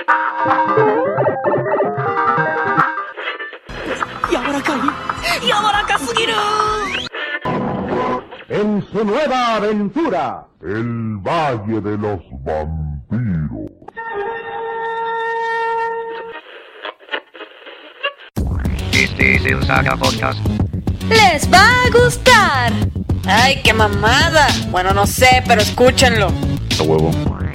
En su nueva aventura, el Valle de los Vampiros. Este es el Saga Podcast. ¡Les va a gustar! ¡Ay, qué mamada! Bueno, no sé, pero escúchenlo. A huevo.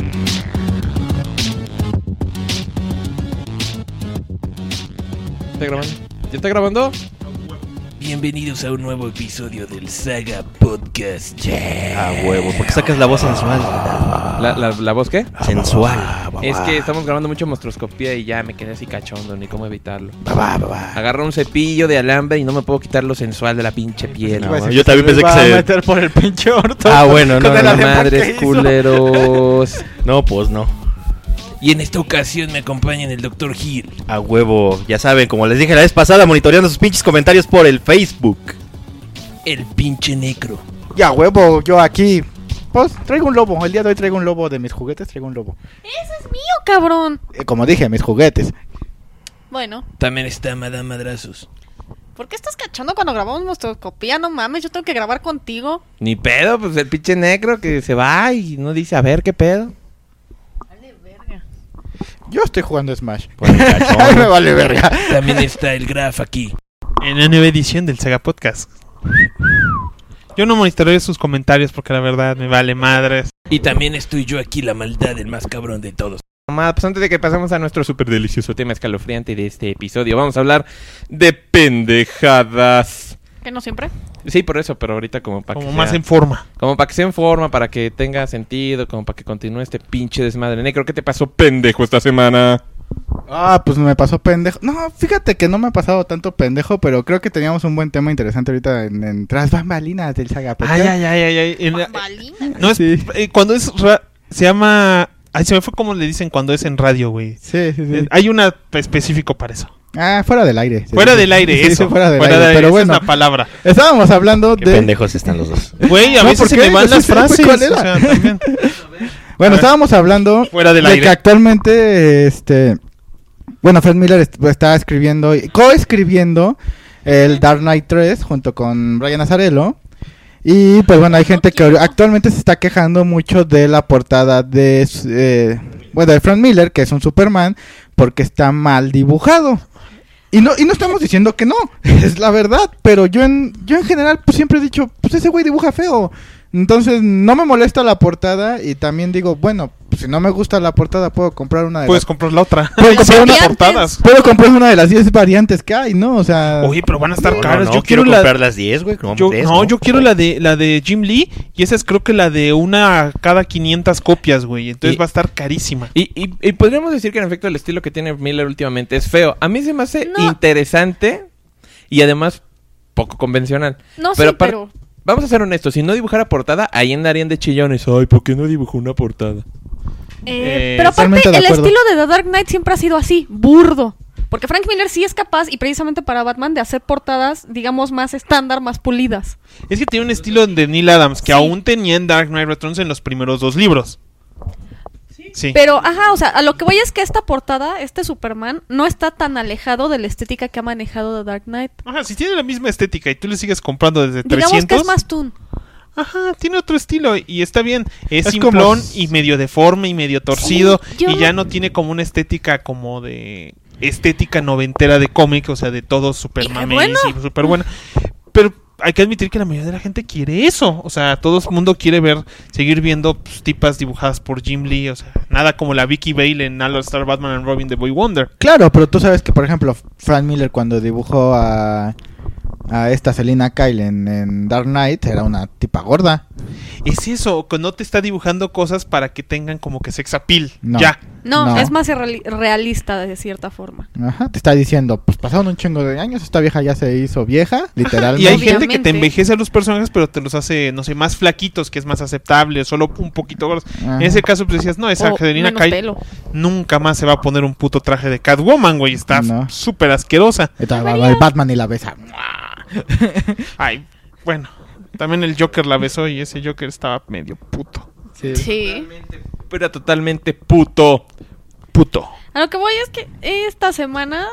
¿Está grabando? ¿Ya está grabando? Bienvenidos a un nuevo episodio del Saga Podcast. A huevo, porque sacas la voz sensual. ¿La voz qué? Sensual. Es que estamos grabando mucho monstroscopía y ya me quedé así cachondo, ni cómo evitarlo. Agarro un cepillo de alambre y no me puedo quitar lo sensual de la pinche piel. No, yo también pensé que se se... meter por el pinche orto. Ah, bueno, no, no, madres culeros. No, pues no. Y en esta ocasión me acompaña el Dr. Hill. A huevo, ya saben, como les dije la vez pasada, monitoreando sus pinches comentarios por el Facebook. El pinche necro. Ya, huevo, yo aquí. Pues traigo un lobo. El día de hoy traigo un lobo de mis juguetes. Traigo un lobo. ¡Ese es mío, cabrón! Como dije, mis juguetes. Bueno, También está Madame Madrazos. ¿por qué estás cachando cuando grabamos monstroscopía? No mames, yo tengo que grabar contigo. Ni pedo, pues el pinche necro que se va y no dice a ver qué pedo. Vale, verga. Yo estoy jugando Smash. Ay, Me vale verga. También está el Graf aquí. En la nueva edición del Saga Podcast. Yo no monitoreo sus comentarios porque la verdad me vale madres. Y también estoy yo aquí, la maldad, el más cabrón de todos. Pues antes de que pasemos a nuestro súper delicioso tema escalofriante de este episodio, vamos a hablar de pendejadas. ¿Que no siempre? Sí, por eso, pero ahorita como para Como que más sea, en forma. como para que sea en forma, para que tenga sentido, como para que continúe este pinche desmadre negro. ¿Qué te pasó, pendejo, esta semana? Ah, pues me pasó pendejo. No, fíjate que no me ha pasado tanto pendejo, pero creo que teníamos un buen tema interesante ahorita en Tras Bambalinas del Saga Podcast. Ay. Bambalina. No es, Sí. cuando es se llama... Ay, se me fue como le dicen cuando es en radio, güey. Sí. Hay una específico para eso. Ah, fuera del aire. Sí, Fuera sí. del aire, Sí, eso. fuera del aire. Pero esa bueno, es la palabra. estábamos hablando Qué de... pendejos están los dos. Güey, a No, veces ¿por se qué? me van No las sé frases. cuál O era. sea, también. Bueno, A ver. estábamos hablando Fuera del de aire. que actualmente, bueno, Frank Miller está escribiendo, coescribiendo el Dark Knight 3 junto con Brian Azzarello. Y pues bueno, hay gente que actualmente se está quejando mucho de la portada de Frank Miller, que es un Superman, porque está mal dibujado. Y no estamos diciendo que no, es la verdad, pero yo en general pues siempre he dicho, pues ese güey dibuja feo. Entonces no me molesta la portada y también digo, bueno, pues, si no me gusta la portada puedo comprar una de Puedes las... comprar la otra. Puedo comprar una portadas. Puedo comprar una de las 10 variantes que hay, ¿no? O sea... Oye, pero van a estar No, caras. no, Yo quiero quiero comprar las 10, güey. Yo quiero la de Jim Lee y esa es creo que la de una cada 500 copias, güey. Entonces Y- va a estar carísima. Y podríamos decir que en efecto el estilo que tiene Miller últimamente es feo. A mí se me hace No. interesante y además poco convencional. No, Pero sí, apar- pero... Vamos a ser honestos, si no dibujara portada, ahí andarían de chillones. Ay, ¿por qué no dibujó una portada? pero aparte, totalmente de el acuerdo. estilo de The Dark Knight siempre ha sido así, burdo. Porque Frank Miller sí es capaz, y precisamente para Batman, de hacer portadas, digamos, más estándar, más pulidas. Es que tiene un estilo de Neil Adams que Sí. aún tenía en Dark Knight Returns en los primeros 2 libros. Sí. Pero, o sea, a lo que voy es que esta portada, este Superman, no está tan alejado de la estética que ha manejado The Dark Knight. Ajá, si tiene la misma estética y tú le sigues comprando desde Digamos 300. que es más toon. Ajá, tiene otro estilo y está bien. Es Es como- simplón y medio deforme y medio torcido. Sí, yo y ya no- no tiene como una estética como de... estética noventera de cómic, o sea, de todo super Y qué mames bueno. y super buena. Pero hay que admitir que la mayoría de la gente quiere eso. O sea, todo el mundo quiere seguir viendo pues, tipas dibujadas por Jim Lee. O sea, nada como la Vicky Bale en All Star Batman and Robin The Boy Wonder. Claro, pero tú sabes que, por ejemplo, Frank Miller cuando dibujó a esta Selina Kyle en Dark Knight era una tipa gorda. Es eso, que no te está dibujando cosas para que tengan como que sex appeal. No. Ya. No, es más realista de cierta forma. Ajá, te está diciendo, pues pasaron un chingo de años, esta vieja ya se hizo vieja, literalmente. Y hay gente que Obviamente. te envejece a los personajes, pero te los hace, no sé, más flaquitos, que es más aceptable, solo un poquito gordos. Ajá. En ese caso, pues decías, no, esa O Angelina menos Kyle pelo. nunca más se va a poner un puto traje de Catwoman, güey. Está No. súper asquerosa. Va el Batman y la besa. Ay, bueno. También el Joker la besó y ese Joker estaba medio puto. Sí. Sí. Pero era totalmente puto. Puto. A lo que voy es que esta semana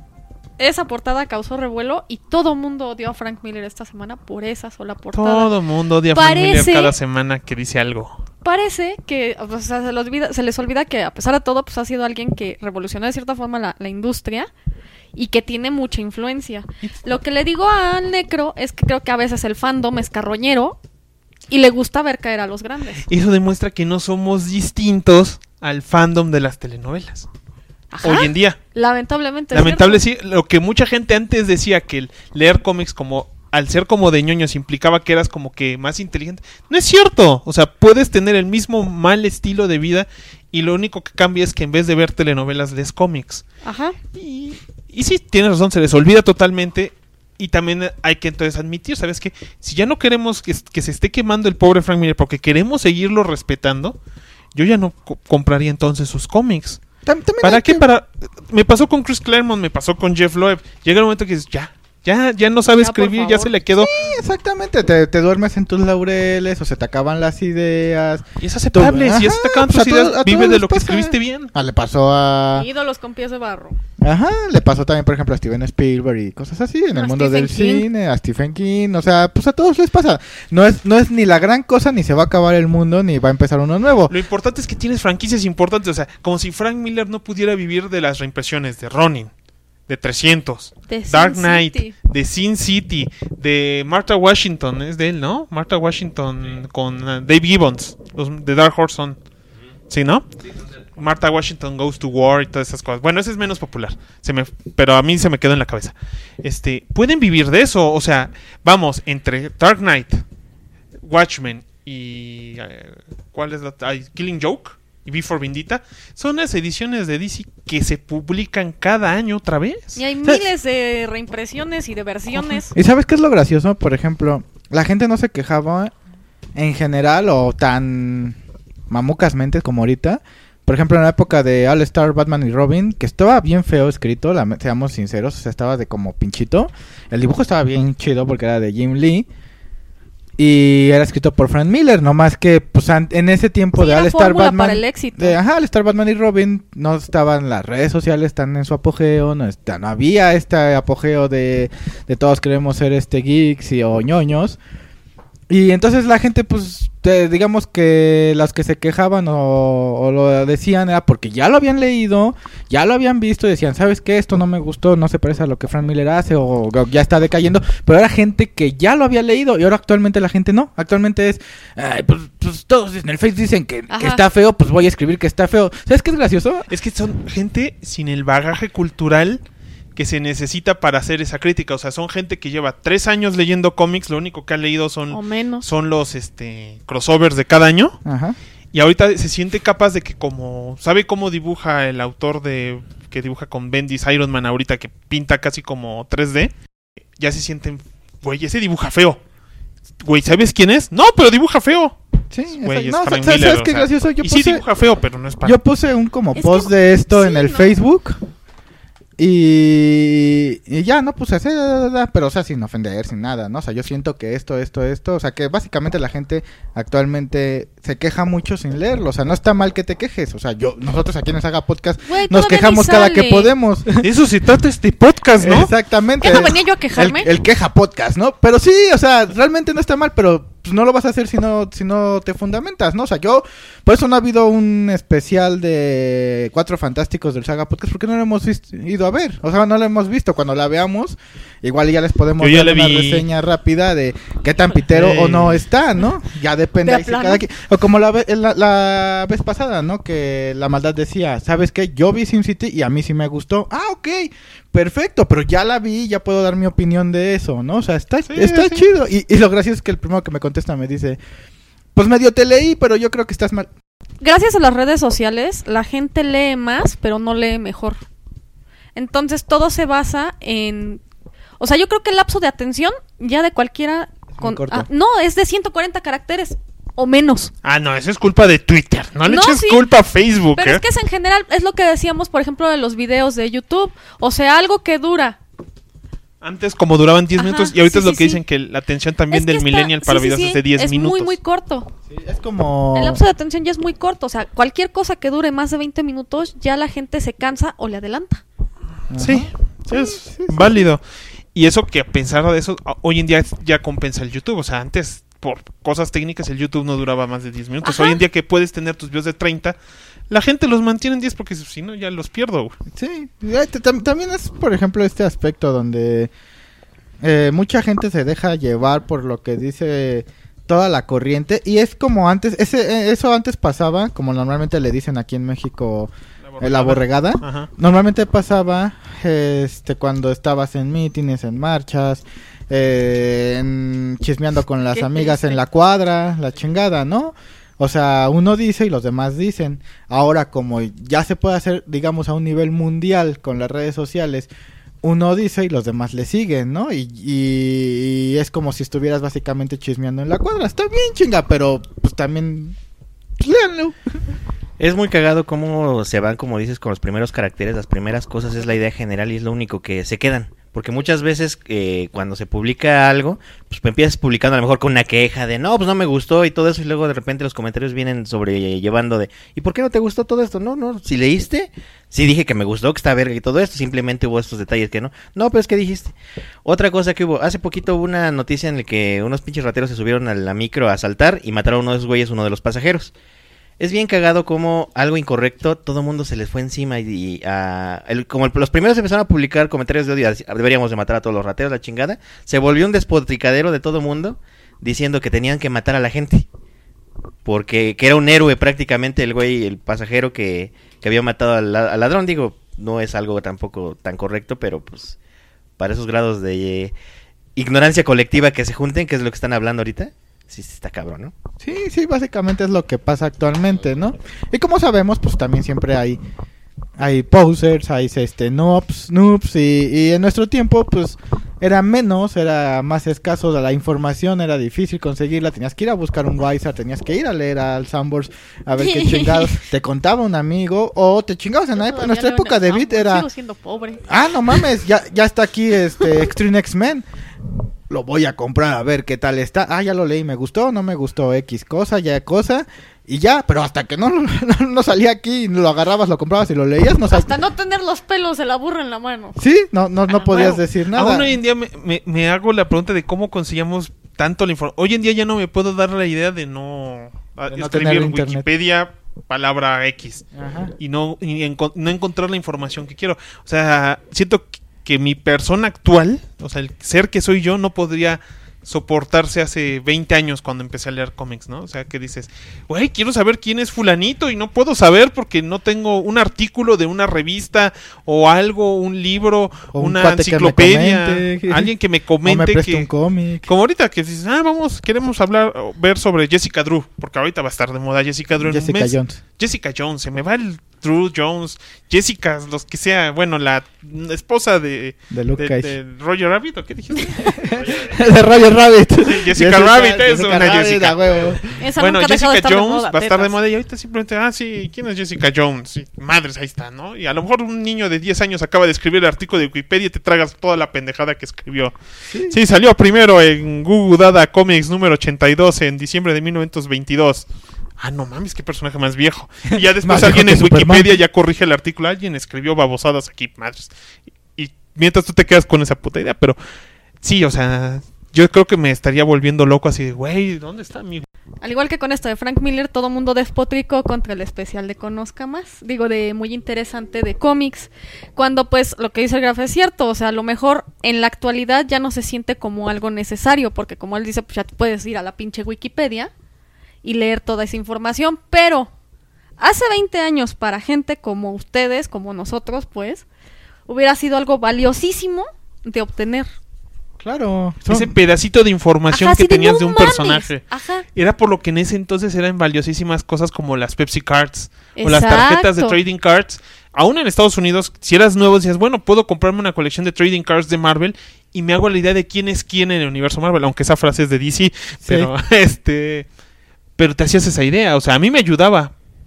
esa portada causó revuelo y todo mundo odió a Frank Miller esta semana por esa sola portada. Todo mundo odia a Frank Miller cada semana que dice algo. Parece que o sea, se les olvida que a pesar de todo pues ha sido alguien que revolucionó de cierta forma la industria y que tiene mucha influencia. Lo que le digo al Necro es que creo que a veces el fandom es carroñero y le gusta ver caer a los grandes. Eso demuestra que no somos distintos al fandom de las telenovelas. Ajá. Hoy en día. Lamentablemente. Lamentable sí, lo que mucha gente antes decía que el leer cómics como al ser como de ñoños implicaba que eras como que más inteligente. No es cierto. O sea, puedes tener el mismo mal estilo de vida y lo único que cambia es que en vez de ver telenovelas lees cómics. Ajá. Y sí, tienes razón, se les olvida totalmente. Y también hay que entonces admitir, ¿sabes qué? Si ya no queremos que se esté quemando el pobre Frank Miller porque queremos seguirlo respetando, yo ya no compraría entonces sus cómics. ¿Para qué? Me pasó con Chris Claremont, me pasó con Jeff Loeb. Llega el momento que dices, ya no sabe escribir, ya se le quedó. Sí, exactamente, te duermes en tus laureles o se te acaban las ideas. Y es aceptable, si ya se te acaban tus ideas, vive de lo que escribiste bien. Le pasó a... Ídolos con pies de barro. Ajá, le pasó también, por ejemplo, a Steven Spielberg y cosas así en el mundo del cine, a Stephen King, o sea, pues a todos les pasa. No es ni la gran cosa, ni se va a acabar el mundo, ni va a empezar uno nuevo. Lo importante es que tienes franquicias importantes, o sea, como si Frank Miller no pudiera vivir de las reimpresiones de Ronin, de 300, de Dark Knight, de Sin City, de Martha Washington, es de él, ¿no? Martha Washington con Dave Gibbons, los de Dark Horse son, ¿sí, no? Martha Washington Goes to War y todas esas cosas. Bueno, ese es menos popular, pero a mí se me quedó en la cabeza. Pueden vivir de eso, o sea, vamos, entre Dark Knight, Watchmen y ¿cuál es la? Killing Joke y Before Vendetta, son las ediciones de DC que se publican cada año otra vez. Y hay miles de reimpresiones y de versiones. ¿Y sabes qué es lo gracioso? Por ejemplo, la gente no se quejaba en general o tan mamucasmente como ahorita. Por ejemplo, en la época de All Star, Batman y Robin, que estaba bien feo escrito, seamos sinceros, o sea, estaba de como pinchito. El dibujo estaba bien chido porque era de Jim Lee y era escrito por Frank Miller, no más que pues en ese tiempo de All Star Batman, para el éxito. All Star Batman y Robin no estaban las redes sociales tan en su apogeo, no había este apogeo de todos queremos ser geeks o ñoños. Y entonces la gente, pues, digamos que los que se quejaban o lo decían era porque ya lo habían leído, ya lo habían visto y decían, ¿sabes qué? Esto no me gustó, no se parece a lo que Frank Miller hace o ya está decayendo. Pero era gente que ya lo había leído y ahora actualmente la gente no. Actualmente es, pues todos en el Face dicen que está feo, pues voy a escribir que está feo. ¿Sabes qué es gracioso? Es que son gente sin el bagaje cultural que se necesita para hacer esa crítica. O sea, son gente que lleva 3 años leyendo cómics, lo único que ha leído son los crossovers de cada año. Ajá. Y ahorita se siente capaz de que como sabe cómo dibuja el autor que dibuja con Bendis Iron Man ahorita, que pinta casi como 3D, ya se sienten, güey, ese dibuja feo. Güey, ¿sabes quién es? No, pero dibuja feo. Sí, güey, es ¿sabes Miller, qué gracioso? Sí dibuja feo, pero no es para... Yo puse un post de esto en el Facebook. Y ya, no puse así, pero o sea, sin ofender, sin nada, ¿no? O sea, yo siento que esto, o sea, que básicamente la gente actualmente se queja mucho sin leerlo, o sea, no está mal que te quejes, o sea, nosotros aquí en el Saga Podcast nos quejamos cada que podemos. De eso se trata este podcast, ¿no? Exactamente. ¿Qué no venía yo a quejarme? El queja podcast, ¿no? Pero sí, o sea, realmente no está mal, pero pues no lo vas a hacer si no te fundamentas, ¿no? O sea, por eso no ha habido un especial de 4 Fantásticos del Saga Podcast, porque no lo hemos ido a ver, o sea, no lo hemos visto. Cuando la veamos, igual ya les podemos dar una reseña rápida de qué tan pitero o no está, ¿no? Ya depende ahí si cada quien, o como la vez pasada, ¿no? Que la maldad decía, ¿sabes qué? Yo vi Sin City y a mí sí me gustó. Ah, ok, perfecto, pero ya la vi, ya puedo dar mi opinión de eso, ¿no? O sea, está chido. Y lo gracioso es que el primero que me contesta me dice, pues medio te leí, pero yo creo que estás mal. Gracias a las redes sociales, la gente lee más, pero no lee mejor. Entonces todo se basa en... O sea, yo creo que el lapso de atención ya de cualquiera... no, es de 140 caracteres o menos. Ah, no, eso es culpa de Twitter. No le eches culpa a Facebook. Pero es que es en general, es lo que decíamos, por ejemplo, de los videos de YouTube. O sea, algo que dura Antes como duraban 10 Ajá, minutos y ahorita sí, es lo sí, que sí. dicen que la atención también Es que del está- millennial para sí, videos es de 10 es minutos. muy, muy corto. Sí, es como... El lapso de atención ya es muy corto. O sea, cualquier cosa que dure más de 20 minutos, ya la gente se cansa o le adelanta. Sí, es válido. Y eso que a pesar de eso, hoy en día ya compensa el YouTube. O sea, antes por cosas técnicas el YouTube no duraba más de 10 minutos. Ajá. Hoy en día que puedes tener tus videos de 30, la gente los mantiene en 10 porque si no ya los pierdo, güey. Sí, también es, por ejemplo, este aspecto donde mucha gente se deja llevar por lo que dice toda la corriente y es como antes, eso antes pasaba, como normalmente le dicen aquí en México, la borregada. Ajá. Normalmente pasaba cuando estabas en mítines, en marchas, chismeando con las Qué amigas triste. en la cuadra, la chingada, ¿no? O sea, uno dice y los demás dicen. Ahora, como ya se puede hacer, digamos, a un nivel mundial con las redes sociales, uno dice y los demás le siguen, ¿no? Y es como si estuvieras básicamente chismeando en la cuadra. Está bien, chinga, pero pues también pues, léanlo. Es muy cagado cómo se van, como dices, con los primeros caracteres, las primeras cosas es la idea general y es lo único que se quedan. Porque muchas veces cuando se publica algo, pues empiezas publicando a lo mejor con una queja de no, pues no me gustó y todo eso y luego de repente los comentarios vienen sobrellevando de ¿y por qué no te gustó todo esto? No, si leíste, sí dije que me gustó, que está verga y todo esto, simplemente hubo estos detalles que no, pero es que dijiste. Otra cosa que hubo, hace poquito hubo una noticia en la que unos pinches rateros se subieron a la micro a asaltar y mataron a uno de esos güeyes, uno de los pasajeros. Es bien cagado como algo incorrecto, todo el mundo se les fue encima los primeros empezaron a publicar comentarios de odio, deberíamos de matar a todos los rateros, la chingada, se volvió un despotricadero de todo el mundo diciendo que tenían que matar a la gente, porque que era un héroe prácticamente el güey, el pasajero que había matado al ladrón, digo, no es algo tampoco tan correcto, pero pues para esos grados de ignorancia colectiva que se junten, que es lo que están hablando ahorita. Sí, está cabrón, ¿no? Sí, básicamente es lo que pasa actualmente, ¿no? Y como sabemos, pues también siempre hay posers, hay noobs, y en nuestro tiempo, pues, era más escaso, la información era difícil conseguirla, tenías que ir a buscar un Wizard, tenías que ir a leer al Sandbox, a ver qué chingados, te contaba un amigo, o te chingabas en nuestra época de Beat era... Sigo siendo pobre. Ah, no mames, ya está aquí Extreme X-Men. Lo voy a comprar a ver qué tal está. Ah, ya lo leí, me gustó, no me gustó, X cosa, y ya, pero hasta que no salía aquí, lo agarrabas, lo comprabas y lo leías, no sabías. Hasta no tener los pelos de la burra en la mano. Sí, no podías decir nada. Aún hoy en día me hago la pregunta de cómo conseguíamos tanto la información. Hoy en día ya no me puedo dar la idea de no tener escribir en internet. Wikipedia palabra X Ajá. y no encontrar la información que quiero. O sea, siento que mi persona actual, o sea, el ser que soy yo, no podría soportarse hace 20 años cuando empecé a leer cómics, ¿no? O sea, que dices, güey, quiero saber quién es fulanito y no puedo saber porque no tengo un artículo de una revista o algo, un libro, O un una cuate que me enciclopedia, comente. alguien que me O comente me presta que... un cómic. Como ahorita que dices, queremos ver sobre Jessica Drew, porque ahorita va a estar de moda Jessica Drew en un Jessica mes. Jones. Jessica Jones, se me va el Drew Jones, Jessica, los que sea, bueno, la esposa de Luke Cage. de Roger Rabbit, ¿o qué dijiste? De Roger Rabbit. Jessica Rabbit, es una Rabbit, Jessica. a huevo. Esa Bueno, nunca ha dejado Jessica de estar de Jones moda, va a estar de tetas. moda y ahorita simplemente, sí, ¿quién es Jessica Jones? Sí, madres, ahí está, ¿no? Y a lo mejor un niño de 10 años acaba de escribir el artículo de Wikipedia y te tragas toda la pendejada que escribió. Sí, salió primero en Google Dada Comics número 82 en diciembre de 1922. Ah, no mames, qué personaje más viejo. Y ya después Más alguien viejo en que Superman. Wikipedia ya corrige el artículo. Alguien escribió babosadas aquí, madres. Y mientras tú te quedas con esa puta idea, pero sí, o sea, yo creo que me estaría volviendo loco así de, güey, ¿dónde está mi...? Al igual que con esto de Frank Miller, todo mundo despotricó contra el especial de Conozca Más. Digo, de muy interesante de cómics. Cuando pues lo que dice el Graf es cierto. O sea, a lo mejor en la actualidad ya no se siente como algo necesario. Porque como él dice, pues ya te puedes ir a la pinche Wikipedia y leer toda esa información. Pero hace 20 años para gente como ustedes, como nosotros, pues, hubiera sido algo valiosísimo de obtener. Claro. Ese pedacito de información Ajá, que sí, de tenías no de un mames. personaje. Ajá. Era por lo que en ese entonces eran valiosísimas cosas como las Pepsi Cards o las tarjetas de Exacto. trading cards. Aún en Estados Unidos, si eras nuevo, decías, bueno, puedo comprarme una colección de trading cards de Marvel y me hago la idea de quién es quién en el universo Marvel, aunque esa frase es de DC, pero pero te hacías esa idea, o sea, a mí me ayudaba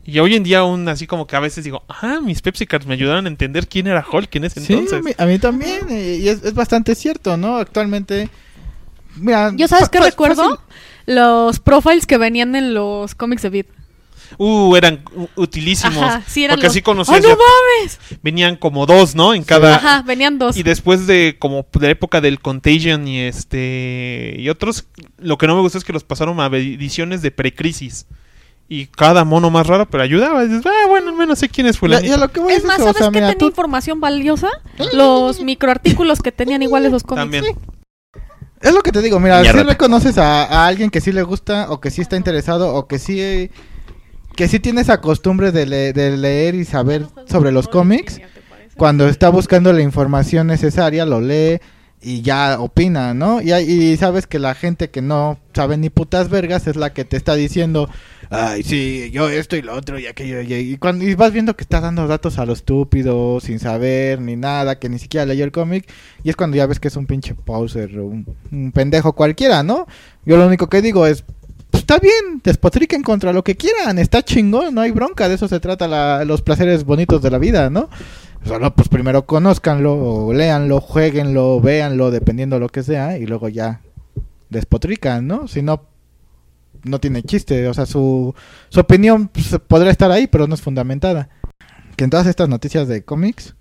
Y hoy en día aún así como que a veces digo, mis Pepsi Cards me ayudaron a entender quién era Hulk en ese entonces. A mí también, y es bastante cierto, ¿no? Actualmente, mira... ¿Yo sabes qué recuerdo? Los profiles que venían en los cómics de Vid. Eran utilísimos. Ajá, sí, eran porque los... así conocías. ¡Oh, no mames! Venían como 2, ¿no? En cada... Ajá, venían 2. Y después de como de la época del Contagion y otros, lo que no me gustó es que los pasaron a ediciones de precrisis. Y cada mono más raro, pero ayudaba. Y dices, bueno, al menos sé quién es fulanito. Y a lo que voy Es más, eso, ¿sabes o sea, qué mira, tenía información valiosa? Los microartículos que tenían iguales los cómics. También. Es lo que te digo, mira, Ya si rata. reconoces a alguien que sí le gusta, o que sí está interesado, o que sí tiene esa costumbre de leer y saber sobre los cómics, cuando está buscando la información necesaria, lo lee y ya opina, ¿no? Y sabes que la gente que no sabe ni putas vergas es la que te está diciendo, ay, sí, yo esto y lo otro y aquello, y vas viendo que está dando datos a lo estúpido, sin saber ni nada, que ni siquiera leyó el cómic, y es cuando ya ves que es un pinche poser, un pendejo cualquiera, ¿no? Yo lo único que digo es, pues está bien, despotriquen contra lo que quieran, está chingón, no hay bronca, de eso se trata los placeres bonitos de la vida, ¿no? Solo pues primero conózcanlo, o léanlo, jueguenlo, véanlo, dependiendo de lo que sea, y luego ya despotrican, ¿no? Si no, no tiene chiste, o sea, su opinión pues, podrá estar ahí, pero no es fundamentada. Que en todas estas noticias de cómics,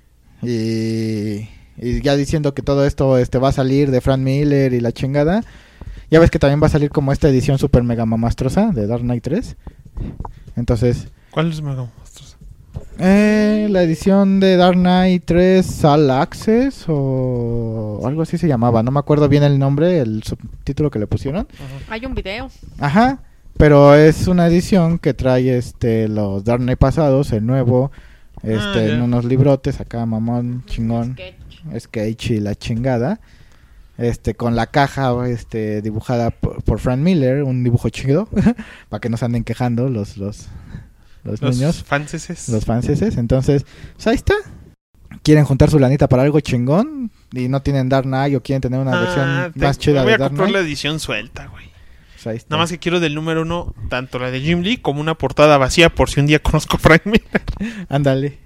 y ya diciendo que todo esto va a salir de Frank Miller y la chingada, ya ves que también va a salir como esta edición super mega mamastrosa de Dark Knight 3. Entonces... ¿Cuál es Mega Monstruos? la edición de Dark Knight 3 All Access o algo así se llamaba, no me acuerdo bien el nombre, el subtítulo que le pusieron. Hay un video. Ajá, pero es una edición que trae los Dark Knight pasados, el nuevo, en unos librotes acá, mamón, chingón, sketch y la chingada. Con la caja dibujada por Frank Miller, un dibujo chido para que no se anden quejando los niños, franceses. los franceses. Entonces, pues ahí está. Quieren juntar su lanita para algo chingón y no tienen Dark Knight o quieren tener una versión más chida voy de a Dark comprar Knight. la edición suelta, güey. Pues ahí está. Nada más que quiero del número 1, tanto la de Jim Lee como una portada vacía por si un día conozco a Frank Miller. Ándale.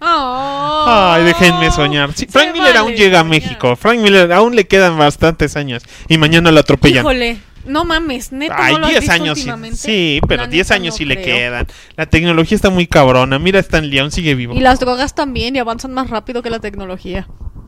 Ay, déjenme soñar. Sí, Frank Miller aún llega a México. Frank Miller aún le quedan bastantes años y mañana lo atropellan. Híjole, no mames, neta, Ay, no lo has 10 visto años sí. últimamente. Sí, pero La 10 neta años no sí le creo. quedan. La tecnología está muy cabrona. Mira, Stan Lee aún sigue vivo. Y las drogas también, y avanzan más rápido que la tecnología.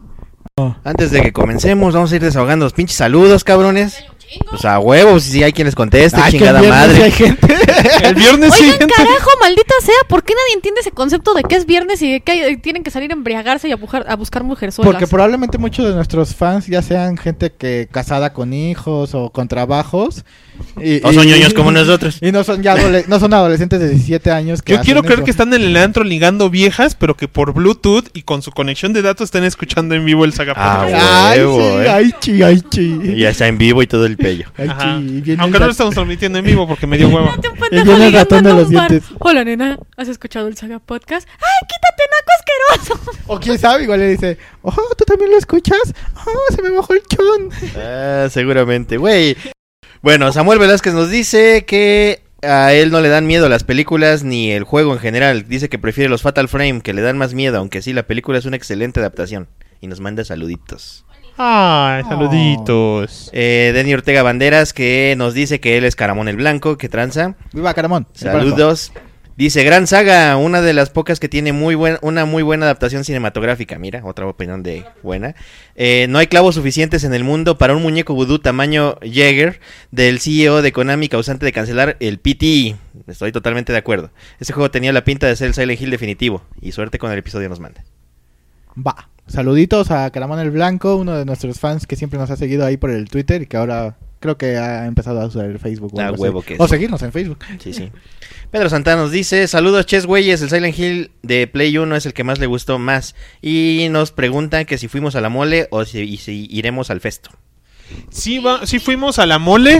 Antes de que comencemos, vamos a ir desahogando los pinches saludos, cabrones. Pues a huevos, si hay quien les conteste, Ay, chingada que el viernes madre. sí hay gente. El viernes Oigan, siguiente. carajo, maldita sea, ¿por qué nadie entiende ese concepto de que es viernes y de que tienen que salir a embriagarse y a buscar mujerzuelas? Porque probablemente muchos de nuestros fans ya sean gente que casada con hijos o con trabajos. O son ñoños como nosotros. Y no son no son adolescentes de 17 años que Yo quiero hacen creer eso. que están en el antro ligando viejas, pero que por Bluetooth y con su conexión de datos están escuchando en vivo el Saga Podcast. Ay, huevo, sí, ay, chi, ay, chi. Y ya está en vivo y todo el pello. Ay, Ajá. chi, y viene Aunque el no lo rat- estamos transmitiendo en vivo porque me dio huevo. Imagínate un Y pendejo viene el ligando ratón de en los un bar. dientes. Hola, nena, ¿has escuchado el Saga Podcast? ¡Ay, quítate, naco asqueroso! O quién sabe, igual le dice, oh, ¿tú también lo escuchas? Oh, se me bajó el chon. Seguramente, güey. Bueno, Samuel Velázquez nos dice que a él no le dan miedo las películas ni el juego en general. Dice que prefiere los Fatal Frame, que le dan más miedo, aunque sí, la película es una excelente adaptación. Y nos manda saluditos. Ay, saluditos. Denny Ortega Banderas, que nos dice que él es Caramón el Blanco, que tranza. Viva Caramón. Saludos. Dice, gran saga, una de las pocas que tiene una muy buena adaptación cinematográfica. Mira, otra opinión de buena. No hay clavos suficientes en el mundo para un muñeco vudú tamaño Jäger del CEO de Konami causante de cancelar el PT. Estoy totalmente de acuerdo. Ese juego tenía la pinta de ser el Silent Hill definitivo. Y suerte con el episodio nos manda. Va. Saluditos a Caramón el Blanco, uno de nuestros fans que siempre nos ha seguido ahí por el Twitter y que ahora creo que ha empezado a usar el Facebook. O Ah, algo así. huevo que O sí. seguirnos en Facebook. Sí, sí. Pedro Santana nos dice, saludos ches güeyes, el Silent Hill de Play 1 es el que más le gustó más. Y nos preguntan que si fuimos a la mole o si iremos al festo. Sí, sí fuimos a la mole.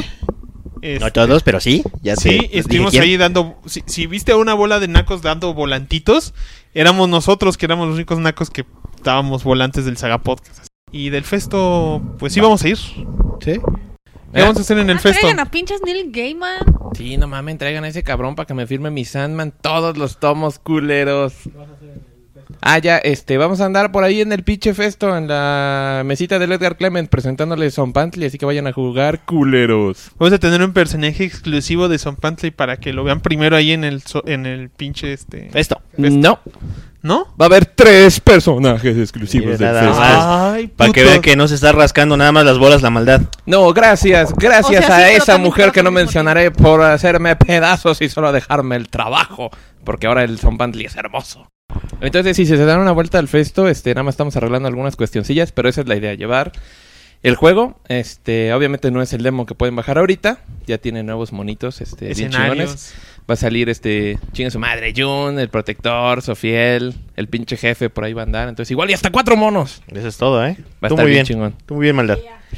No todos, pero sí. Ya Sí, te estuvimos dije ahí dando... Si viste a una bola de nacos dando volantitos, éramos nosotros que éramos los únicos nacos que dábamos volantes del Saga Podcast. Y del festo, pues sí vamos a ir. ¿Sí? ¿Qué vamos a hacer en el festo? Traigan a pinches Neil Gaiman. Sí, no mames, traigan a ese cabrón para que me firme mi Sandman todos los tomos culeros. Ah, ya, vamos a andar por ahí en el pinche festo, en la mesita del Edgar Clement, presentándole Son Pantley, así que vayan a jugar, culeros. Vamos a tener un personaje exclusivo de Son Pantley para que lo vean primero ahí en el pinche Esto. No, ¿no? va a haber 3 personajes exclusivos del Nada festo. más. Ay, Para que puto. vean que no se está rascando nada más las bolas la maldad. No, gracias O sea, a sí, pero esa también mujer trabaja que no al mismo mencionaré por hacerme pedazos y solo dejarme el trabajo, porque ahora el Son Pantley es hermoso. Entonces, si se dan una vuelta al festo, nada más estamos arreglando algunas cuestioncillas, pero esa es la idea, llevar el juego. Obviamente no es el demo que pueden bajar ahorita, ya tiene nuevos monitos, bien Escenarios. chingones. Va a salir chingue su madre, Jun, el protector, Sofiel, el pinche jefe por ahí va a andar, entonces igual y hasta 4 monos. Eso es todo, ¿eh? Va a Tú estar muy bien bien. chingón. Tú muy bien, maldad.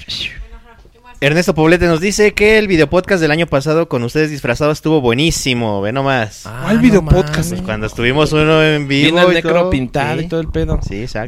Ernesto Poblete nos dice que el videopodcast del año pasado con ustedes disfrazados estuvo buenísimo. Ve nomás. ¿Cuál video podcast? Pues cuando estuvimos uno en vivo. Viene el y necro todo. pintado Sí. y todo el pedo. Sí, exacto.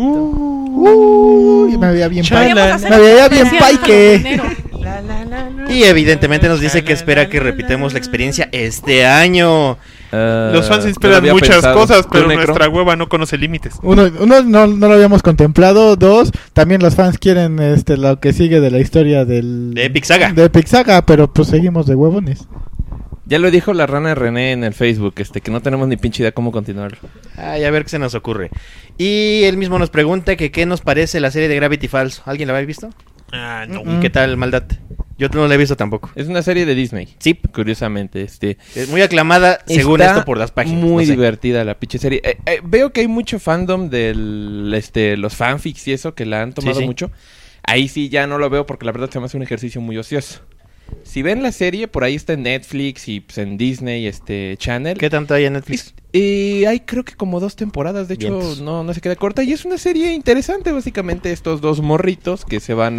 Me veía bien Chala. paike. Hacer Me veía bien especial paike. en enero. Y evidentemente nos dice que espera que repitamos la experiencia este año. Los fans no esperan lo había muchas pensado. cosas, ¿Tú, pero Necro? nuestra hueva no conoce límites. Uno, no lo habíamos contemplado. 2, también los fans quieren lo que sigue de la historia De Epic Saga. De Epic Saga, pero pues seguimos de huevones. Ya lo dijo la rana René en el Facebook, que no tenemos ni pinche idea cómo continuar. Ay, a ver qué se nos ocurre. Y él mismo nos pregunta que qué nos parece la serie de Gravity Falls. ¿Alguien la había visto? Ah, no. ¿Y qué tal, maldad? Yo no la he visto tampoco. Es una serie de Disney. Sí. Curiosamente, Es muy aclamada, según está esto, por las páginas. muy no sé. divertida la pinche serie. Veo que hay mucho fandom del los fanfics y eso, que la han tomado Sí, sí. mucho. Ahí sí ya no lo veo porque la verdad se me hace un ejercicio muy ocioso. Si ven la serie, por ahí está en Netflix y pues, en Disney Channel. ¿Qué tanto hay en Netflix? Hay creo que como 2 temporadas, de hecho Vientos. no se queda corta. Y es una serie interesante, básicamente estos 2 morritos que se van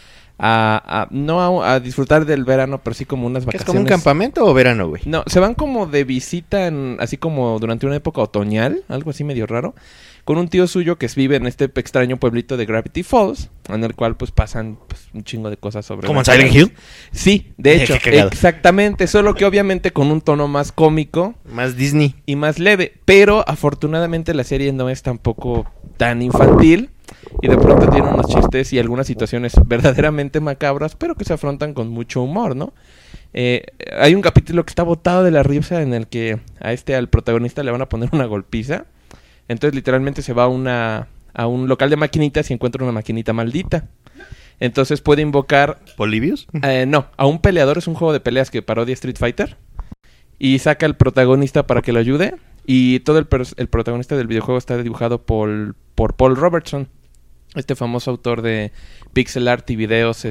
a disfrutar del verano, pero sí como unas ¿Qué es vacaciones. como un campamento o verano, güey? No, se van como de visita, así como durante una época otoñal, algo así medio raro, con un tío suyo que vive en este extraño pueblito de Gravity Falls, en el cual pues pasan pues, un chingo de cosas sobre... ¿Como en Silent Hill? Sí, de hecho, Qué cagado. exactamente, solo que obviamente con un tono más cómico Más Disney. y más leve, pero afortunadamente la serie no es tampoco tan infantil y de pronto tiene unos chistes y algunas situaciones verdaderamente macabras, pero que se afrontan con mucho humor, ¿no? Hay un capítulo que está botado de la risa en el que al protagonista le van a poner una golpiza. Entonces literalmente se va a un local de maquinitas y encuentra una maquinita maldita. Entonces puede invocar... ¿Polibius? no, a un peleador, es un juego de peleas que parodia Street Fighter. Y saca al protagonista para que lo ayude. Y todo el protagonista del videojuego está dibujado por Paul Robertson. Este famoso autor de pixel art y videos,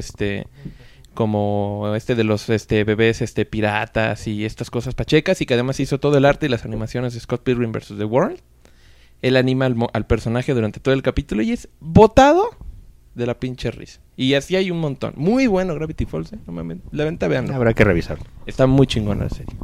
como de los bebés piratas y estas cosas pachecas. Y que además hizo todo el arte y las animaciones de Scott Pilgrim vs. The World. Él anima al personaje durante todo el capítulo y es botado de la pinche risa. Y así hay un montón. Muy bueno Gravity Falls, no mames. La venta, veanlo. Habrá que revisarlo. Está muy chingona la serie.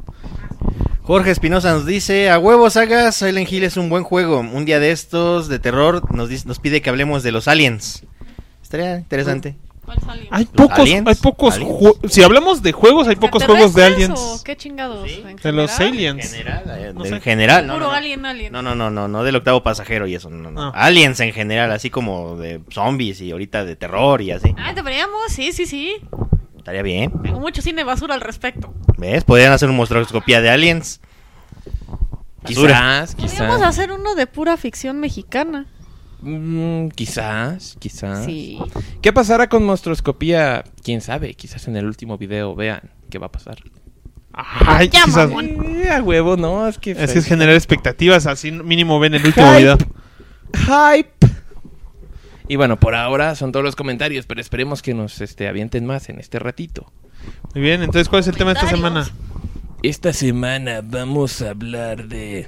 Jorge Espinosa nos dice: a huevo, Saga, Silent Hill es un buen juego. Un día de estos de terror nos pide que hablemos de los aliens. Estaría interesante. ¿Cuál salió? Hay ¿Los pocos, aliens? hay pocos ¿Aliens? si hablamos de juegos, hay pocos juegos de ¿Extraterrestres aliens. o qué chingados? ¿En De los general? aliens. General, No sé. en general, no, Puro no, no. alien. No del octavo pasajero y eso, no. No. Aliens en general, así como de zombies y ahorita de terror y así. Ah, deberíamos, sí. Estaría bien. Tengo mucho cine basura al respecto. ¿Ves? Podrían hacer una monstruoscopía de aliens. Basura. Podríamos hacer uno de pura ficción mexicana. Quizás. Sí. ¿Qué pasará con monstruoscopía? Quién sabe, quizás en el último video vean qué va a pasar. Ay, Ya, quizás. mamón. A huevo, no, es que... Así es generar expectativas, así mínimo ven el último Hype. video. Hype. Y bueno, por ahora son todos los comentarios, pero esperemos que nos avienten más en este ratito. Muy bien, entonces ¿cuál es el tema de esta semana? Esta semana vamos a hablar de...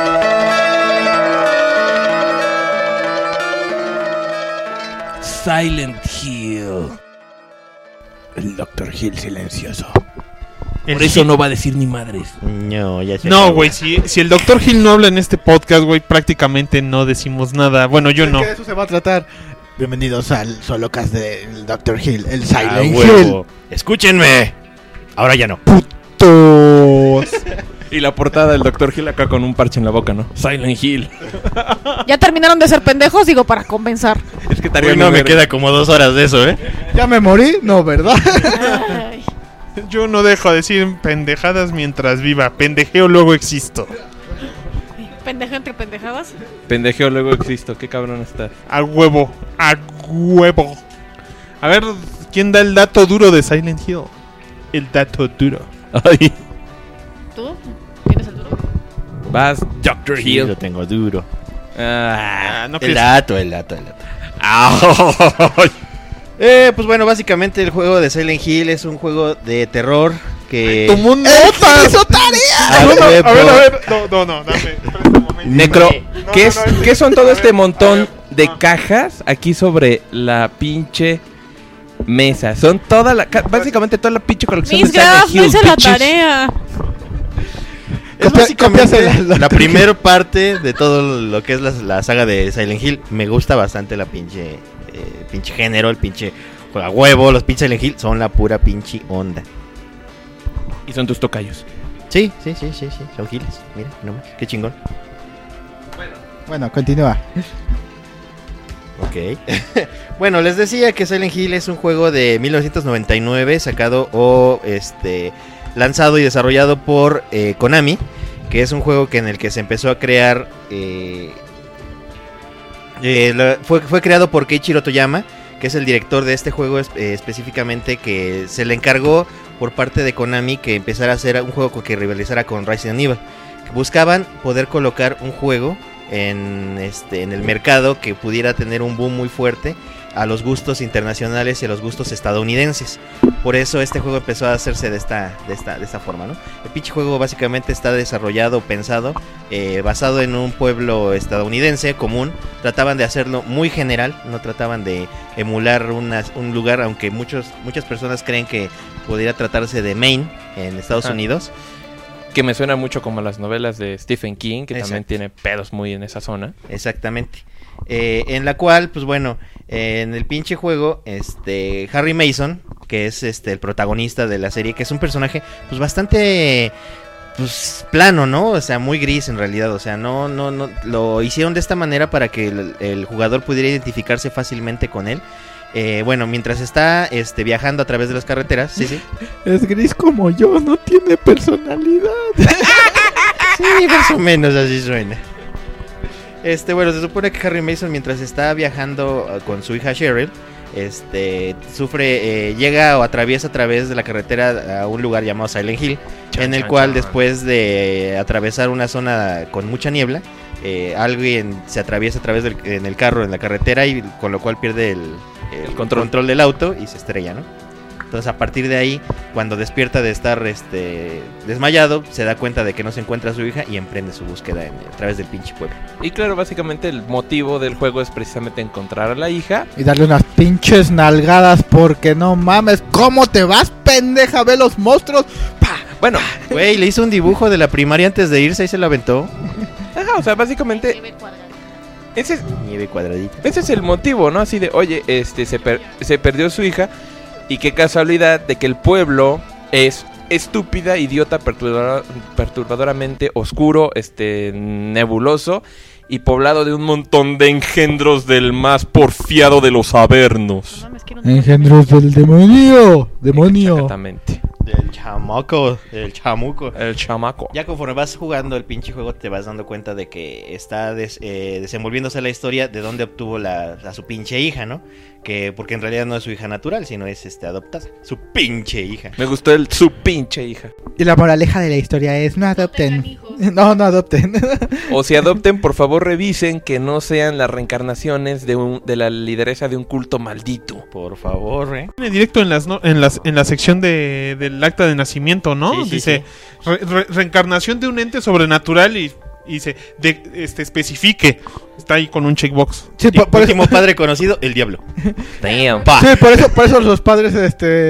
Silent Hill. El Dr. Hill silencioso. El Por eso Hill. no va a decir ni madres. No, ya se No, acabó. güey, si el Dr. Hill no habla en este podcast, güey, prácticamente no decimos nada. Bueno, yo no. Que de eso se va a tratar. Bienvenidos al Solocast del Dr. Hill, el Silent Hill. Huevo. Escúchenme. Ahora ya no. Putos. Y la portada del Dr. Hill acá con un parche en la boca, ¿no? Silent Hill. ¿Ya terminaron de ser pendejos? Digo, para compensar. Es que Uy, no, me queda como 2 horas de eso, ¿eh? ¿Ya me morí? No, ¿verdad? Ay. Yo no dejo de decir pendejadas mientras viva. Pendejeo, luego existo. ¿Pendejo entre pendejadas? Pendejeo, luego existo. Qué cabrón está. A huevo. A huevo. A ver, ¿quién da el dato duro de Silent Hill? El dato duro. Ay. ¿Tú? ¿Tienes el duro? Vas, Dr. Sí, Hill. lo tengo duro. Ah. No El crees. dato. Pues bueno, básicamente el juego de Silent Hill es un juego de terror que... Tu mundo. ¡Hizo tarea! A ver, huevo. a ver. No, dame. Espera un momento. Necro, No, ¿qué, no, no, ¿qué son a todo ver, este montón a ver, de no. cajas aquí sobre la pinche mesa? Son toda la... básicamente toda la pinche colección Mis de Silent Graf, no Hill, hice la bitches. tarea. Es Copia- básicamente cópiasela, la Dr. primera parte de todo lo que es la saga de Silent Hill. Me gusta bastante la pinche género, el pinche juega huevo. Los pinches Silent Hill son la pura pinche onda. Y son tus tocayos. Sí, son giles. Mira, nomás, qué chingón. Bueno, continúa. Ok. Bueno, les decía que Silent Hill es un juego de 1999 sacado lanzado y desarrollado por Konami, que es un juego en el que se empezó a crear fue creado por Keiichiro Toyama, que es el director de este juego específicamente, que se le encargó por parte de Konami que empezara a hacer un juego que rivalizara con Resident Evil. Buscaban poder colocar un juego en el mercado que pudiera tener un boom muy fuerte a los gustos internacionales y a los gustos estadounidenses. Por eso este juego empezó a hacerse de esta forma, ¿no? El pinche juego básicamente está desarrollado, pensado, basado en un pueblo estadounidense común. Trataban de hacerlo muy general, no trataban de emular un lugar, aunque muchas personas creen que pudiera tratarse de Maine en Estados Unidos. Que me suena mucho como las novelas de Stephen King, que también Exacto. tiene pedos muy en esa zona. Exactamente. En la cual, pues bueno, en el pinche juego, Harry Mason, que es el protagonista de la serie, que es un personaje pues bastante pues plano, ¿no? O sea, muy gris en realidad, o sea, no lo hicieron de esta manera para que el jugador pudiera identificarse fácilmente con él. Bueno, mientras está viajando a través de las carreteras, sí. Es gris como yo, no tiene personalidad. Sí, más o menos así suena. Bueno, se supone que Harry Mason, mientras está viajando con su hija Cheryl, llega o atraviesa a través de la carretera a un lugar llamado Silent Hill, en el cual después de atravesar una zona con mucha niebla, alguien se atraviesa a través en el carro en la carretera, y con lo cual pierde el control del auto y se estrella, ¿no? Entonces, a partir de ahí, cuando despierta de estar desmayado, se da cuenta de que no se encuentra a su hija y emprende su búsqueda a través del pinche pueblo. Y claro, básicamente el motivo del juego es precisamente encontrar a la hija. Y darle unas pinches nalgadas porque no mames. ¿Cómo te vas, pendeja? Ve los monstruos. ¡Pah! Bueno, Güey, le hizo un dibujo de la primaria antes de irse y se lo aventó. ajá, o sea, básicamente ese Nieve cuadradita. es el motivo, ¿no? Así de, oye, se perdió su hija. Y qué casualidad de que el pueblo es estúpida, idiota, perturbadoramente oscuro, nebuloso y poblado de un montón de engendros del más porfiado de los avernos. No mames, quiero un- Engendros del demonio. Demonio. Exactamente. Del chamaco, del chamuco. El chamaco. Ya conforme vas jugando el pinche juego te vas dando cuenta de que está desenvolviéndose la historia de dónde obtuvo a su pinche hija, ¿no? Porque en realidad no es su hija natural, sino es adoptada. Su pinche hija. Me gustó su pinche hija. Y la moraleja de la historia es no adopten. tengan hijos. No adopten. O si adopten, por favor revisen que no sean las reencarnaciones de la lideresa de un culto maldito. Por favor, Viene directo en la sección del acta de nacimiento, ¿no? Sí, sí, Dice reencarnación de un ente sobrenatural y dice especifique. Está ahí con un checkbox. Sí, por eso, Último padre conocido, el diablo. Damn. sí, por eso los padres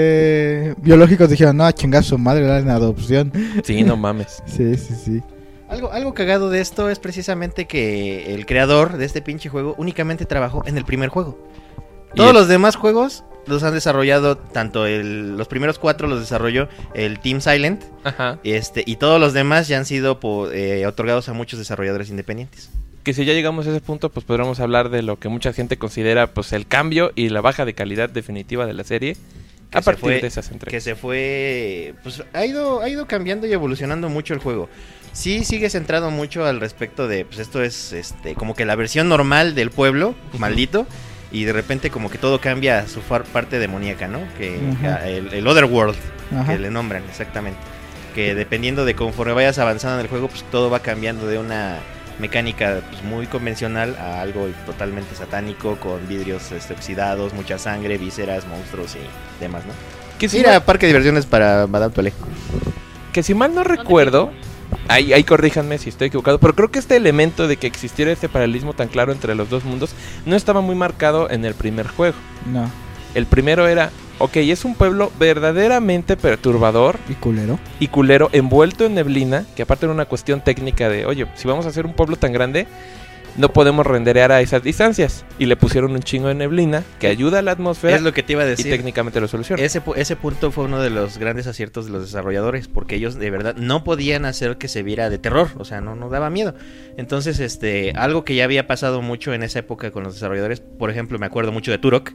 biológicos dijeron, no, chingar su madre, la en adopción. Sí, no mames. Sí. Algo cagado de esto es precisamente que el creador de este pinche juego únicamente trabajó en el primer juego. Todos los demás juegos los han desarrollado, tanto los primeros 4 los desarrolló el Team Silent. Ajá. Y todos los demás ya han sido otorgados a muchos desarrolladores independientes. Que si ya llegamos a ese punto, pues podríamos hablar de lo que mucha gente considera pues el cambio y la baja de calidad definitiva de la serie a partir de esas entregas. Que se fue, pues ha ido cambiando y evolucionando mucho el juego. Sí sigue centrado mucho al respecto de, pues esto es como que la versión normal del pueblo, maldito, y de repente como que todo cambia a su parte demoníaca, ¿no? Que el Otherworld, que le nombran exactamente. Que dependiendo de conforme vayas avanzando en el juego, pues todo va cambiando de una mecánica pues muy convencional a algo totalmente satánico, con vidrios oxidados, mucha sangre, vísceras, monstruos y demás, ¿no? Mira, parque de diversiones para Madame Tolé. Que si mal no recuerdo, ahí corríjanme si estoy equivocado, pero creo que este elemento de que existiera este paralelismo tan claro entre los dos mundos no estaba muy marcado en el primer juego. No. El primero era, ok, es un pueblo verdaderamente perturbador y culero, envuelto en neblina, que aparte era una cuestión técnica de, oye, si vamos a hacer un pueblo tan grande, no podemos renderear a esas distancias. Y le pusieron un chingo de neblina que ayuda a la atmósfera. Es lo que te iba a decir. Y técnicamente lo soluciona. Ese punto fue uno de los grandes aciertos de los desarrolladores, porque ellos de verdad no podían hacer que se viera de terror, o sea, no daba miedo. Entonces, algo que ya había pasado mucho en esa época con los desarrolladores, por ejemplo, me acuerdo mucho de Turok,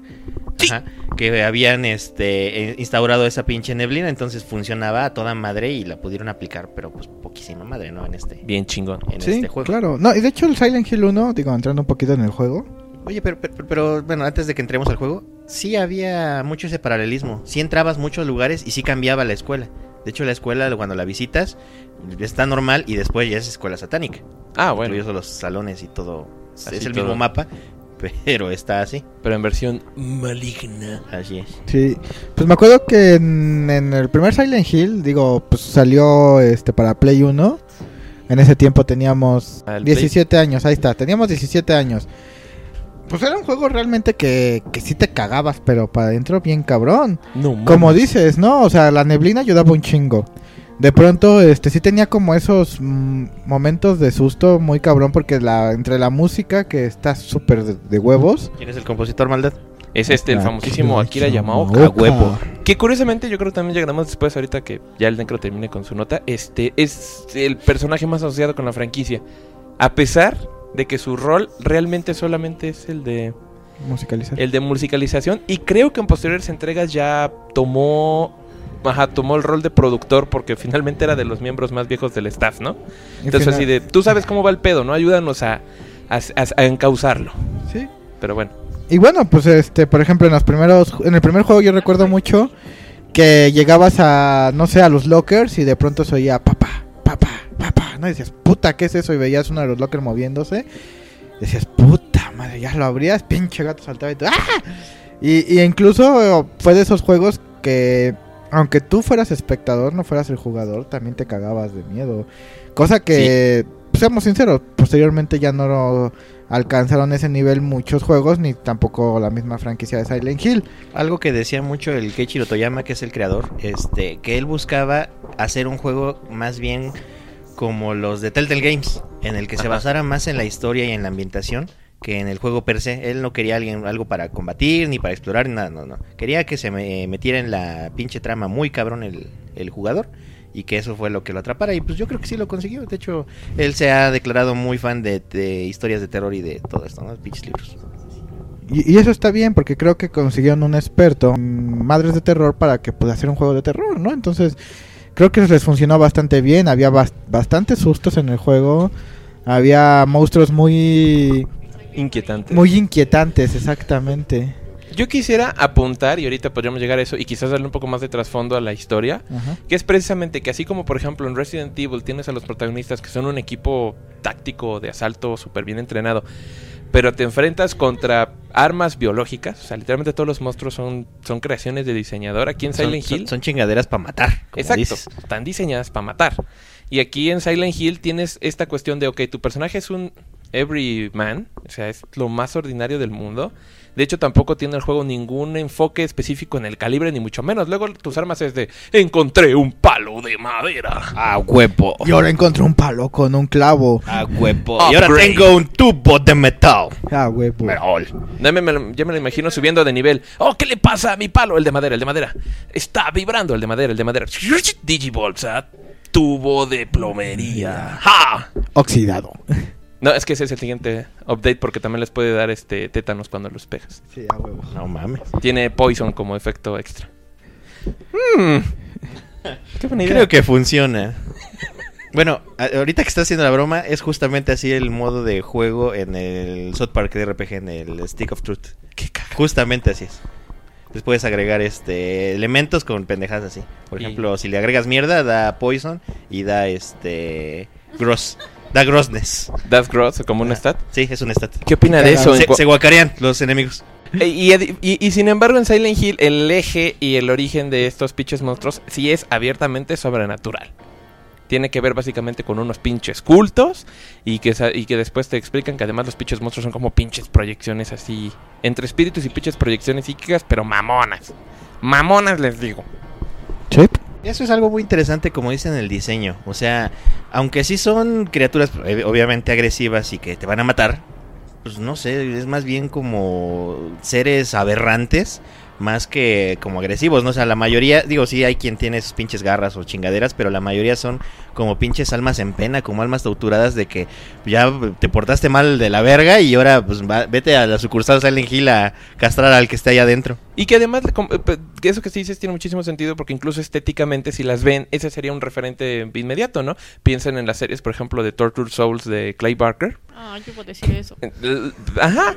que habían instaurado esa pinche neblina, entonces funcionaba a toda madre y la pudieron aplicar, pero pues poquísima madre, ¿no? Bien chingón. En este juego. Claro. No, y de hecho el Silent Hill 1, entrando un poquito en el juego. Oye, pero bueno, antes de que entremos al juego, sí había mucho ese paralelismo. Sí entrabas muchos lugares y sí cambiaba la escuela. De hecho, la escuela, cuando la visitas, está normal y después ya es escuela satánica. Ah, bueno. Incluidos los salones y todo. Así es el mismo mapa, pero está así. Pero en versión maligna. Así es. Sí, pues me acuerdo que en el primer Silent Hill, pues salió para Play 1. En ese tiempo teníamos 17 años, ahí está, teníamos 17 años. Pues era un juego realmente que sí te cagabas, pero para adentro bien cabrón. No, como dices, ¿no? O sea, la neblina ayudaba un chingo. De pronto, sí tenía como esos momentos de susto muy cabrón, porque entre la música que está súper de huevos. ¿Quién es el compositor, maldad? Es el famosísimo Akira Yamaoka. A huevo. Que curiosamente yo creo que también llegaremos después, ahorita que ya el Necro termine con su nota. Es el personaje más asociado con la franquicia. A pesar de que su rol realmente solamente es el de musicalizar. El de musicalización. Y creo que en posteriores entregas ya tomó el rol de productor, porque finalmente era de los miembros más viejos del staff, ¿no? Entonces así de, tú sabes cómo va el pedo, ¿no? Ayúdanos a encauzarlo. Sí. Pero bueno. Y bueno, pues por ejemplo, en el primer juego yo recuerdo mucho que llegabas a los lockers y de pronto se oía papá, ¿no? Y decías, puta, ¿qué es eso? Y veías uno de los lockers moviéndose. Y decías, puta madre, ya lo abrías, pinche gato saltaba y todo. ¡Ah! Y incluso fue de esos juegos que, aunque tú fueras espectador, no fueras el jugador, también te cagabas de miedo. Cosa que, seamos sinceros, posteriormente ya no alcanzaron ese nivel muchos juegos, ni tampoco la misma franquicia de Silent Hill. Algo que decía mucho el Keiichiro Toyama, que es el creador, que él buscaba hacer un juego más bien como los de Telltale Games, en el que se basara más en la historia y en la ambientación que en el juego per se. Él no quería algo para combatir, ni para explorar, ni nada, no. Quería que se metiera en la pinche trama muy cabrón el jugador, y que eso fue lo que lo atrapara, y pues yo creo que sí lo consiguió. De hecho, él se ha declarado muy fan de historias de terror y de todo esto, ¿no? Pinches libros. Y eso está bien, porque creo que consiguieron un experto en madres de terror para que pueda hacer un juego de terror, ¿no? Entonces, creo que les funcionó bastante bien. Había bastantes sustos en el juego. Había monstruos muy inquietantes, exactamente. Yo quisiera apuntar, y ahorita podríamos llegar a eso, y quizás darle un poco más de trasfondo a la historia, que es precisamente que así como por ejemplo en Resident Evil tienes a los protagonistas que son un equipo táctico de asalto súper bien entrenado, pero te enfrentas contra armas biológicas, o sea, literalmente todos los monstruos son creaciones de diseñador. Aquí en Silent Hill son chingaderas para matar, como exacto, dices. Están diseñadas para matar. Y aquí en Silent Hill tienes esta cuestión de, ok, tu personaje es un Everyman, o sea, es lo más ordinario del mundo. De hecho, tampoco tiene el juego ningún enfoque específico en el calibre, ni mucho menos. Luego tus armas es de, encontré un palo de madera. ¡Ah, huevo! Y ahora encontré un palo con un clavo. ¡Ah, huevo! Y ahora Upgrade. tengo un tubo de metal. Ah, huevo. Ya me lo imagino subiendo de nivel. Oh, ¿qué le pasa a mi palo? El de madera. Está vibrando el de madera. Digivolts, tubo de plomería. ¡Ja! Oxidado. No, es que ese es el siguiente update porque también les puede dar tétanos cuando los pegas. Sí, a huevo. No mames. Tiene poison como efecto extra. Qué buena idea. Creo que funciona. Bueno, ahorita que está haciendo la broma, es justamente así el modo de juego en el South Park de RPG, en el Stick of Truth. Qué caga. Justamente así es. Les puedes agregar elementos con pendejadas así. Por ejemplo, si le agregas mierda, da poison y da gross. Da grossness. ¿Das gross como un stat? Sí, es un stat. ¿Qué opina de eso? Se guacarean los enemigos. Y sin embargo en Silent Hill el eje y el origen de estos pinches monstruos sí es abiertamente sobrenatural. Tiene que ver básicamente con unos pinches cultos y que después te explican que además los pinches monstruos son como pinches proyecciones así, entre espíritus y pinches proyecciones psíquicas, pero mamonas. Mamonas les digo. Sí. Eso es algo muy interesante, como dicen en el diseño. O sea, aunque sí son criaturas obviamente agresivas y que te van a matar, pues no sé, es más bien como seres aberrantes, más que como agresivos, ¿no? O sea, la mayoría, digo, sí hay quien tiene sus pinches garras o chingaderas, pero la mayoría son como pinches almas en pena, como almas torturadas de que ya te portaste mal de la verga y ahora pues vete a la sucursal Silent Hill a castrar al que esté allá adentro. Y que además, que eso que sí dices tiene muchísimo sentido porque incluso estéticamente, si las ven, ese sería un referente inmediato, ¿no? Piensen en las series, por ejemplo, de Tortured Souls de Clay Barker. Ah, yo puedo decir eso. Ajá.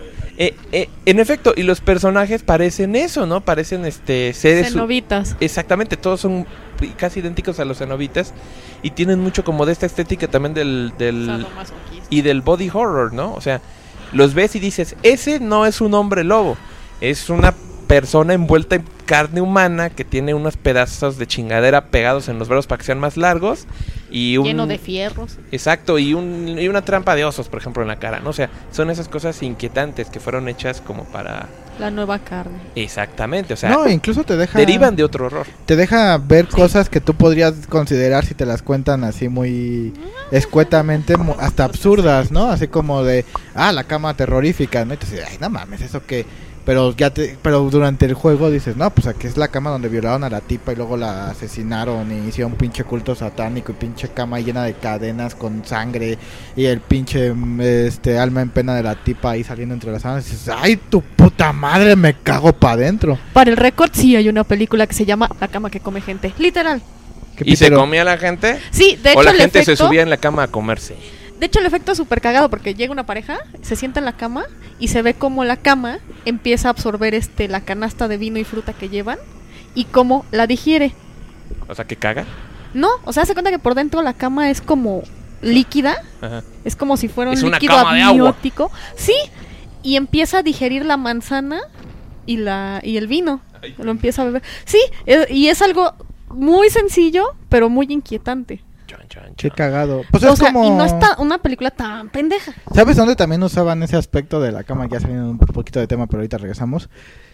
En efecto, y los personajes parecen eso, ¿no? Parecen seres... Cenobitas. Exactamente, todos son casi idénticos a los cenobitas y tienen mucho como de esta estética también del Sadomasoquista. y del body horror, ¿no? O sea, los ves y dices, ese no es un hombre lobo, es una persona envuelta en carne humana que tiene unos pedazos de chingadera pegados en los brazos para que sean más largos y Lleno de fierros. Exacto, y una trampa de osos, por ejemplo, en la cara, ¿no? O sea, son esas cosas inquietantes que fueron hechas como para... La nueva carne. Exactamente, o sea, No, incluso te deja... derivan de otro horror. Te deja ver cosas que tú podrías considerar si te las cuentan así muy escuetamente, hasta absurdas, ¿no? Así como de, la cama terrorífica, ¿no? Y te dices, ay, no mames, ¿eso qué? Pero durante el juego dices, no, pues aquí es la cama donde violaron a la tipa y luego la asesinaron y hicieron un pinche culto satánico y pinche cama llena de cadenas con sangre y el pinche alma en pena de la tipa ahí saliendo entre las sábanas y dices, ay, tu puta madre, me cago pa' adentro. Para el récord, sí hay una película que se llama La cama que come gente. Literal. ¿Y se comía la gente? Sí, de hecho ¿O la el gente efecto... se subía en la cama a comerse? De hecho, el efecto es súper cagado porque llega una pareja, se sienta en la cama y se ve como la cama empieza a absorber la canasta de vino y fruta que llevan y cómo la digiere. O sea, ¿que caga? No, o sea, se cuenta que por dentro la cama es como líquida. Ajá. Es como si fuera un Es una líquido cama de agua. amniótico. Sí, y empieza a digerir la manzana y el vino. Ay. Lo empieza a beber. Sí, y es algo muy sencillo, pero muy inquietante. Chan, chan, Qué chan. cagado. Pues O es sea, como... y no está una película tan pendeja. ¿Sabes dónde también usaban ese aspecto de la cama? Ya saliendo un poquito de tema, pero ahorita regresamos.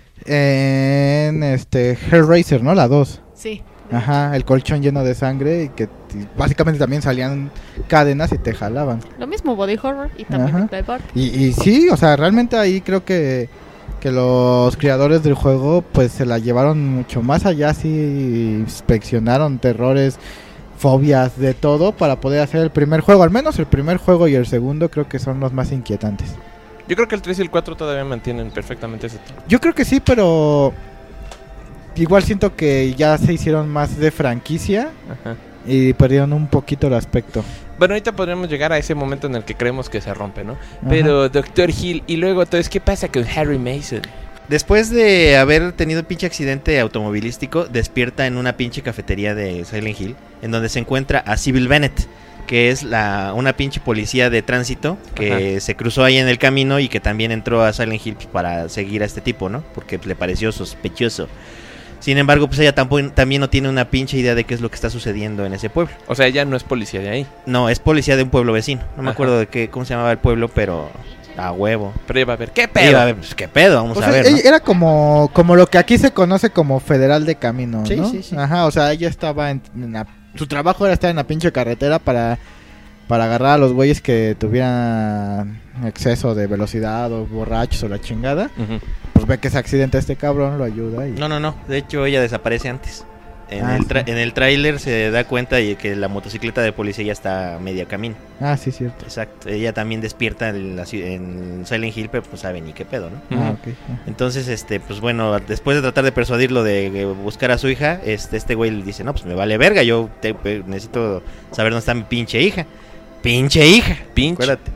En Hellraiser, ¿no? La 2. Sí. Ajá, el colchón lleno de sangre y que básicamente también salían cadenas y te jalaban. Lo mismo Body Horror y también Ajá. Play Bar. Y sí, o sea, realmente ahí creo que los creadores del juego pues se la llevaron mucho más allá, sí inspeccionaron terrores, fobias, de todo para poder hacer el primer juego. Al menos el primer juego y el segundo creo que son los más inquietantes. Yo creo que el 3 y el 4 todavía mantienen perfectamente ese tono. Yo creo que sí, pero igual siento que ya se hicieron más de franquicia Ajá. y perdieron un poquito el aspecto. Bueno, ahorita podríamos llegar a ese momento en el que creemos que se rompe, ¿no? Ajá. Pero Dr. Hill, y luego, entonces, ¿qué pasa con Harry Mason? Después de haber tenido un pinche accidente automovilístico, despierta en una pinche cafetería de Silent Hill, en donde se encuentra a Sybil Bennett, que es una pinche policía de tránsito que Ajá. se cruzó ahí en el camino y que también entró a Silent Hill para seguir a este tipo, ¿no? Porque le pareció sospechoso. Sin embargo, pues ella también no tiene una pinche idea de qué es lo que está sucediendo en ese pueblo. O sea, ella no es policía de ahí. No, es policía de un pueblo vecino. No me Ajá. acuerdo de cómo se llamaba el pueblo, pero a huevo. Pero iba a ver, ¿qué Iba pedo? a ver, pues, qué pedo, vamos O a sea, ver, ¿no? era como lo que aquí se conoce como federal de camino, Sí, ¿no? sí, sí. Ajá, o sea, ella estaba su trabajo era estar en la pinche carretera para agarrar a los güeyes que tuvieran exceso de velocidad o borrachos o la chingada. Ujú. Pues ve que se accidenta este cabrón, lo ayuda y... No. De hecho, ella desaparece antes. En Ah, en el tráiler se da cuenta de que la motocicleta de policía ya está a media camino. Ah, sí, cierto. Exacto. Ella también despierta en Silent Hill, pero pues sabe ni qué pedo, ¿no? Ah, Ujú. ok. Entonces, pues bueno, después de tratar de persuadirlo de buscar a su hija, este güey le dice, no, pues me vale verga, yo necesito saber dónde está mi pinche hija. Pinche hija. Pinche. Acuérdate.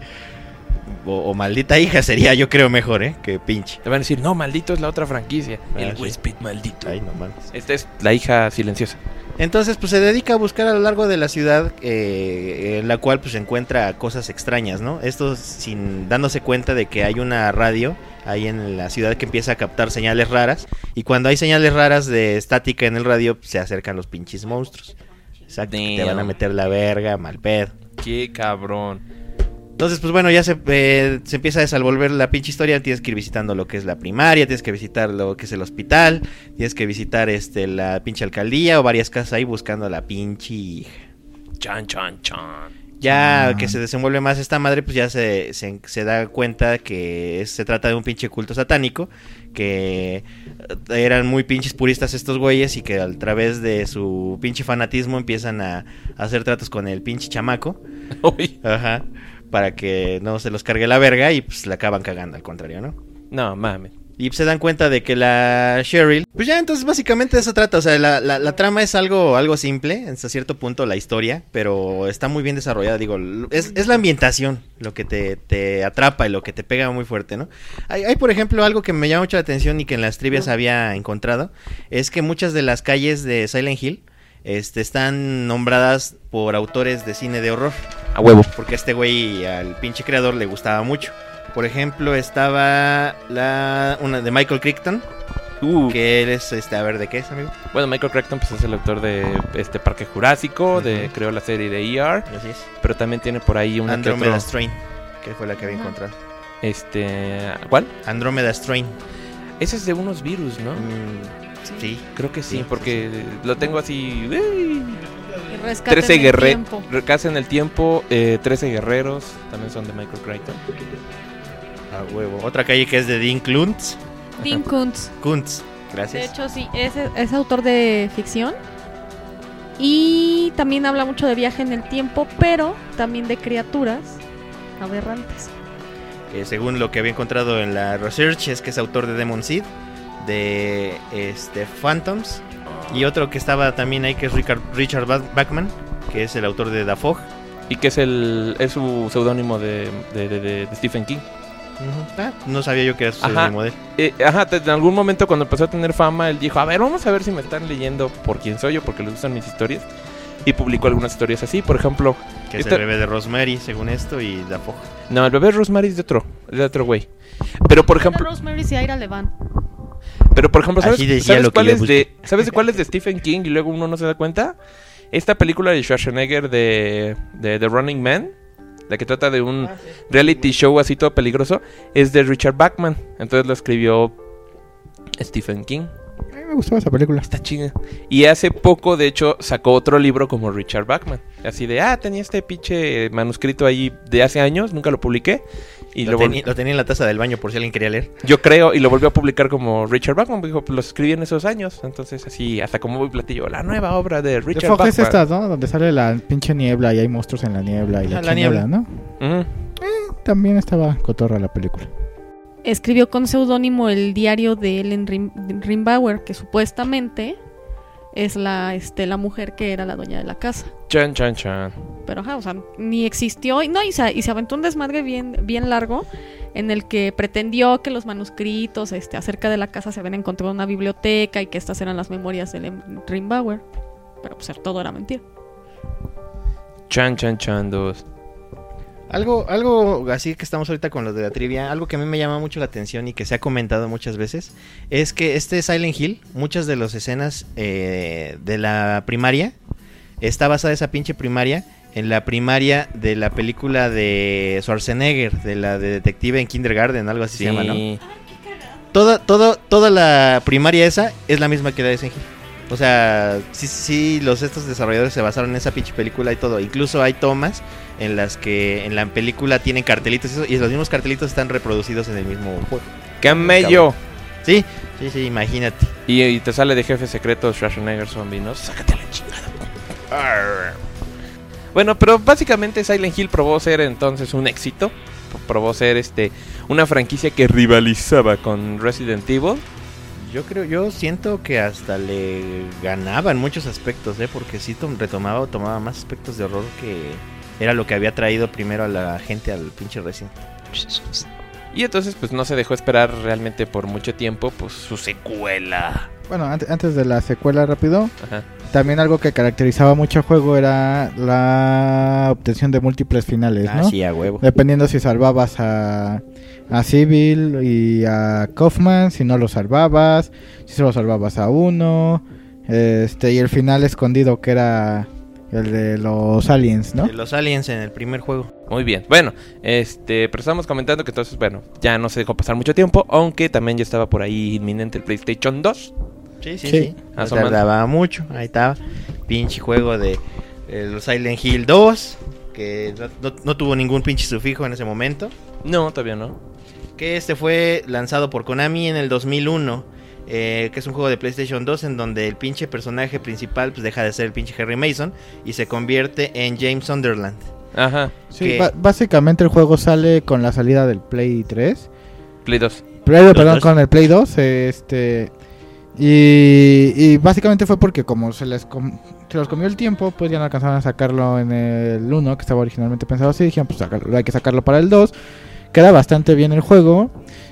O maldita hija sería, yo creo, mejor, que pinche. Te van a decir, no, maldito es la otra franquicia. Ah, El sí. Westpit maldito. Ay, no mames. Esta es la hija silenciosa. Entonces, pues se dedica a buscar a lo largo de la ciudad, en la cual pues encuentra cosas extrañas, ¿no? Esto sin dándose cuenta de que hay una radio ahí en la ciudad que empieza a captar señales raras. Y cuando hay señales raras de estática en el radio, pues, se acercan los pinches monstruos. Exacto, que te van a Damn. meter la verga, mal pedo. Qué cabrón. Entonces, pues bueno, ya se empieza a desenvolver la pinche historia. Tienes que ir visitando lo que es la primaria, tienes que visitar lo que es el hospital, tienes que visitar la pinche alcaldía o varias casas ahí buscando a la pinche hija. Chan. Ya que se desenvuelve más esta madre, pues ya se da cuenta que se trata de un pinche culto satánico, que eran muy pinches puristas estos güeyes y que a través de su pinche fanatismo empiezan a hacer tratos con el pinche chamaco. Uy. Ajá. Para que no se los cargue la verga y pues la acaban cagando, al contrario, ¿no? No, mames. Y se dan cuenta de que la Cheryl... Pues ya, entonces básicamente de eso trata. O sea, la trama es algo simple, hasta cierto punto la historia, pero está muy bien desarrollada. Digo, es la ambientación lo que te atrapa y lo que te pega muy fuerte, ¿no? Hay, por ejemplo, algo que me llama mucho la atención y que en las trivias había encontrado, es que muchas de las calles de Silent Hill están nombradas por autores de cine de horror. A huevo. Porque a este güey, al pinche creador, le gustaba mucho. Por ejemplo, estaba una de Michael Crichton, que él es, a ver, ¿de qué es, amigo? Bueno, Michael Crichton pues, es el autor de Parque Jurásico, Ujú. creó la serie de ER, Así es. pero también tiene por ahí una que Andromeda otro, Strain, que fue la que había encontrado. ¿cuál? Andromeda Strain. Ese es de unos virus, ¿no? Sí. Creo que sí, Sí, porque lo tengo así... Y rescate 13 en el guerreros, tiempo. Casa en el tiempo, 13 guerreros, también son de Michael Crichton. A huevo. Otra calle que es de Dean Kuntz. Dean Kuntz. Kuntz. De Gracias. hecho, sí, es autor de ficción. Y también habla mucho de viaje en el tiempo, pero también de criaturas aberrantes. Según lo que había encontrado en la research, es que es autor de Demon Seed, de Phantoms, y otro que estaba también ahí que es Richard Bachman, que es el autor de The Fog. Y que es su seudónimo de Stephen King. No sabía yo que era su Ajá. seudónimo de él. En algún momento cuando empezó a tener fama, él dijo, a ver, vamos a ver si me están leyendo por quién soy o porque les gustan mis historias. Y publicó algunas historias así, por ejemplo... Que es el bebé de Rosemary, según esto, y The Fog. No, el bebé de Rosemary es de otro güey. Pero por ejemplo... Rosemary y Ira Levant. Pero por ejemplo, ¿sabes, Así decía ¿sabes lo que cuál yo es ¿sabes de cuál es de Stephen King y luego uno no se da cuenta? Esta película de Schwarzenegger de The Running Man, la que trata de un reality show así todo peligroso, es de Richard Bachman. Entonces lo escribió Stephen King. A mí me gustó esa película. Está chida. Y hace poco, de hecho, sacó otro libro como Richard Bachman. Así de, tenía este pinche manuscrito ahí de hace años, nunca lo publiqué. Y Lo tenía en la taza del baño por si alguien quería leer. yo creo, y lo volvió a publicar como Richard Bachman. Dijo, pues lo escribí en esos años. Entonces, así, hasta como voy platillo, la nueva obra de The Richard Fog Bachman. es esta, ¿no? Donde sale la pinche niebla y hay monstruos en la niebla y la La chingada, niebla. ¿no? Ujú. También estaba cotorra la película. Escribió con seudónimo el diario de Ellen Rimbauer, que supuestamente es la mujer que era la dueña de la casa. Chan, chan, chan. Pero o sea, ni existió. Y se aventó un desmadre bien largo en el que pretendió que los manuscritos acerca de la casa se habían encontrado en una biblioteca y que estas eran las memorias de Ellen Rimbauer. Pero pues todo era mentira. Chan, chan, chan, dos. Algo así que estamos ahorita con los de la trivia, algo que a mí me llama mucho la atención y que se ha comentado muchas veces, es que Silent Hill, muchas de las escenas de la primaria, está basada esa pinche primaria en la primaria de la película de Schwarzenegger, de la de Detective en Kindergarten, algo así se llama, ¿no? Toda la primaria esa es la misma que la de Silent Hill. O sea, sí, estos desarrolladores se basaron en esa pinche película y todo. Incluso hay tomas en las que en la película tienen cartelitos y los mismos cartelitos están reproducidos en el mismo juego. ¡Camello! Sí, imagínate. Y te sale de jefe secreto Schwarzenegger Zombie, ¿no? Sácate la chingada. Arr. Bueno, pero básicamente Silent Hill probó ser entonces un éxito. Probó ser una franquicia que rivalizaba con Resident Evil. Yo siento que hasta le ganaba en muchos aspectos, porque sí tomaba más aspectos de horror que era lo que había traído primero a la gente al pinche Resident. Y entonces pues no se dejó esperar realmente por mucho tiempo pues su secuela. Bueno, antes de la secuela rápido, Ajá. también algo que caracterizaba mucho el juego era la obtención de múltiples finales, ¿no? Sí, a huevo. Dependiendo si salvabas a Civil y a Kaufman, si no lo salvabas, si solo salvabas a uno, y el final escondido que era el de los aliens, ¿no? De los aliens en el primer juego. Muy bien, bueno, pero estamos comentando que entonces, bueno, ya no se dejó pasar mucho tiempo, aunque también ya estaba por ahí inminente el PlayStation 2. Sí. No tardaba mucho, ahí estaba. Pinche juego de los Silent Hill 2, que no tuvo ningún pinche sufijo en ese momento. No, todavía no. Que fue lanzado por Konami en el 2001, que es un juego de PlayStation 2 en donde el pinche personaje principal pues deja de ser el pinche Harry Mason y se convierte en James Sunderland. Ajá. Sí, básicamente el juego sale con la salida del Play 3. Play 2. Con el Play 2, y básicamente fue porque como se los comió el tiempo, pues ya no alcanzaron a sacarlo en el 1, que estaba originalmente pensado así, dijeron pues hay que sacarlo para el 2. Queda bastante bien el juego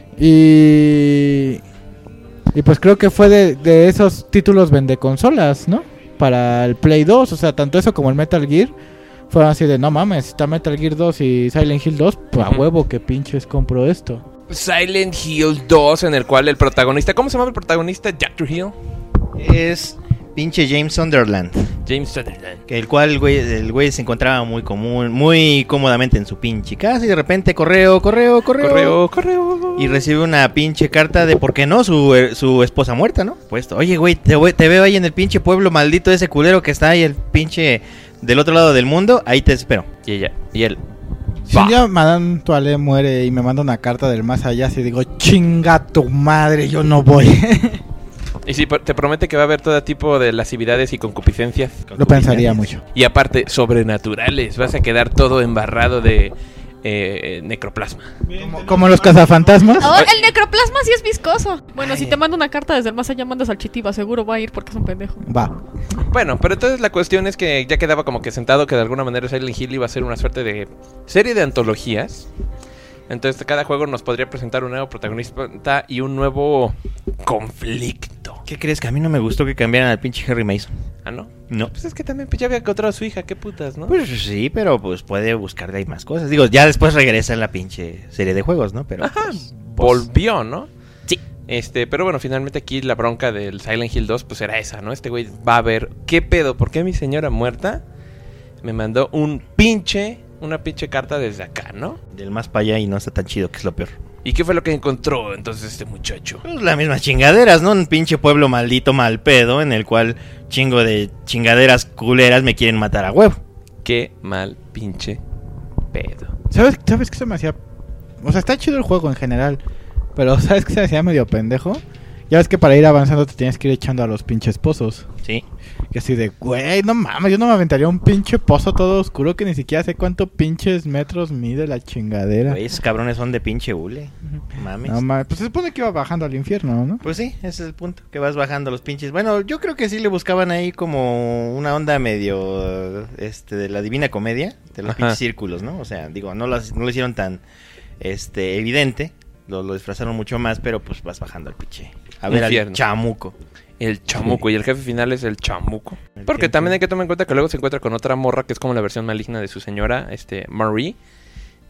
y pues creo que fue de esos títulos vende consolas, ¿no? Para el Play 2, o sea, tanto eso como el Metal Gear fueron así de no mames, está Metal Gear 2 y Silent Hill 2, pues a huevo que pinches compro esto. Silent Hill 2, en el cual el protagonista, ¿cómo se llama el protagonista? Jack Trujillo. Es pinche James Sunderland. Que el cual el güey se encontraba muy cómodamente en su pinche casa y de repente correo. Y recibe una pinche carta de, ¿por qué no? Su esposa muerta, ¿no? Puesto, oye güey, te veo ahí en el pinche pueblo maldito ese culero que está ahí el pinche del otro lado del mundo, ahí te espero. Y él. Si un día Madame Toilette muere y me manda una carta del más allá, si digo, chinga tu madre, yo no voy. Y si te promete que va a haber todo tipo de lascividades y concupiscencias. Lo pensaría mucho. Y aparte, sobrenaturales. Vas a quedar todo embarrado de necroplasma. Como los cazafantasmas. Oh, el necroplasma sí es viscoso. Bueno, si te manda una carta desde el más allá, mandas al Chitiba, seguro va a ir porque es un pendejo. Va. Bueno, pero entonces la cuestión es que ya quedaba como que sentado que de alguna manera Silent Hill iba a ser una suerte de serie de antologías. Entonces cada juego nos podría presentar un nuevo protagonista y un nuevo conflicto. ¿Qué crees? Que a mí no me gustó que cambiaran al pinche Harry Mason. ¿Ah, no? No. Pues es que también ya había encontrado a su hija, qué putas, ¿no? Pues sí, pero pues puede buscar de ahí más cosas. Digo, ya después regresa en la pinche serie de juegos, ¿no? Pero ajá, pues, volvió, ¿no? Sí. Pero bueno, finalmente aquí la bronca del Silent Hill 2 pues era esa, ¿no? Este güey va a ver, ¿qué pedo? ¿Por qué mi señora muerta me mandó una pinche carta desde acá, ¿no? Del más para allá y no está tan chido, que es lo peor. ¿Y qué fue lo que encontró entonces este muchacho? Pues las mismas chingaderas, ¿no? Un pinche pueblo maldito mal pedo en el cual chingo de chingaderas culeras me quieren matar a huevo. Qué mal pinche pedo. ¿Sabes qué se me hacía? O sea, está chido el juego en general, pero ¿sabes qué se me hacía medio pendejo? Ya ves que para ir avanzando te tienes que ir echando a los pinches pozos. Sí. Que así de, güey, no mames, yo no me aventaría un pinche pozo todo oscuro que ni siquiera sé cuánto pinches metros mide la chingadera. Güey, esos cabrones son de pinche hule. Mames. No mames, pues se supone que iba bajando al infierno, ¿no? Pues sí, ese es el punto, que vas bajando los pinches. Bueno, yo creo que sí le buscaban ahí como una onda medio de la Divina Comedia, de los pinches círculos, ¿no? O sea, digo, no lo hicieron tan evidente, lo disfrazaron mucho más, pero pues vas bajando al pinche. A ver, infierno. Al chamuco. El chamuco, y el jefe final es el chamuco. Porque también hay que tomar en cuenta que luego se encuentra con otra morra que es como la versión maligna de su señora, Marie.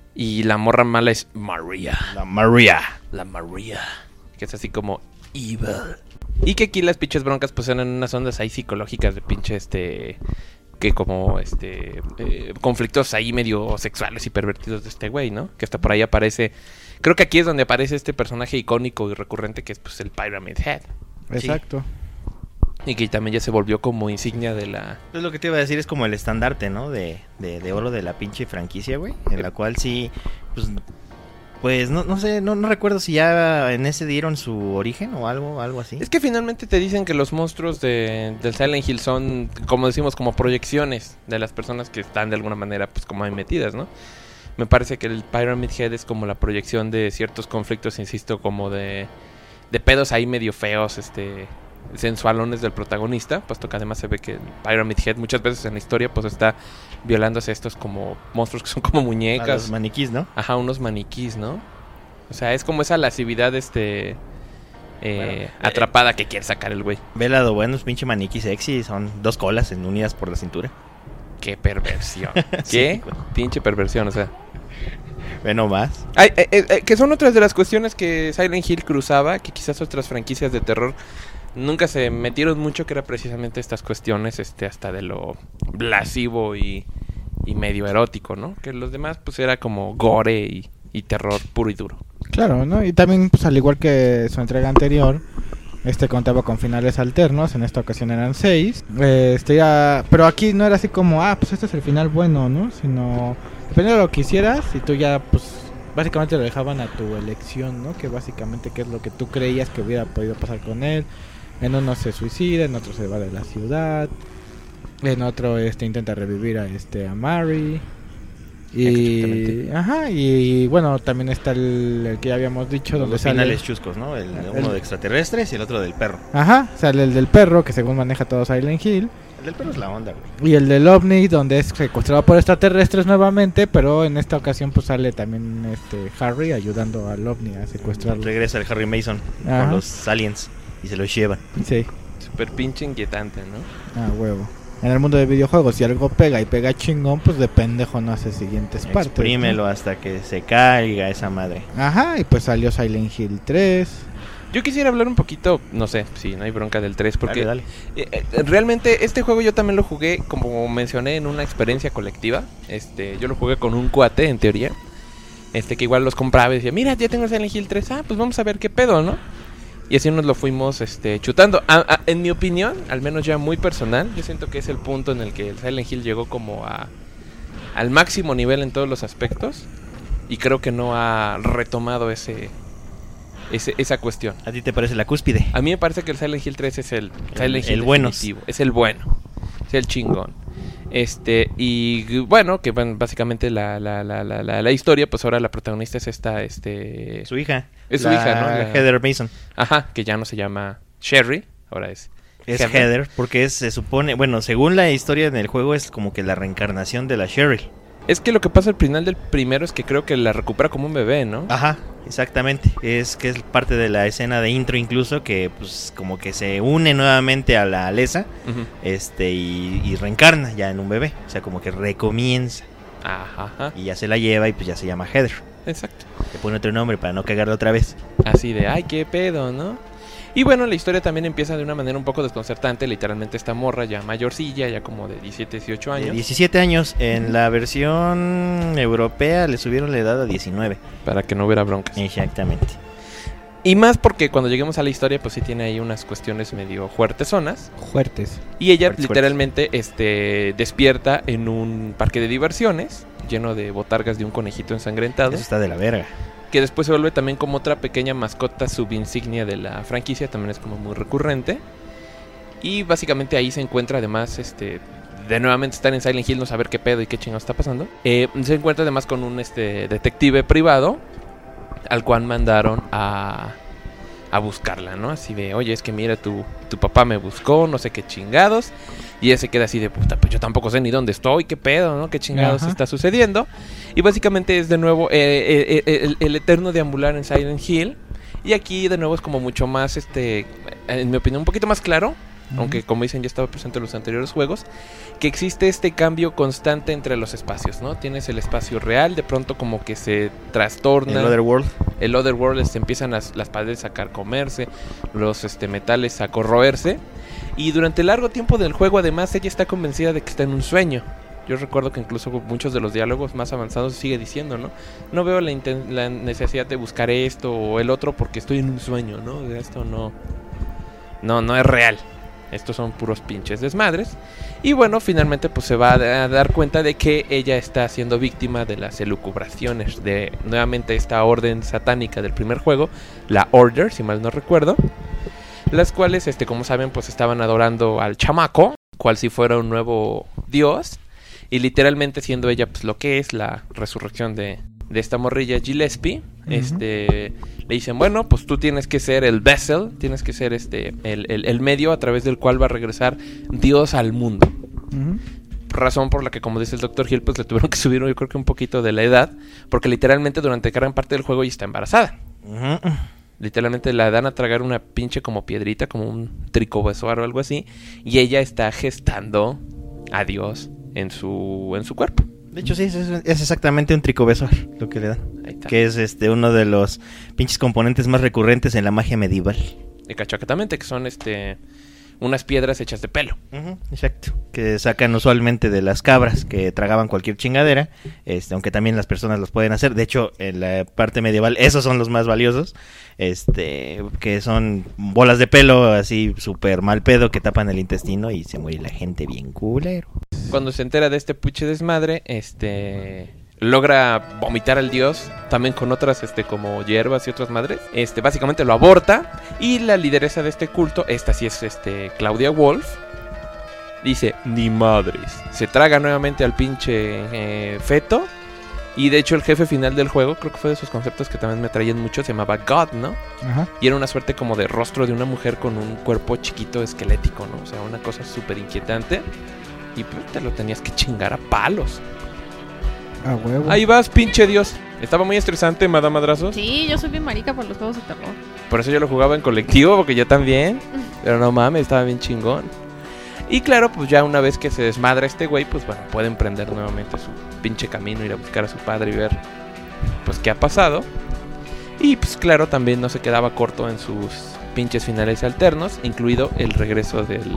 Y la morra mala es Maria. La Maria. La Maria. Que es así como evil. Y que aquí las pinches broncas pues eran unas ondas ahí psicológicas de pinche que como conflictos ahí medio sexuales y pervertidos de este güey, ¿no? Que hasta por ahí aparece. Creo que aquí es donde aparece este personaje icónico y recurrente que es pues el Pyramid Head. Exacto. Y que también ya se volvió como insignia de la... Pues lo que te iba a decir es como el estandarte, ¿no? De oro de la pinche franquicia, güey. En la cual sí, pues no sé, no recuerdo si ya en ese dieron su origen o algo así. Es que finalmente te dicen que los monstruos del Silent Hill son, como decimos, como proyecciones de las personas que están de alguna manera pues como ahí metidas, ¿no? Me parece que el Pyramid Head es como la proyección de ciertos conflictos, insisto, como de pedos ahí medio feos, sensualones del protagonista, puesto que además se ve que el Pyramid Head muchas veces en la historia pues está violándose a estos como monstruos que son como muñecas. A los maniquís, ¿no? Ajá, unos maniquís, ¿no? O sea, es como esa lascividad atrapada que quiere sacar el güey. Ve el lado bueno, es pinche maniquí sexy, son 2 colas unidas por la cintura. Qué perversión. Sí, ¿Qué? güey. Pinche perversión, o sea. Ve nomás. Que son otras de las cuestiones que Silent Hill cruzaba, que quizás otras franquicias de terror nunca se metieron mucho, que era precisamente estas cuestiones, hasta de lo lascivo y medio erótico, ¿no? Que los demás, pues, era como gore y terror puro y duro. Claro, ¿no? Y también, pues, al igual que su entrega anterior, contaba con finales alternos. En esta ocasión eran 6. Pero aquí no era así como, pues este es el final bueno, ¿no? Sino, dependiendo de lo que hicieras, y tú ya, pues, básicamente lo dejaban a tu elección, ¿no? Que básicamente qué es lo que tú creías que hubiera podido pasar con él. En uno se suicida, en otro se va de la ciudad, en otro intenta revivir a Mary. Y bueno, también está el que ya habíamos dicho, donde los sale finales chuscos, ¿no? Uno de extraterrestres y el otro del perro. Ajá, sale el del perro, que según maneja todo Silent Hill. El del perro es la onda, güey. Y el del OVNI, donde es secuestrado por extraterrestres nuevamente, pero en esta ocasión pues sale también Harry ayudando al OVNI a secuestrarlo. Regresa el Harry Mason Ajá. con los aliens y se los llevan. Sí. Súper pinche inquietante, ¿no? Huevo. En el mundo de videojuegos, si algo pega y pega chingón, pues de pendejo no hace siguientes partes. Exprímelo, ¿no? Hasta que se caiga esa madre. Ajá, y pues salió Silent Hill 3. Yo quisiera hablar un poquito, no sé, si no hay bronca del 3, porque dale. Realmente este juego yo también lo jugué, como mencioné, en una experiencia colectiva. Yo lo jugué con un cuate, en teoría, que igual los compraba y decía, mira, ya tengo Silent Hill 3, pues vamos a ver qué pedo, ¿no? Y así nos lo fuimos chutando. En mi opinión, al menos ya muy personal, yo siento que es el punto en el que el Silent Hill llegó como al máximo nivel en todos los aspectos. Y creo que no ha retomado esa cuestión. ¿A ti te parece la cúspide? A mí me parece que el Silent Hill 3 es el Silent Hill bueno. definitivo. Es el bueno. Es el chingón. Y bueno, que básicamente la historia, pues ahora la protagonista es su hija. Es su hija, ¿no? Heather Mason. Ajá, que ya no se llama Sherry, ahora es Heather, porque se supone, bueno, según la historia en el juego es como que la reencarnación de la Sherry. Es que lo que pasa al final del primero es que creo que la recupera como un bebé, ¿no? Ajá, exactamente. Es parte de la escena de intro incluso, que pues como que se une nuevamente a la Alessa, y reencarna ya en un bebé. O sea, como que recomienza. Ajá. Y ya se la lleva y pues ya se llama Heather. Exacto. Le pone otro nombre para no cagarla otra vez. Así de, ay, qué pedo, ¿no? Y bueno, la historia también empieza de una manera un poco desconcertante. Literalmente esta morra ya mayorcilla, ya como de 17, 18 años. 17 años. En la versión europea le subieron la edad a 19. Para que no hubiera broncas. Exactamente. Y más porque cuando lleguemos a la historia, pues sí tiene ahí unas cuestiones medio fuertes. Y ella literalmente despierta en un parque de diversiones, lleno de botargas de un conejito ensangrentado. Eso está de la verga. Que después se vuelve también como otra pequeña mascota subinsignia de la franquicia, también es como muy recurrente. Y básicamente ahí se encuentra además, de nuevamente estar en Silent Hill, no saber qué pedo y qué chingados está pasando. Se encuentra además con un detective privado, al cual mandaron a buscarla, ¿no? Así de, oye, es que mira, tu papá me buscó, no sé qué chingados. Y ella se queda así de, puta, pues yo tampoco sé ni dónde estoy, qué pedo, ¿no? Qué chingados está sucediendo. Y básicamente es de nuevo el eterno deambular en Silent Hill. Y aquí de nuevo es como mucho más, en mi opinión, un poquito más claro aunque como dicen ya estaba presente en los anteriores juegos, que existe este cambio constante entre los espacios, ¿no? Tienes el espacio real, de pronto como que se trastorna. El Otherworld empiezan las paredes a carcomerse, los metales a corroerse, y durante largo tiempo del juego además ella está convencida de que está en un sueño. Yo recuerdo que incluso muchos de los diálogos más avanzados sigue diciendo, ¿no? No veo la necesidad de buscar esto o el otro porque estoy en un sueño, ¿no? Esto no es real. Estos son puros pinches desmadres. Y bueno, finalmente pues se va a dar cuenta de que ella está siendo víctima de las elucubraciones de nuevamente esta orden satánica del primer juego, la Order, si mal no recuerdo, las cuales, como saben, pues estaban adorando al chamaco, cual si fuera un nuevo dios, y literalmente siendo ella pues lo que es la resurrección de esta morrilla Gillespie. Le dicen, bueno, pues tú tienes que ser el vessel, tienes que ser el medio a través del cual va a regresar Dios al mundo. Razón por la que, como dice el Dr. Hill, pues le tuvieron que subir yo creo que un poquito de la edad, porque literalmente durante gran parte del juego ella está embarazada. Literalmente la dan a tragar una pinche como piedrita, como un tricobesoar o algo así, y ella está gestando a Dios en su cuerpo. De hecho, sí, es exactamente un tricobesoar lo que le dan. Que es uno de los pinches componentes más recurrentes en la magia medieval. Exactamente, que son unas piedras hechas de pelo. Exacto. Que sacan usualmente de las cabras que tragaban cualquier chingadera. Aunque también las personas los pueden hacer. De hecho, en la parte medieval, esos son los más valiosos. Que son bolas de pelo así súper mal pedo que tapan el intestino y se muere la gente bien culero. Cuando se entera de este puche desmadre, logra vomitar al dios, también con otras como hierbas y otras madres. Básicamente lo aborta, y la lideresa de este culto, esta sí es Claudia Wolf, dice, ni madres. Se traga nuevamente al pinche feto. Y de hecho el jefe final del juego, creo que fue de esos conceptos que también me atraían mucho, se llamaba God, ¿no? Ajá. Y era una suerte como de rostro de una mujer con un cuerpo chiquito esquelético, ¿no? O sea, una cosa súper inquietante. Y pues te lo tenías que chingar a palos. A huevo. Ahí vas, pinche dios. Estaba muy estresante, Madame Madrazos. Sí, yo soy bien marica por los juegos de terror. Por eso yo lo jugaba en colectivo, porque yo también. Pero no mames, estaba bien chingón. Y claro, pues ya una vez que se desmadra este güey, pues bueno, puede emprender nuevamente su pinche camino, ir a buscar a su padre y ver pues qué ha pasado. Y pues claro, también no se quedaba corto en sus pinches finales alternos, incluido el regreso del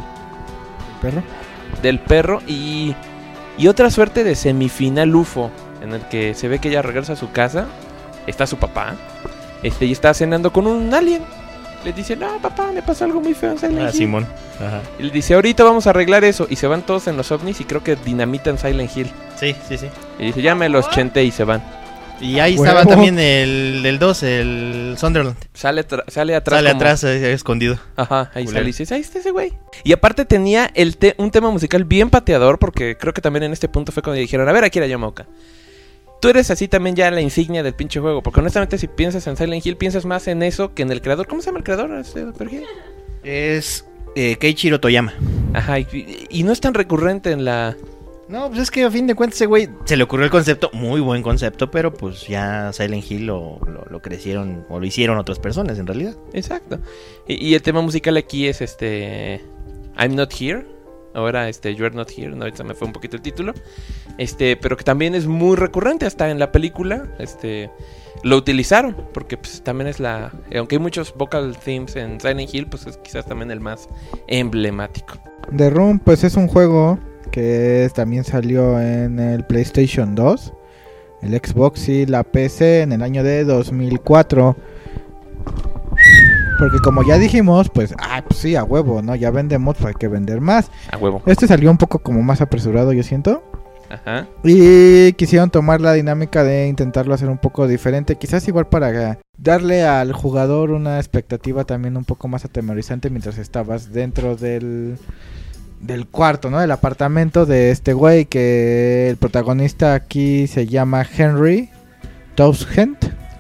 perro y otra suerte de semifinal UFO, en el que se ve que ella regresa a su casa, está su papá, y está cenando con un alien. Le dice, no, papá, me pasó algo muy feo en Silent Hill. Simón. Ajá. Y le dice, ahorita vamos a arreglar eso. Y se van todos en los ovnis y creo que dinamitan Silent Hill. Sí. Y dice, ya me los chenté y se van. Y ahí estaba también el 2, el Sunderland. Sale atrás. Sale atrás, escondido. Ajá, ahí sale y dices, ahí está ese güey. Y aparte tenía un tema musical bien pateador, porque creo que también en este punto fue cuando dijeron, a ver, Akira Yamaoka, tú eres así también ya la insignia del pinche juego. Porque honestamente si piensas en Silent Hill, piensas más en eso que en el creador. ¿Cómo se llama el creador, Dr. Hill? Es Keiichiro Toyama. Ajá, y no es tan recurrente en la... No, pues es que a fin de cuentas ese güey se le ocurrió el concepto, muy buen concepto, pero pues ya Silent Hill lo crecieron o lo hicieron otras personas en realidad. Exacto. Y el tema musical aquí es I'm Not Here. Ahora You're Not Here, no, ahorita me fue un poquito el título. Pero que también es muy recurrente hasta en la película. Lo utilizaron porque pues también es aunque hay muchos vocal themes en Silent Hill, pues es quizás también el más emblemático. The Room pues es un juego que también salió en el PlayStation 2, el Xbox y la PC en el año de 2004. Porque como ya dijimos, pues sí, a huevo, ¿no? Ya vendemos, pues hay que vender más. A huevo. Salió un poco como más apresurado, yo siento. Ajá. Y quisieron tomar la dinámica de intentarlo hacer un poco diferente, quizás igual para darle al jugador una expectativa también un poco más atemorizante mientras estabas dentro del cuarto, ¿no? Del apartamento de este güey, que el protagonista aquí se llama Henry Townsend.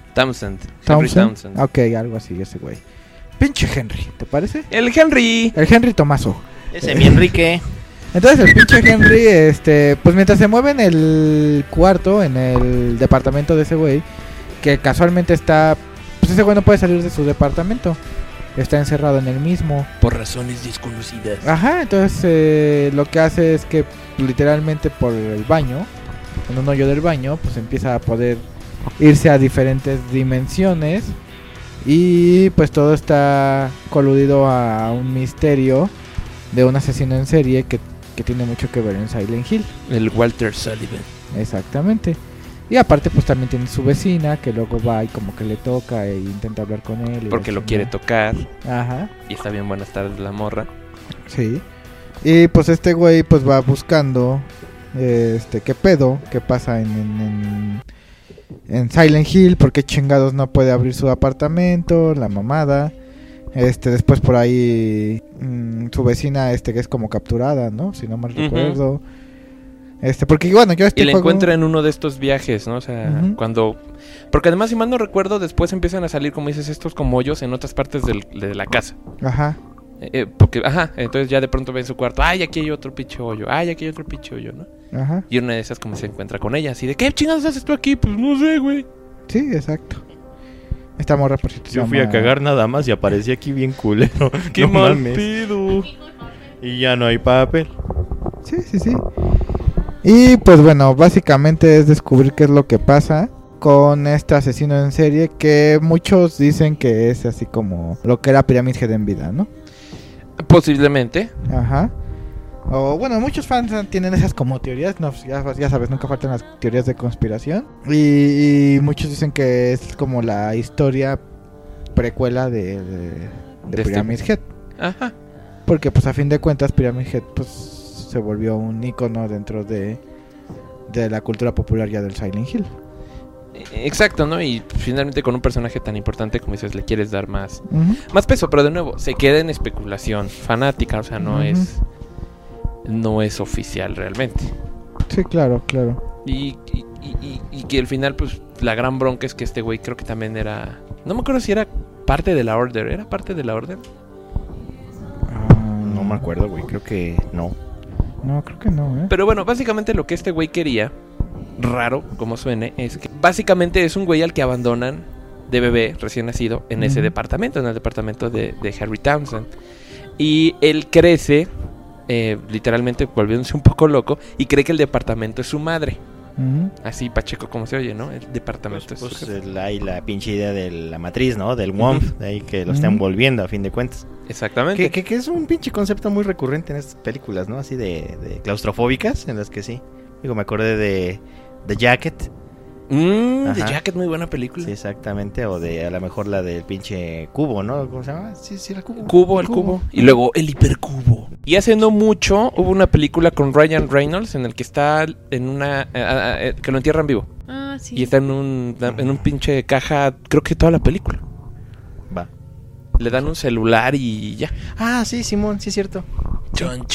Ok, algo así, ese güey. Pinche Henry, ¿te parece? El Henry Tomaso. Ese mi Enrique. Entonces el pinche Henry, pues mientras se mueve en el cuarto, en el departamento de ese güey, que casualmente está, pues ese güey no puede salir de su departamento. está encerrado en el mismo. Por razones desconocidas. Ajá, entonces lo que hace es que literalmente por el baño, en un hoyo del baño, pues empieza a poder irse a diferentes dimensiones y pues todo está coludido a un misterio de un asesino en serie que tiene mucho que ver en Silent Hill. El Walter Sullivan. Exactamente. Y aparte pues también tiene su vecina que luego va y como que le toca e intenta hablar con él. Porque lo quiere tocar. Ajá. Y está bien buena estar la morra. Sí. Y pues este güey pues va buscando qué pedo, qué pasa en Silent Hill, porque chingados no puede abrir su apartamento, la mamada. Después por ahí su vecina que es como capturada, ¿no? Si no mal recuerdo. Porque bueno, yo y la encuentra en uno de estos viajes, ¿no? O sea, cuando... Porque además, si mal no recuerdo, después empiezan a salir, como dices, estos como hoyos en otras partes de la casa. Ajá. Entonces ya de pronto ve en su cuarto, ay, aquí hay otro pinche hoyo, ay, aquí hay otro pinche hoyo, ¿no? Ajá. Y una de esas como se encuentra con ella, así de, ¿qué chingados haces tú aquí? Pues no sé, güey. Sí, exacto. Esta morra, por cierto, yo fui a cagar nada más y aparecí aquí bien culero. ¡Qué mal pedo! Y ya no hay papel. Sí. Y pues bueno, básicamente es descubrir qué es lo que pasa con este asesino en serie que muchos dicen que es así como lo que era Pyramid Head en vida, ¿no? Posiblemente. Ajá. O bueno, muchos fans tienen esas como teorías, no, ya sabes, nunca faltan las teorías de conspiración. Y muchos dicen que es como la historia precuela de Pyramid Head. Ajá. Porque pues a fin de cuentas Pyramid Head pues se volvió un ícono dentro de la cultura popular ya del Silent Hill. Exacto, ¿no? Y finalmente con un personaje tan importante como dices, le quieres dar más peso, pero de nuevo, se queda en especulación fanática, o sea, no es oficial realmente. Sí, claro. Y que al final, pues, la gran bronca es que este güey creo que también era... No me acuerdo si era parte de la Order, ¿era parte de la Order? No me acuerdo, güey, creo que no. No, creo que no, Pero bueno, básicamente lo que este güey quería, raro como suene, es que básicamente es un güey al que abandonan de bebé recién nacido en ese departamento, en el departamento de Harry Townsend. Y él crece, literalmente volviéndose un poco loco, y cree que el departamento es su madre. Así pacheco como se oye, ¿no? El departamento pues, es su hay la pinche idea de la matriz, ¿no? Del WOMF, de ahí que lo están volviendo a fin de cuentas. Exactamente. Que es un pinche concepto muy recurrente en estas películas, ¿no? Así de claustrofóbicas, en las que sí. Digo, me acordé de The Jacket. The Jacket, muy buena película. Sí, exactamente. O de a lo mejor la del pinche cubo, ¿no? ¿Cómo se llama? Sí, el cubo. Cubo. Y luego el hipercubo. Y hace no mucho hubo una película con Ryan Reynolds en el que está en una... que lo entierran vivo. Ah, sí. Y está en un pinche caja, creo que toda la película. Va. Le dan un celular y ya. Ah, sí, Simón, sí es cierto. Chon.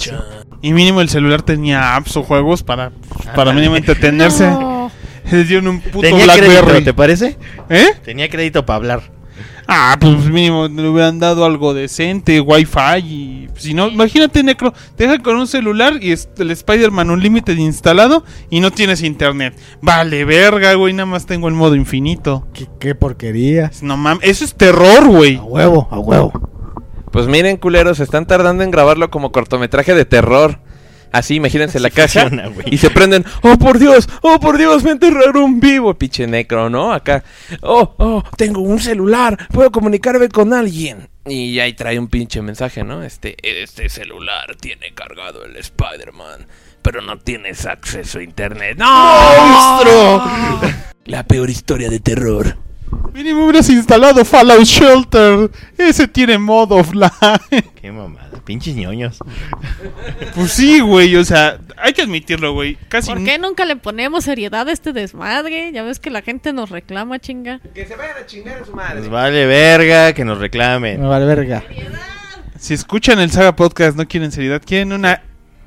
Y mínimo el celular tenía apps o juegos para mínimo entretenerse. No. Les dieron un puto Tenía BlackBerry. crédito, ¿te parece? Tenía crédito para hablar. Pues mínimo le hubieran dado algo decente, wifi y... Si no, imagínate, Necro, te dejan con un celular y el Spider-Man Unlimited instalado y no tienes internet. Vale, verga, güey, nada más tengo el modo infinito. Qué porquería. No mames, eso es terror, güey. A huevo. Pues miren, culeros, están tardando en grabarlo como cortometraje de terror. Así, imagínense la caja funciona, y se prenden, oh por Dios, me enterraron vivo, pinche Necro, ¿no? Acá, tengo un celular, puedo comunicarme con alguien. Y ahí trae un pinche mensaje, ¿no? Este celular tiene cargado el Spider-Man, pero no tienes acceso a internet. ¡No! ¡Monstruo! La peor historia de terror. Mínimo hubieras instalado Fallout Shelter. Ese tiene modo offline. Qué mamada, pinches ñoños. Pues sí, güey, o sea, hay que admitirlo, güey. ¿Por qué nunca le ponemos seriedad a este desmadre? Ya ves que la gente nos reclama, chinga. Que se vayan a chingar a su madre. Nos vale verga que nos reclamen. Me vale verga. Si escuchan el Saga Podcast, no quieren seriedad, quieren una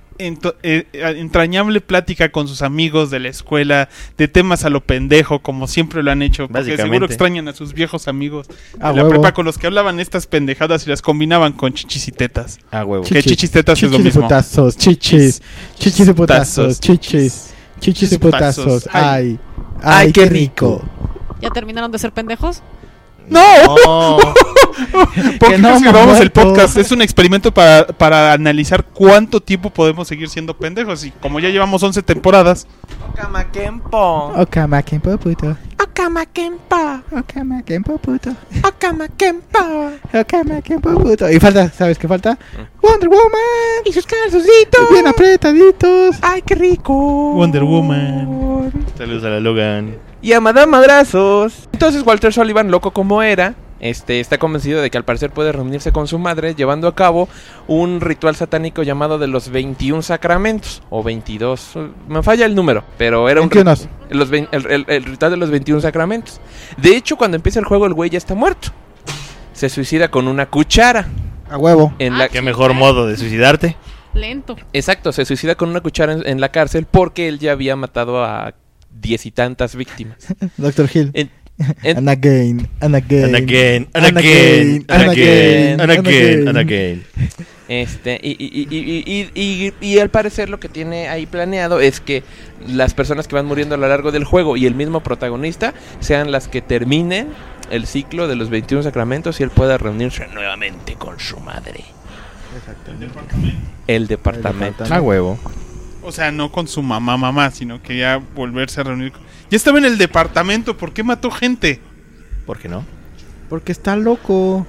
entrañable plática con sus amigos de la escuela, de temas a lo pendejo, como siempre lo han hecho, porque seguro extrañan a sus viejos amigos de la prepa con los que hablaban estas pendejadas y las combinaban con chichis y tetas. Ah, huevo. Que chichis y tetas es lo mismo. Chichis y putazos, chichis y putazos. Ay, qué rico. ¿Ya terminaron de ser pendejos? ¡No! ¿Por qué no crees que hemos grabamos el muerto? podcast? Es un experimento para analizar cuánto tiempo podemos seguir siendo pendejos. Y como ya llevamos 11 temporadas. Okamakenpo. Okamakenpo puto. Okamakenpo. Okamakenpo puto. Okamakenpo. Okamakenpo puto. Y falta, ¿sabes qué falta? Wonder Woman. Y sus calzoncitos. Bien apretaditos. Ay, qué rico. Wonder Woman. Saludos a la Logan. Y a Madame Madrazos. Entonces Walter Sullivan, loco como era, está convencido de que al parecer puede reunirse con su madre llevando a cabo un ritual satánico llamado de los 21 sacramentos. O 22, me falla el número, pero era un 21. el ritual de los 21 sacramentos. De hecho, cuando empieza el juego el güey ya está muerto. Se suicida con una cuchara. A huevo. En la Qué mejor modo de suicidarte. Lento. Exacto, se suicida con una cuchara en la cárcel porque él ya había matado a 10 y tantas víctimas. Dr. Hill. En- And again, and again. And again, and And again, again, and and again, and again, again, and again. Y al parecer lo que tiene ahí planeado es que las personas que van muriendo a lo largo del juego y el mismo protagonista sean las que terminen el ciclo de los 21 sacramentos y él pueda reunirse nuevamente con su madre. El departamento. A huevo. O sea, no con su mamá, sino que ya volverse a reunir. Ya estaba en el departamento, ¿por qué mató gente? ¿Por qué no? Porque está loco.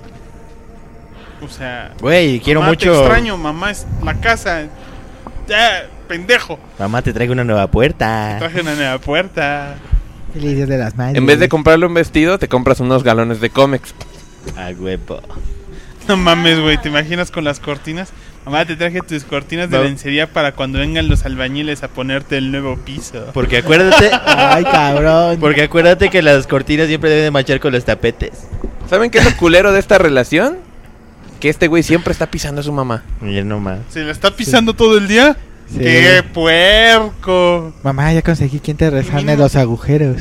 O sea, Güey, quiero mamá, mucho. te extraño, mamá, es la casa. Ya, pendejo. Mamá, te traigo una nueva puerta. Traje una nueva puerta. Feliz Día de las Madres. En vez de comprarle un vestido, te compras unos galones de cómics. A huevo. No mames, güey, ¿te imaginas con las cortinas? Mamá, te traje tus cortinas de No. lencería para cuando vengan los albañiles a ponerte el nuevo piso. Porque acuérdate. Ay, cabrón. Porque acuérdate que las cortinas siempre deben de manchar con los tapetes. ¿Saben qué es lo culero de esta relación? Que este güey siempre está pisando a su mamá. Y no más. ¿Se la está pisando todo el día? Sí. ¡Qué puerco! Mamá, ya conseguí quien te resane los agujeros.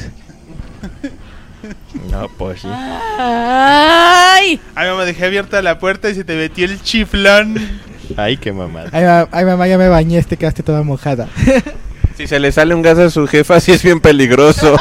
No, pues sí. ¡Ay! Ay, mamá, dejé abierta la puerta y se te metió el chiflón. Ay, qué mamada. Ay, mamá, ya me bañé, te quedaste toda mojada. Si se le sale un gas a su jefa, sí es bien peligroso.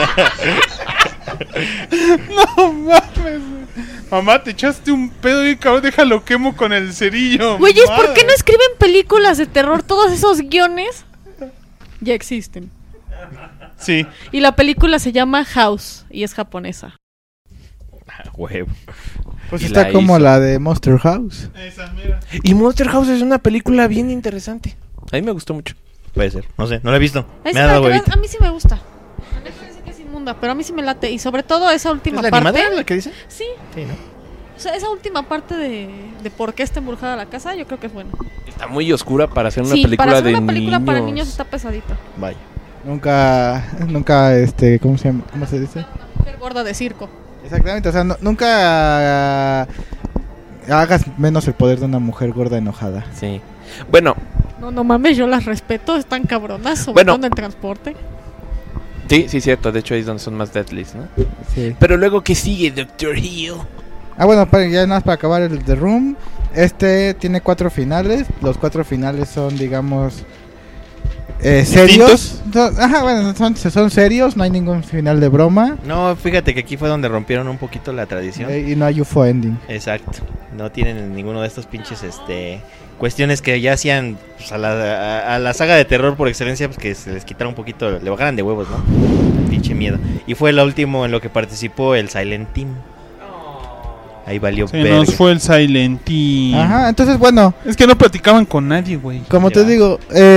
No mames, güey. Mamá, te echaste un pedo y cabrón, déjalo quemo con el cerillo. Güeyes, ¿por Madre. qué no escriben películas de terror? Todos esos guiones ya existen. Sí. Y la película se llama House y es japonesa. A huevo. Pues Y está la como hizo. la de Monster House. Esa, mira. Y Monster House es una película bien interesante. A mí me gustó mucho. Puede ser. No sé, no la he visto. Ahí Me sí ha dado para que huevito. veas, a mí sí me gusta. A mí parece que es inmunda, pero a mí sí me late. Y sobre todo esa última ¿Es la parte. animada la que dice? Sí, Sí, ¿no? o sea, esa última parte de por qué está embrujada la casa, yo creo que es buena. Está muy oscura para hacer una Sí, película para hacer de una película niños. para niños está pesadita. Vaya. Nunca, ¿cómo se llama? ¿Cómo se dice? Una mujer gorda de circo. Exactamente, o sea, nunca hagas menos el poder de una mujer gorda enojada. Sí. Bueno, No mames, yo las respeto, están cabronas, sobre Bueno. todo en el transporte. sí, cierto. De hecho, ahí es donde son más deadlies, ¿no? Sí. Pero luego, ¿qué sigue, Dr. Hill? Bueno, ya nada más para acabar el The Room. Tiene 4 finales. Los 4 finales son, digamos, serios. Ajá, bueno, son serios, no hay ningún final de broma. No, fíjate que aquí fue donde rompieron un poquito la tradición. Y no hay UFO ending. Exacto. No tienen ninguno de estos pinches cuestiones que ya hacían pues, a la saga de terror por excelencia, pues que se les quitara un poquito, le bajaran de huevos, ¿no? Pinche miedo. Y fue lo último en lo que participó el Silent Team. Ahí valió Se verga. nos fue el Silent Team. Ajá, entonces bueno, Es que no platicaban con nadie, güey. como te Ya. digo,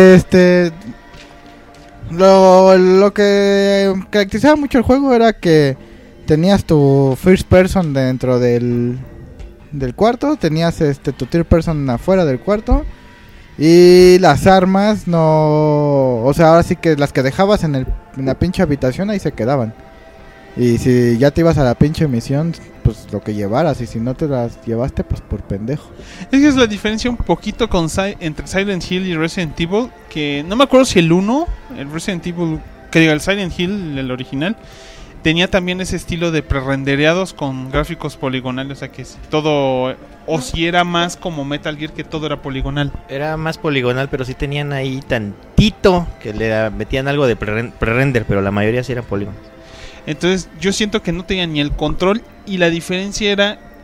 lo que caracterizaba mucho el juego era que tenías tu first person dentro del cuarto, tenías tu third person afuera del cuarto y las armas no, o sea, ahora sí que las que dejabas en la pinche habitación ahí se quedaban. Y si ya te ibas a la pinche misión, pues lo que llevaras, y si no te las llevaste, pues por pendejo. Es que es la diferencia un poquito entre Silent Hill y Resident Evil, que no me acuerdo si el 1, el Resident Evil, que diga el Silent Hill, el original, tenía también ese estilo de prerendereados con gráficos poligonales, o sea que todo, o si era más como Metal Gear, que todo era poligonal. Era más poligonal, pero sí tenían ahí tantito que le metían algo de pre-render, pero la mayoría sí eran polígonos. Entonces yo siento que no tenían ni el control, y la diferencia era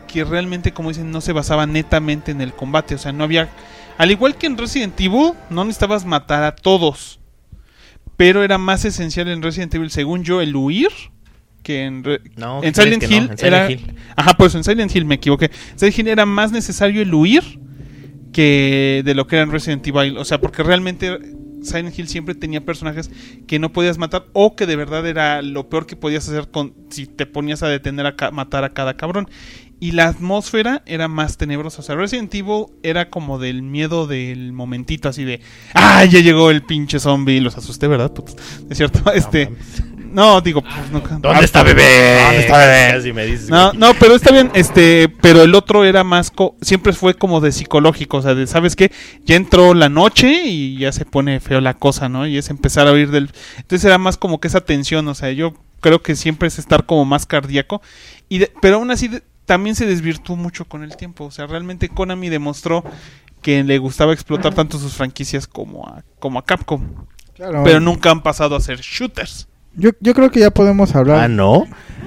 que realmente, como dicen, no se basaba netamente en el combate. O sea, no había... Al igual que en Resident Evil, no necesitabas matar a todos. Pero era más esencial en Resident Evil, según yo, el huir... que en Silent Hill no? En Silent era... Hill. Ajá, pues en Silent Hill me equivoqué. En Silent Hill era más necesario el huir que de lo que era en Resident Evil. O sea, porque realmente Silent Hill siempre tenía personajes que no podías matar o que de verdad era lo peor que podías hacer si te ponías a detener a matar a cada cabrón. Y la atmósfera era más tenebrosa. O sea, Resident Evil era como del miedo del momentito, así de... ¡Ah, ya llegó el pinche zombie! Los asusté, ¿verdad? Putos. Es cierto, No, digo... Pues, no, ¿Dónde está bebé? ¿Dónde está bebé? Casi me dices. No, pero está bien, pero el otro era más... siempre fue como de psicológico, o sea, de, ¿sabes qué? Ya entró la noche y ya se pone feo la cosa, ¿no? Y es empezar a oír del... Entonces era más como que esa tensión, o sea, yo creo que siempre es estar como más cardíaco. Pero aún así... también se desvirtuó mucho con el tiempo. O sea, realmente Konami demostró que le gustaba explotar tanto sus franquicias como a Capcom. Claro. Pero nunca han pasado a ser shooters. Yo creo que ya podemos hablar. ¿Ah, no?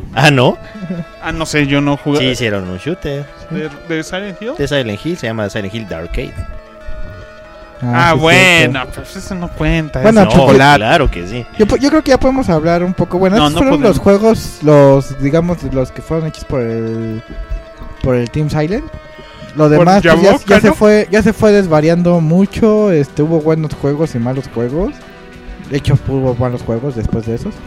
No sé, yo no jugué. Sí, hicieron un shooter ¿De Silent Hill? de Silent Hill, se llama Silent Hill The Arcade. Sí, bueno, cierto. pues eso no cuenta. Bueno, es No, chocolate. claro que sí. Yo creo que ya podemos hablar un poco. Bueno, No, estos no fueron podemos. los juegos, digamos, los que fueron hechos por el Team Silent. Lo demás pues, Yaboka, ya se fue desvariando mucho. Hubo buenos juegos y malos juegos. De hecho, hubo buenos juegos después de esos.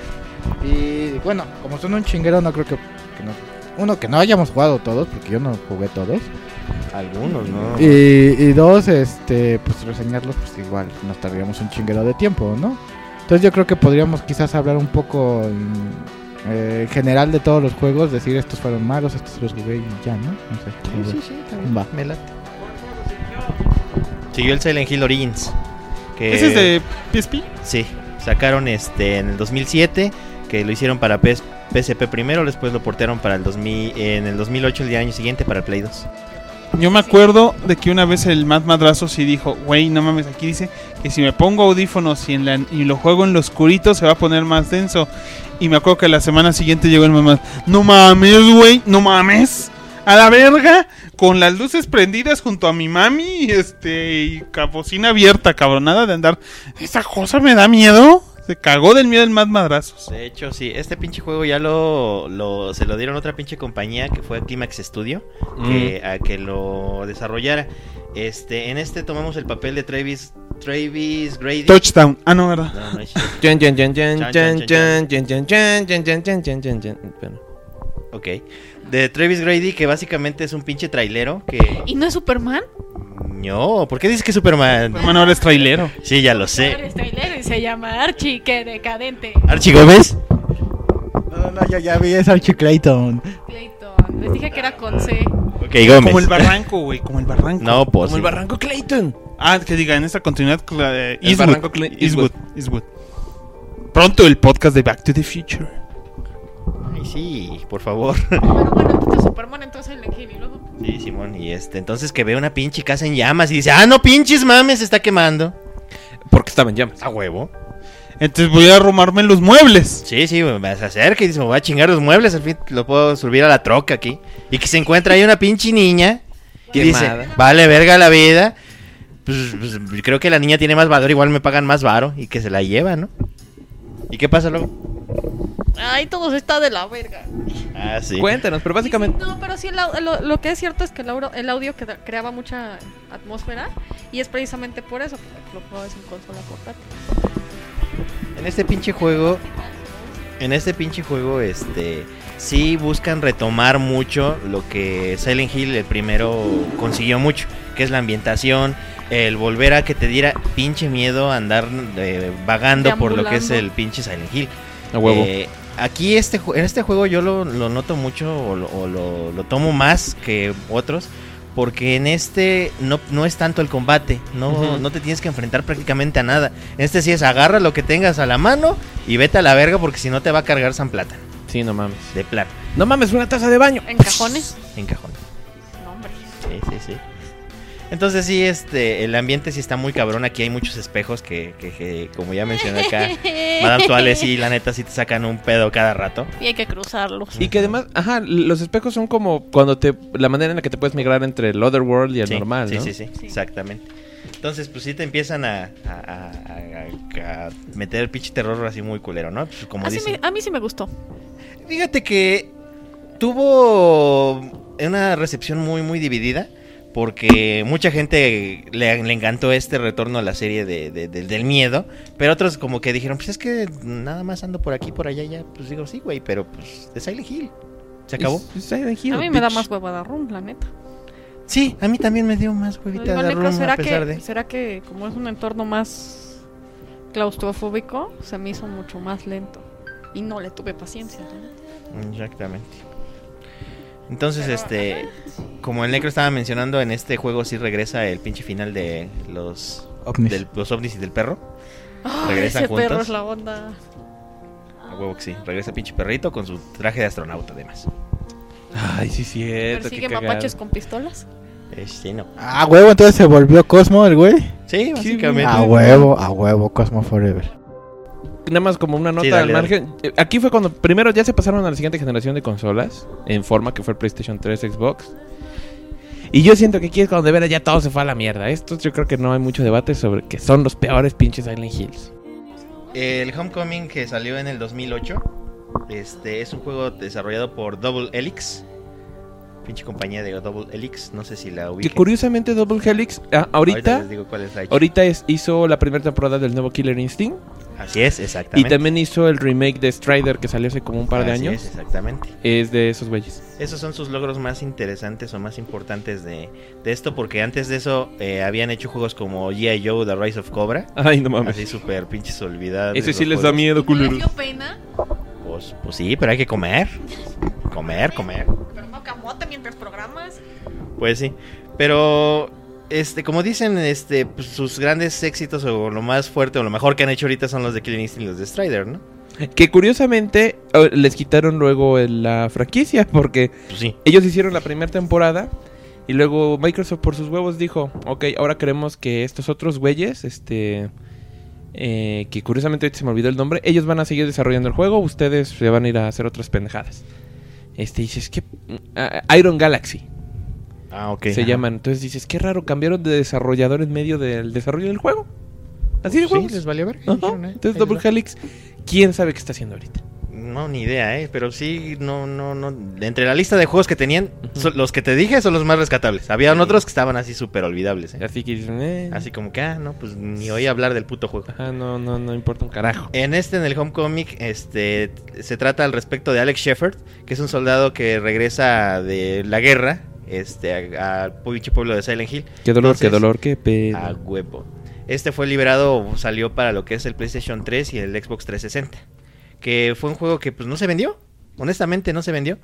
Y bueno, como son un chinguero, no creo que no. Uno, que no hayamos jugado todos, porque yo no jugué todos. Algunos, ¿no? Y dos, pues reseñarlos, pues igual nos tardaríamos un chinguero de tiempo, ¿no? Entonces yo creo que podríamos quizás hablar un poco en general de todos los juegos, decir estos fueron malos, estos los jugué y ya, ¿no? No sé. Sí, también. Va. Me late. Siguió el Silent Hill Origins. ¿Ese es de PSP? Sí, sacaron en el 2007, que lo hicieron para PSP primero, después lo portearon para en el 2008, el año siguiente, para el Play 2. Yo me acuerdo de que una vez el Matt Madrazo sí dijo, güey, no mames, aquí dice que si me pongo audífonos y lo juego en lo oscurito se va a poner más denso. Y me acuerdo que la semana siguiente llegó el mamá, no mames, güey, no mames, a la verga, con las luces prendidas junto a mi mami y bocina abierta, cabronada de andar. ¿Esa cosa me da miedo? Se cagó del miedo el Matt Madrazos. De hecho, sí, este pinche juego ya se lo dieron a otra pinche compañía que fue Climax Studio, a que lo desarrollara. En tomamos el papel de Travis Grady. Touchdown. Ah, no, ¿verdad? No, es Ok. De Travis Grady, que básicamente es un pinche trailero que... ¿Y no es Superman? No, ¿por qué dices que es Superman? Superman ahora es trailero. Sí, ya lo sé. Eres trailero y se llama Archie, qué decadente. ¿Archie Gómez? No, yo ya vi, es Archie Clayton. Clayton, les dije que era con C. Ok, Gómez. Como el barranco, güey, como el barranco. No, pues. Como el Barranco Clayton. Que diga, en esta continuidad El barranco Eastwood. Pronto el podcast de Back to the Future. Ay, sí, por favor. Pero bueno, entonces Superman, entonces el Hill y luego... Sí, Simón, y entonces que ve una pinche casa en llamas y dice, no pinches mames, se está quemando. Porque estaba en llamas. A huevo. Entonces voy a arrumarme en los muebles. Sí, me se acerca y dice, me voy a chingar los muebles, al fin lo puedo subir a la troca aquí. Y que se encuentra ahí una pinche niña y Quemada. dice, vale verga la vida. Pues creo que la niña tiene más valor, igual me pagan más varo y que se la lleva, ¿no? ¿Y qué pasa luego? Ay, todo está de la verga. Ah, sí. Cuéntanos, pero básicamente... No, pero sí, lo que es cierto es que el audio creaba mucha atmósfera y es precisamente por eso que lo juegas en consola portátil. En este pinche juego, sí buscan retomar mucho lo que Silent Hill el primero consiguió mucho, que es la ambientación, el volver a que te diera pinche miedo andar vagando por lo que es el pinche Silent Hill. A huevo. Aquí en este juego yo lo noto mucho o lo tomo más que otros. Porque en no es tanto el combate, no te tienes que enfrentar prácticamente a nada. En sí es agarra lo que tengas a la mano y vete a la verga porque si no te va a cargar San Plata. Sí, no mames. De plano. No mames, una taza de baño. ¿En cajones? En cajones. No, hombre. Sí. Entonces sí, el ambiente sí está muy cabrón. Aquí hay muchos espejos que como ya mencioné acá, Madame Tuale sí, la neta sí te sacan un pedo cada rato. Y hay que cruzarlos. Y que además, los espejos son como cuando la manera en la que te puedes migrar entre el Otherworld y el normal, ¿no? Sí, exactamente. Entonces, pues sí te empiezan a meter el pinche terror así muy culero, ¿no? Pues, como dicen. A mí sí me gustó. Fíjate que tuvo una recepción muy, muy dividida. Porque mucha gente le encantó este retorno a la serie del miedo. Pero otros como que dijeron, pues es que nada más ando por aquí, por allá, ya. Pues digo, sí, güey, pero pues de Silent Hill. ¿Se acabó? Silent Hill, a mí me da más huevada Room, la neta. Sí, a mí también me dio más huevita de Room, a pesar de... ¿Será que como es un entorno más claustrofóbico, se me hizo mucho más lento? Y no le tuve paciencia, ¿no? Exactamente. Entonces, como el Necro estaba mencionando, en este juego sí regresa el pinche final de los ovnis y del perro. Regresan ese juntos. Perro es la onda. A huevo que sí, regresa pinche perrito con su traje de astronauta además. Ay, sí, cierto. ¿Persigue mapaches con pistolas? Sí, no. A huevo, entonces se volvió Cosmo el güey. Sí, básicamente. A huevo, Cosmo Forever. Nada más como una nota al margen. Aquí fue cuando primero ya se pasaron a la siguiente generación de consolas en forma, que fue el PlayStation 3, Xbox. Y yo siento que aquí es cuando de veras ya todo se fue a la mierda. Esto yo creo que no hay mucho debate sobre que son los peores pinches Silent Hills. El Homecoming, que salió en el 2008, es un juego desarrollado por Double Helix. Pinche compañía de Double Helix, no sé si la ubiquen. Que curiosamente Double Helix ahorita les digo cuál es la hizo la primera temporada del nuevo Killer Instinct. Así es, exactamente. Y también hizo el remake de Strider que salió hace como un par de años. Así es, exactamente. Es de esos güeyes. Esos son sus logros más interesantes o más importantes de esto, porque antes de eso habían hecho juegos como G.I. Joe, The Rise of Cobra. Ay, no mames. Así súper pinches olvidados. Ese sí les da miedo, culeros. ¿No dio pena? Pues sí, pero hay que comer. Comer. Pero no camote mientras programas. Pues sí, pero... como dicen, pues sus grandes éxitos o lo más fuerte o lo mejor que han hecho ahorita son los de Killing Instinct y los de Strider, ¿no? Que curiosamente les quitaron luego la franquicia porque pues sí. Ellos hicieron la primera temporada y luego Microsoft por sus huevos dijo, ok, ahora queremos que estos otros güeyes, que curiosamente ahorita se me olvidó el nombre, ellos van a seguir desarrollando el juego, ustedes se van a ir a hacer otras pendejadas. Dices que Iron Galaxy. Okay, se llaman. Entonces dices, qué raro, cambiaron de desarrollador en medio del desarrollo del juego. Así de juegos. Sí, les valió ver. Entonces Double Helix, ¿quién sabe qué está haciendo ahorita? No, ni idea, pero sí, no. Entre la lista de juegos que tenían, los que te dije son los más rescatables. Habían otros que estaban así súper olvidables. Así que dicen, así como que, no, pues ni oí hablar del puto juego. No importa un carajo. En el Homecoming, se trata al respecto de Alex Shepard, que es un soldado que regresa de la guerra. Al pinche pueblo de Silent Hill. Qué dolor, qué pedo. A huevo. Fue liberado, salió para lo que es el PlayStation 3 y el Xbox 360. Que fue un juego que pues no se vendió. Honestamente no se vendió.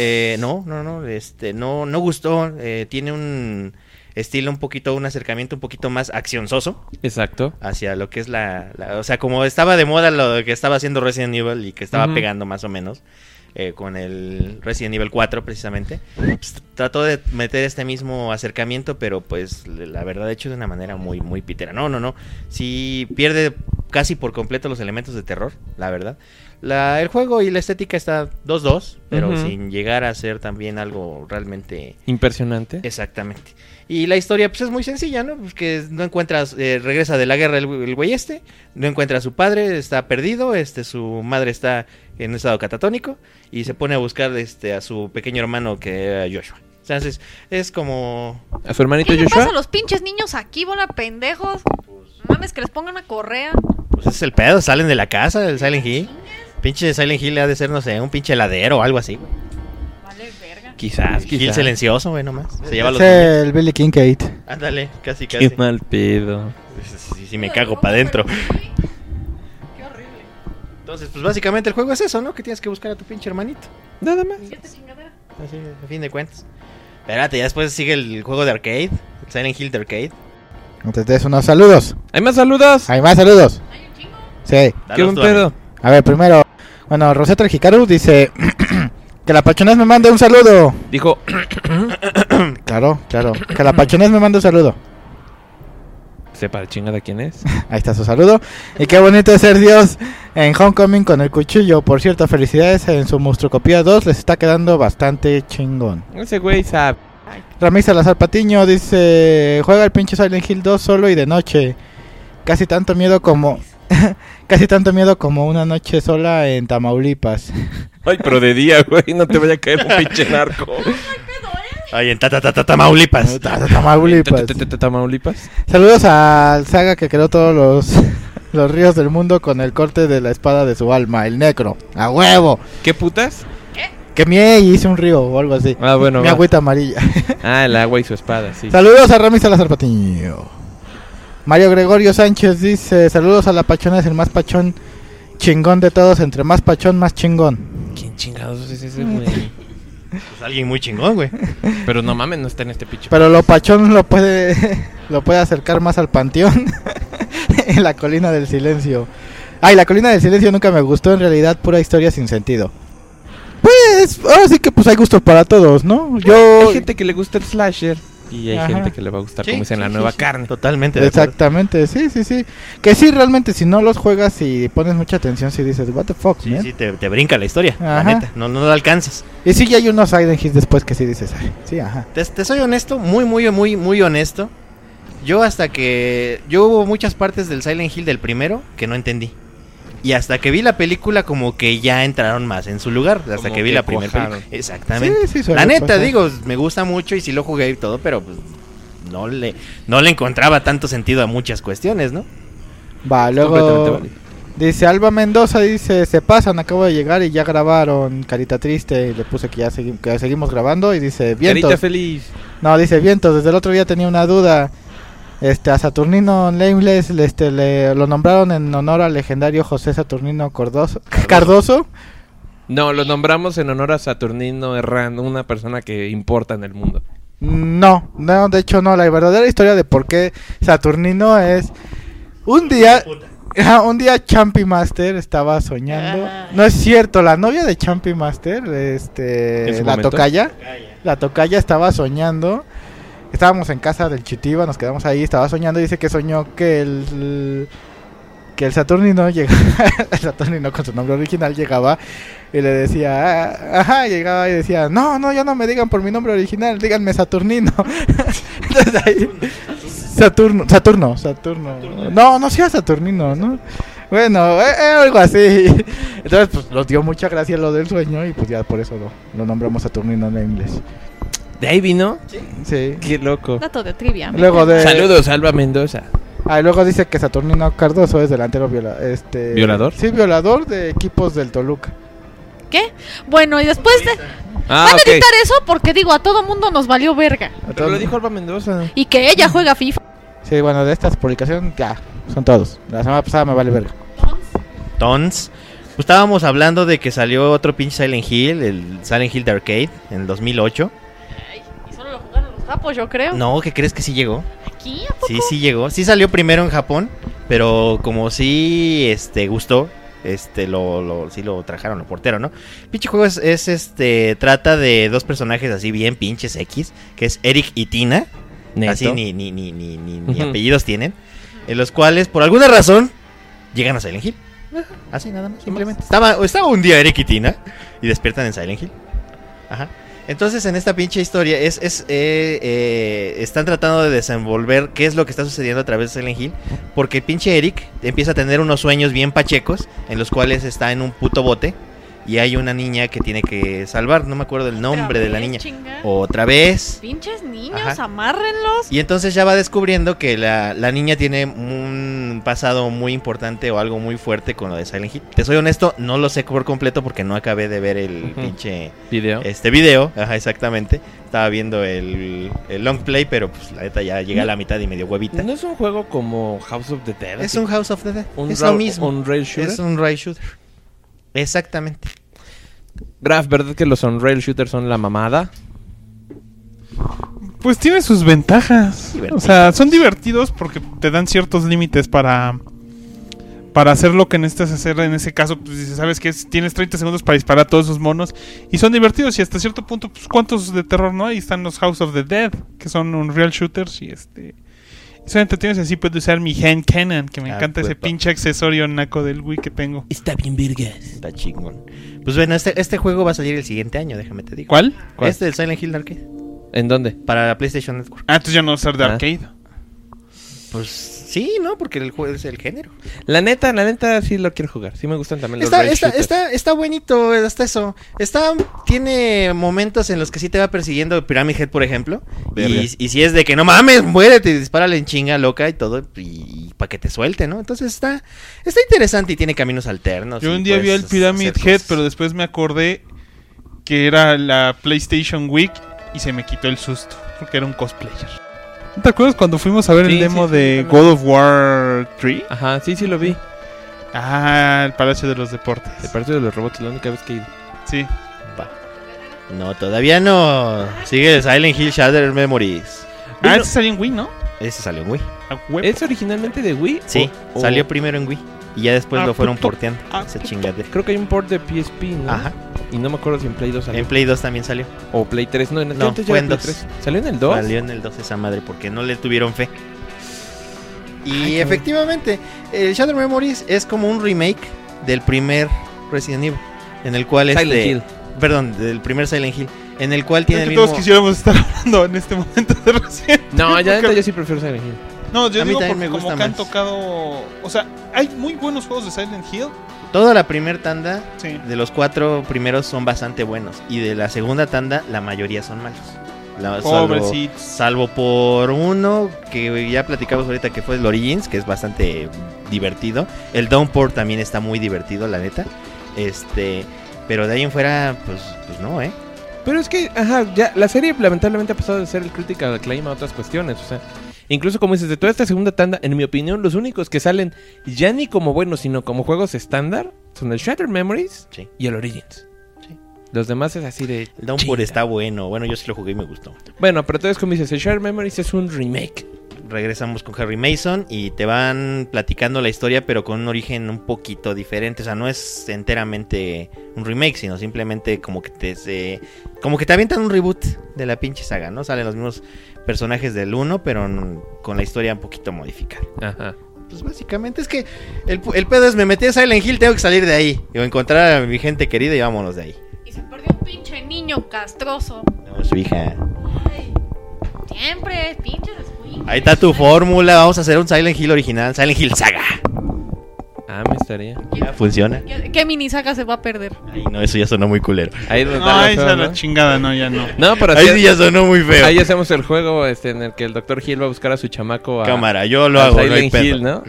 No gustó. Tiene un estilo un acercamiento un poquito más accionzoso. Exacto. Hacia lo que es o sea, como estaba de moda lo que estaba haciendo Resident Evil y que estaba pegando más o menos. Con el Resident Evil 4 precisamente, pues, trató de meter este mismo acercamiento, pero pues la verdad hecho de una manera muy muy pitera. No, sí pierde casi por completo los elementos de terror, la verdad. El juego y la estética está 2-2, pero sin llegar a ser también algo realmente impresionante. Exactamente. Y la historia pues es muy sencilla, ¿no? Pues que no encuentras, regresa de la guerra el güey no encuentra a su padre, está perdido, su madre está en un estado catatónico y se pone a buscar a su pequeño hermano que era Joshua. Entonces, es como... ¿A su hermanito Joshua? ¿Qué le Joshua? pasa a los pinches niños aquí, bola pendejos? Mames, que les pongan una correa. Pues ese es el pedo, salen de la casa del Silent Hill. Pinche Silent Hill ha de ser, no sé, un pinche heladero o algo así. Vale, verga. Quizás. Hill silencioso, güey, nomás. Se lleva los... el Billy Kincaid. Ándale, casi. Qué mal pedo. Sí, me cago para adentro. Qué horrible. Entonces, pues básicamente el juego es eso, ¿no? Que tienes que buscar a tu pinche hermanito. Nada más. Así, a fin de cuentas. Espérate, ya después sigue el juego de arcade, Silent Hill de arcade. Entonces, unos saludos. ¿Hay más saludos? ¿Hay más saludos? Hay un chingo. Sí. ¿Qué buen pedo? A ver, primero, bueno, Rosetta Hikaru dice Que la Pachonés me mande un saludo. Dijo, Claro. Que la Pachonés me mande un saludo. sepa de chingada quién es. Ahí está su saludo. Y qué bonito es ser Dios en Homecoming con el cuchillo. Por cierto, felicidades en su Monstruocopía 2. Les está quedando bastante chingón. Ese güey sabe. Ramírez Salazar Patiño dice: juega el pinche Silent Hill 2 solo y de noche. Casi tanto miedo como una noche sola en Tamaulipas. Ay, pero de día, güey, no te vaya a caer un pinche narco. Ahí en Tamaulipas. Tamaulipas. Tamaulipas. Saludos al Saga que creó todos los ríos del mundo con el corte de la espada de su alma, el Necro. ¡A huevo! ¿Qué putas? Que mié y hice un río o algo así. Ah, bueno. Mi agüita amarilla. Ah, el agua y su espada, sí. Saludos a Ramírez Salazar Patiño. Mario Gregorio Sánchez dice: saludos a la Pachona, es el más pachón chingón de todos. Entre más pachón, más chingón. ¿Quién chingados es ese, güey? Pues alguien muy chingón, güey. Pero no mames, no está en este pinche. Pero lo pachón lo puede acercar más al panteón. En la colina del silencio. Ay, la colina del silencio nunca me gustó. En realidad, pura historia sin sentido. Pues, ahora sí que pues hay gustos para todos, ¿no? Hay gente que le gusta el slasher. Y hay Ajá. gente que le va a gustar, Sí, como dicen, la sí, nueva sí. carne. Totalmente. de acuerdo. Exactamente, sí. Que sí, realmente, si no los juegas y pones mucha atención, si dices, what the fuck, Sí, man? sí, te brinca la historia, la Ajá. neta. No lo alcanzas. Y sí, ya hay unos Silent Hills después que sí dices, ay, sí, ajá. Te soy honesto, muy honesto. Yo hubo muchas partes del Silent Hill del primero que no entendí. Y hasta que vi la película como que ya entraron más en su lugar. Hasta Como que vi que la primera cuajaron. película. Exactamente. Sí, suele la neta, pasar. digo, me gusta mucho y sí lo jugué y todo, pero pues no le encontraba tanto sentido a muchas cuestiones, ¿no? Va, Completamente luego válido. dice Alba Mendoza, dice, se pasan, acabo de llegar y ya grabaron, carita triste, y le puse que ya que seguimos grabando y dice, vientos. Carita feliz. No, dice vientos, desde el otro día tenía una duda. A Saturnino Nameless lo nombraron en honor al legendario José Saturnino Cardoso. No, lo nombramos en honor a Saturnino Herrán, una persona que importa en el mundo. No, de hecho no, la verdadera historia de por qué Saturnino es un día Champy Master estaba soñando. No es cierto, la novia de Champy Master, su la momento? tocaya estaba soñando. Estábamos en casa del Chitiba, nos quedamos ahí, estaba soñando y dice que soñó que el Saturnino llegaba, el Saturnino con su nombre original llegaba y le decía, llegaba y decía, no, ya no me digan por mi nombre original, díganme Saturnino. Entonces ahí, Saturno. No sea Saturnino, ¿no? Bueno, algo así. Entonces, pues, nos dio mucha gracia lo del sueño y pues ya por eso lo nombramos Saturnino en inglés. ¿De ahí vino? Sí. Qué loco. Dato de trivia. Luego Saludos, Alba Mendoza. Luego dice que Saturnino Cardoso es delantero ¿Violador? Sí, violador de equipos del Toluca. ¿Qué? Bueno, y después van a ok. editar eso porque digo, a todo mundo nos valió verga. Pero lo dijo Alba Mendoza. Y que ella juega FIFA. Sí, bueno, de estas publicaciones ya, son todos. La semana pasada me vale verga. Tons. Pues estábamos hablando de que salió otro pinche Silent Hill, el Silent Hill de Arcade, en el 2008. Y solo lo jugaron los japos, yo creo. No, ¿qué crees que sí llegó? ¿Aquí? ¿A poco? Sí llegó. Sí salió primero en Japón, pero como sí gustó, sí lo trajeron, lo portero, ¿no? Pinche juego trata de dos personajes así bien pinches X, que es Eric y Tina. Neto. Así ni apellidos tienen, en los cuales por alguna razón llegan a Silent Hill. Así nada más, simplemente. Estaba un día Eric y Tina y despiertan en Silent Hill. Ajá. Entonces en esta pinche historia están tratando de desenvolver qué es lo que está sucediendo a través de Silent Hill, porque el pinche Eric empieza a tener unos sueños bien pachecos en los cuales está en un puto bote y hay una niña que tiene que salvar, no me acuerdo el nombre de la niña. Chinga. Otra vez. Pinches niños, Ajá. amárrenlos. Y entonces ya va descubriendo que la niña tiene un pasado muy importante o algo muy fuerte con lo de Silent Hill. Te soy honesto, no lo sé por completo porque no acabé de ver el pinche Video. video. Ajá, exactamente. Estaba viendo el long play, pero pues la neta ya llegué a la mitad y medio huevita. ¿No es un juego como House of the Dead? Es así? un House of the Dead. ¿Un Es ra- lo mismo. un rail shooter? Es un rail shooter. Exactamente. Graf, ¿verdad que los on-rail shooters son la mamada? Pues tiene sus ventajas. Divertidos. O sea, son divertidos porque te dan ciertos límites para para hacer lo que necesitas hacer. En ese caso, pues dices, ¿sabes qué? Tienes 30 segundos para disparar a todos esos monos y son divertidos. Y hasta cierto punto, pues ¿cuántos de terror no hay? Están los House of the Dead, que son Unreal Shooters y son entretenidos. Así puedo usar mi hand cannon, que me encanta ese pinche accesorio naco del Wii que tengo. Está bien virgas. Está chingón. Pues bueno, este juego va a salir el siguiente año, déjame te digo. ¿Cuál? Este del Silent Hill Arcade. ¿En dónde? Para la PlayStation Network. Entonces ya no va a ser de arcade. Pues sí, ¿no? Porque el juego es el género. La neta sí lo quiero jugar. Sí me gustan también los Está bonito, hasta eso. Tiene momentos en los que sí te va persiguiendo Pyramid Head, por ejemplo. Y si es de que no mames, muérete, dispárale en chinga loca y todo. Y para que te suelte, ¿no? Entonces está interesante y tiene caminos alternos. Yo un día vi el Pyramid Head, pero después me acordé que era la PlayStation Week y se me quitó el susto. Porque era un cosplayer. ¿Te acuerdas cuando fuimos a ver el demo de God of War 3? Ajá, sí lo vi. El Palacio de los Deportes. El Palacio de los Robots, la única vez que he ido. Sí. No, todavía no. Sigue el Silent Hill Shattered Memories. Ese salió en Wii, ¿no? Ese salió en Wii. ¿Es originalmente de Wii? Sí, salió primero en Wii. Y ya después lo fueron porteando. Esa chingadera. Creo que hay un port de PSP, ¿no? Ajá. Y no me acuerdo si en Play 2 salió. En Play 2 también salió. O Play 3, no, fue en 2. 3. ¿Salió en el 2? Salió en el 2 esa madre porque no le tuvieron fe. Y efectivamente, el Shattered Memories es como un remake del primer Resident Evil, en el cual Silent Hill. Perdón, del primer Silent Hill, en el cual tiene el mismo... Todos quisiéramos estar hablando en este momento de Resident Evil. No, ya yo sí prefiero Silent Hill. No, yo digo porque me gusta como que han tocado... O sea, hay muy buenos juegos de Silent Hill. Toda la primera tanda, de los 4 primeros son bastante buenos. Y de la segunda tanda, la mayoría son malos. Salvo por uno que ya platicamos ahorita, que fue el Origins, que es bastante divertido. El Downpour también está muy divertido, la neta. Pero de ahí en fuera, pues no, Pero es que, ya la serie lamentablemente ha pasado de ser el critical acclaim a otras cuestiones, o sea, incluso como dices, de toda esta segunda tanda, en mi opinión, los únicos que salen ya ni como buenos, sino como juegos estándar, son el Shattered Memories y el Origins. Sí. Los demás es así de... El Downpour está bueno, yo sí lo jugué y me gustó. Bueno, pero entonces como dices, el Shattered Memories es un remake. Regresamos con Harry Mason y te van platicando la historia, pero con un origen un poquito diferente. O sea, no es enteramente un remake, sino simplemente como que te avientan un reboot de la pinche saga, ¿no? Salen los mismos personajes del 1, pero con la historia un poquito modificada. Ajá. Pues básicamente es que el pedo es: me metí a Silent Hill, tengo que salir de ahí o encontrar a mi gente querida y vámonos de ahí. Y se perdió un pinche niño castroso. No, su hija. Ay, siempre, pinche descuido. Ahí está tu fórmula, vamos a hacer un Silent Hill original, Silent Hill Saga. Me estaría. Ya funciona. ¿Qué mini saga se va a perder? Ay, no, eso ya sonó muy culero. Ahí esa es la chingada, no, ya no. No, pero ahí sí ya sonó muy feo. Ahí hacemos el juego en el que el Dr. Hill va a buscar a su chamaco Cámara, yo lo hago, Silent Hill, ¿no?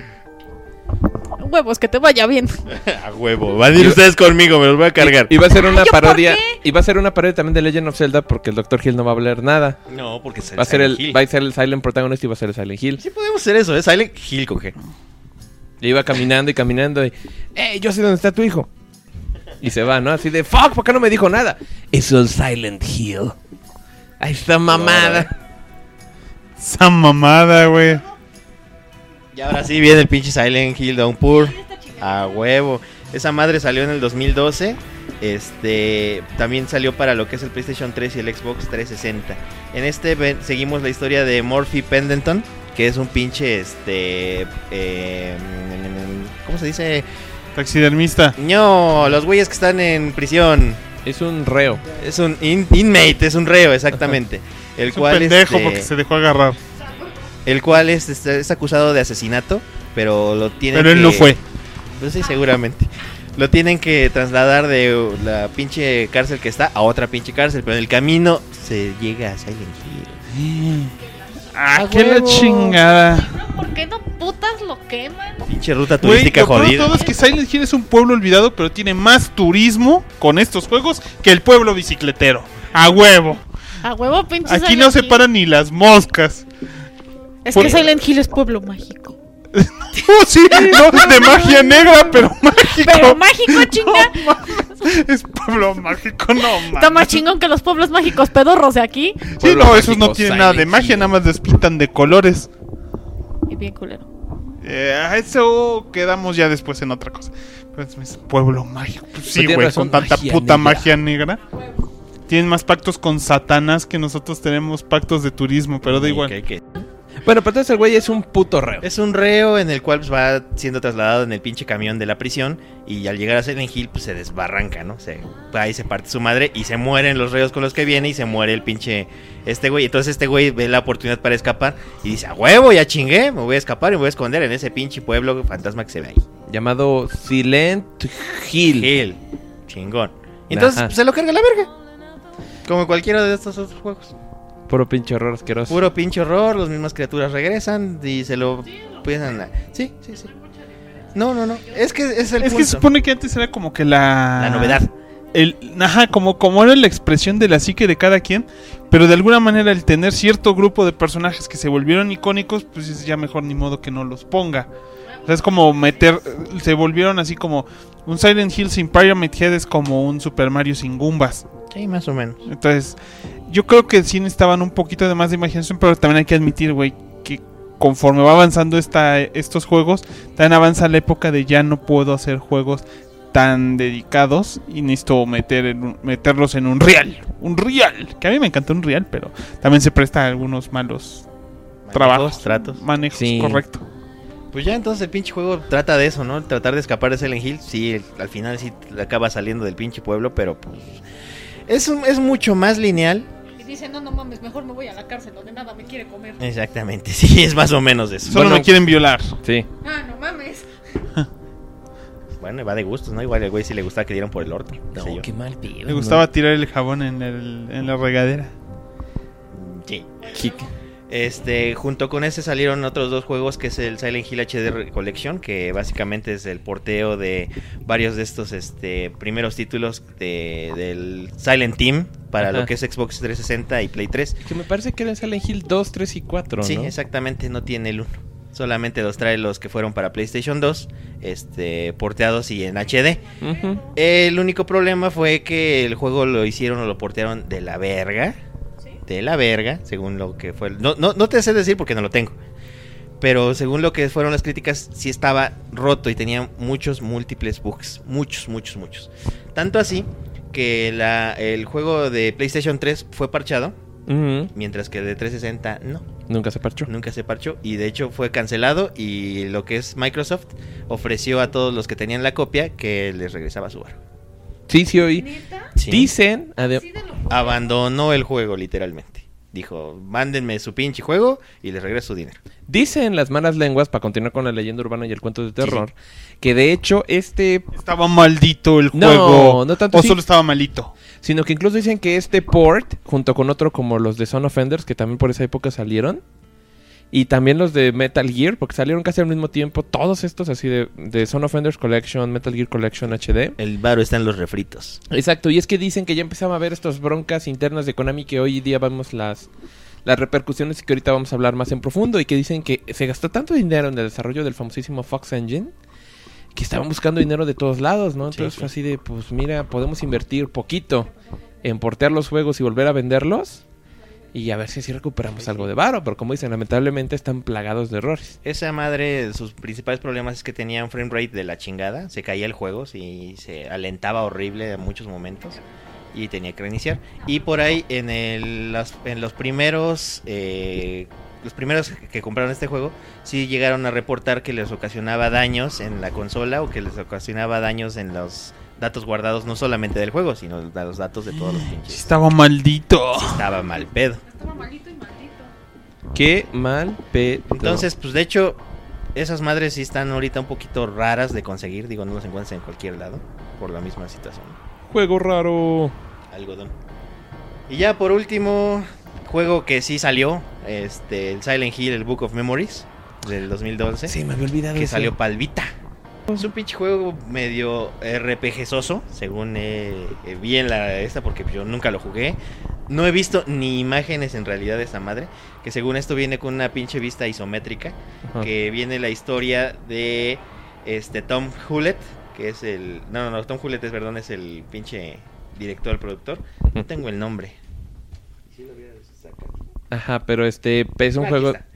Huevos, que te vaya bien. A huevo, van a ir ustedes conmigo, me los voy a cargar. Y va a ser una parodia. Y va a ser una parodia también de Legend of Zelda, porque el Dr. Hill no va a hablar nada. No, porque va a ser el Silent Protagonist y va a ser el Silent Hill. Sí podemos hacer eso, Silent Hill con G. Y iba caminando y yo sé dónde está tu hijo. Y se va, ¿no? Así de fuck, ¿por qué no me dijo nada? Es el Silent Hill. Ahí está mamada. Esa mamada, güey. Y ahora sí viene el pinche Silent Hill Downpour. A huevo. Esa madre salió en el 2012. También salió para lo que es el PlayStation 3 y el Xbox 360. En seguimos la historia de Murphy Pendleton, que es un pinche ¿cómo se dice? Taxidermista. No, los güeyes que están en prisión. Es un reo. Es un inmate, es un reo, exactamente. El cual un pendejo porque se dejó agarrar. El cual es acusado de asesinato, pero lo tienen Pero él no fue. Pues sí, seguramente. Lo tienen que trasladar de la pinche cárcel que está a otra pinche cárcel, pero en el camino se llega a Silent Hill. ¡Qué la chingada! ¿Por qué no putas lo queman? Pinche ruta turística jodida. Todo es que Silent Hill es un pueblo olvidado, pero tiene más turismo con estos juegos que el pueblo bicicletero. ¡A huevo! ¡A huevo, pinche Aquí Silent no se paran ni las moscas. Es que Silent Hill es pueblo mágico. Sí, no, de magia negra, pero mágico. Pero mágico, chinga. No, es pueblo mágico, no mames. Está más chingón que los pueblos mágicos pedorros de aquí. Sí, no, esos no tienen nada de magia, nada más les pintan de colores. Y bien culero. A eso quedamos ya después en otra cosa. Pues, es pueblo mágico. Pues sí, tienes güey, razón, con tanta magia puta negra. magia negra. Tienen más pactos con Satanás que nosotros tenemos pactos de turismo, pero da igual. Bueno, pero entonces el güey es un puto reo. Es un reo en el cual pues, va siendo trasladado en el pinche camión de la prisión y al llegar a Silent Hill pues se desbarranca, ¿no? Ahí se parte su madre y se mueren los reos con los que viene y se muere el pinche güey. Entonces este güey ve la oportunidad para escapar y dice, a huevo, ya chingué, me voy a escapar y me voy a esconder en ese pinche pueblo fantasma que se ve ahí. Llamado Silent Hill. Chingón. Y entonces Ajá. pues, se lo carga la verga. Como cualquiera de estos otros juegos. Puro pinche horror asqueroso. Puro pinche horror, las mismas criaturas regresan y se lo empiezan a... Sí. No. Es que es el Es punto. que se supone que antes era como que la novedad. Como era la expresión de la psique de cada quien, pero de alguna manera el tener cierto grupo de personajes que se volvieron icónicos, pues es ya mejor ni modo que no los ponga. O sea, es como se volvieron así como un Silent Hill sin Pyramid Head es como un Super Mario sin Goombas. Sí, más o menos. Entonces, yo creo que sí necesitaban un poquito de más de imaginación, pero también hay que admitir, güey, que conforme va avanzando estos juegos, también avanza la época de ya no puedo hacer juegos tan dedicados y necesito meterlos en un real, que a mí me encanta un real, pero también se presta a algunos malos trabajos, tratos. manejos, Sí. correcto. Pues ya entonces el pinche juego trata de eso, ¿no? Tratar de escapar de Silent Hill. Sí, al final sí acaba saliendo del pinche pueblo, pero pues... Es mucho más lineal. Y dice, no mames, mejor me voy a la cárcel donde nada me quiere comer. Exactamente, sí, es más o menos eso. Solo me quieren violar. Sí. Ah, no mames. Bueno, va de gustos, ¿no? Igual el güey sí le gustaba que dieran por el orto. qué sé yo. qué mal pedo. Le gustaba tirar el jabón en la regadera. Sí. Junto con ese salieron otros dos juegos, que es el Silent Hill HD Collection, que básicamente es el porteo de varios de estos primeros títulos del Silent Team para Ajá. lo que es Xbox 360 y Play 3. Que me parece que era Silent Hill 2, 3 y 4, Sí, ¿no? exactamente, no tiene el 1. Solamente los trae los que fueron para PlayStation 2, porteados y en HD. Ujú. El único problema fue que el juego lo hicieron o lo portearon de la verga. De la verga, según lo que fue. No te sé decir porque no lo tengo. Pero según lo que fueron las críticas, sí estaba roto y tenía múltiples bugs. Muchos. Tanto así que el juego de PlayStation 3 fue parchado, Ujú. mientras que el de 360 no. Nunca se parchó. Nunca se parchó y de hecho fue cancelado, y lo que es Microsoft ofreció a todos los que tenían la copia que les regresaba su barro. Sí, oí. ¿Neta? Sí. Dicen... ¿Sí de lo Abandonó el juego literalmente. Dijo, mándenme su pinche juego y les regreso su dinero. Dicen las malas lenguas, para continuar con la leyenda urbana y el cuento de terror, que de hecho Estaba maldito el No, juego. no tanto o así. solo estaba malito. sino que incluso dicen que este port, junto con otro como los de Son of Enders, que también por esa época salieron, y también los de Metal Gear, porque salieron casi al mismo tiempo, todos estos así de Son of Enders Collection, Metal Gear Collection HD. El varo está en los refritos. Exacto, y es que dicen que ya empezaba a haber estas broncas internas de Konami, que hoy día vemos las repercusiones y que ahorita vamos a hablar más en profundo, y que dicen que se gastó tanto dinero en el desarrollo del famosísimo Fox Engine que estaban buscando dinero de todos lados, ¿no? Entonces Sí. fue así de, pues mira, podemos invertir poquito en portear los juegos y volver a venderlos y a ver si así recuperamos algo de varo, pero como dicen, lamentablemente están plagados de errores. Esa madre, sus principales problemas es que tenía un frame rate de la chingada. Se caía el juego, sí, se alentaba horrible en muchos momentos y tenía que reiniciar. Y por ahí en los primeros que compraron este juego sí llegaron a reportar que les ocasionaba daños en la consola, o que les ocasionaba daños en los datos guardados, no solamente del juego, sino de los datos de todos los pinches. Estaba maldito. Estaba mal pedo. Estaba malito y maldito. Qué mal pedo. Entonces, pues de hecho, esas madres sí están ahorita un poquito raras de conseguir. Digo, no las encuentras en cualquier lado por la misma situación. Juego raro. Algodón. Y ya por último, juego que sí salió, el Silent Hill, el Book of Memories del 2012, Sí, me había olvidado que ese. salió pa'l Vita. Es un pinche juego medio RPG-soso, según vi en porque yo nunca lo jugué. No he visto ni imágenes en realidad de esa madre, que según esto viene con una pinche vista isométrica, Ajá. que viene la historia de Tom Hewlett, que es el... No, Tom Hewlett es el pinche director, productor. No tengo el nombre. Ajá, pero es un Aquí juego... está.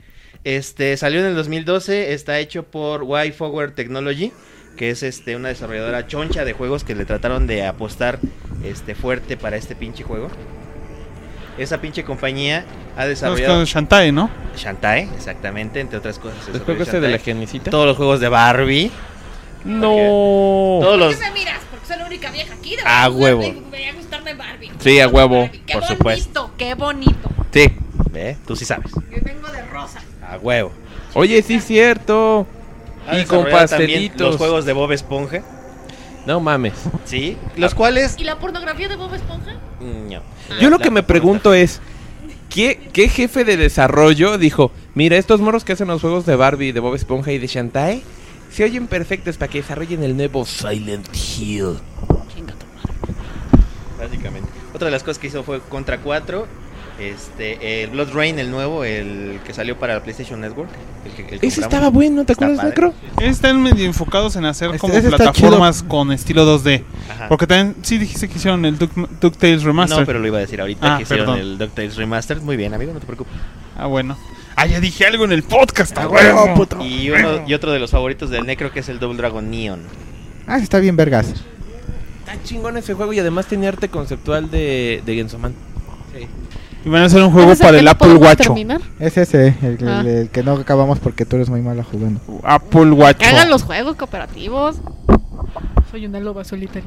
Salió en el 2012, está hecho por WiFower Technology, que es una desarrolladora choncha de juegos que le trataron de apostar fuerte para este pinche juego. Esa pinche compañía ha desarrollado Con Shantae, ¿no? Shantae, exactamente, entre otras cosas. ¿El juego de la genicita? Todos los juegos de Barbie. No. Todos los... ¿Por qué me miras? Porque soy la única vieja aquí. De A huevo. Me va a gustarme Barbie. Sí, a huevo. Qué Por bonito, supuesto. qué bonito. Sí, tú sí sabes. Yo vengo de rosa. A huevo. Oye, sí es cierto. Ha Y con desarrollado también pastelitos. los juegos de Bob Esponja. No mames. Sí, los cuales... ¿Y la pornografía de Bob Esponja? No. Yo lo que me pregunto es, ¿qué jefe de desarrollo dijo, mira, estos morros que hacen los juegos de Barbie, de Bob Esponja y de Shantae, se oyen perfectos para que desarrollen el nuevo Silent Hill? Básicamente. Otra de las cosas que hizo fue Contra 4, el Blood Rain, el nuevo, el que salió para la PlayStation Network. El que Ese compramos. estaba bueno, ¿te Está acuerdas, padre. Necro? Están medio enfocados en hacer como ese está plataformas con estilo 2D. Ajá. Porque también sí dijiste que hicieron el DuckTales Remastered. No, pero lo iba a decir ahorita, Ah, que hicieron perdón. el DuckTales Remastered. Muy bien, amigo, no te preocupes. Ah, bueno. Ah, ya dije algo en el podcast, ah, huevo, puto. Y otro de los favoritos del Necro, que es el Double Dragon Neon. Ah, está bien vergas. Está chingón ese juego y además tenía arte conceptual de Gensoman. Sí. Y van a hacer un juego ¿Ese para que el no Apple podemos Watch. terminar? Es ese, Ah. el que no acabamos porque tú eres muy mala jugando. Apple Watch. Que hagan los juegos cooperativos. Soy una loba solitaria.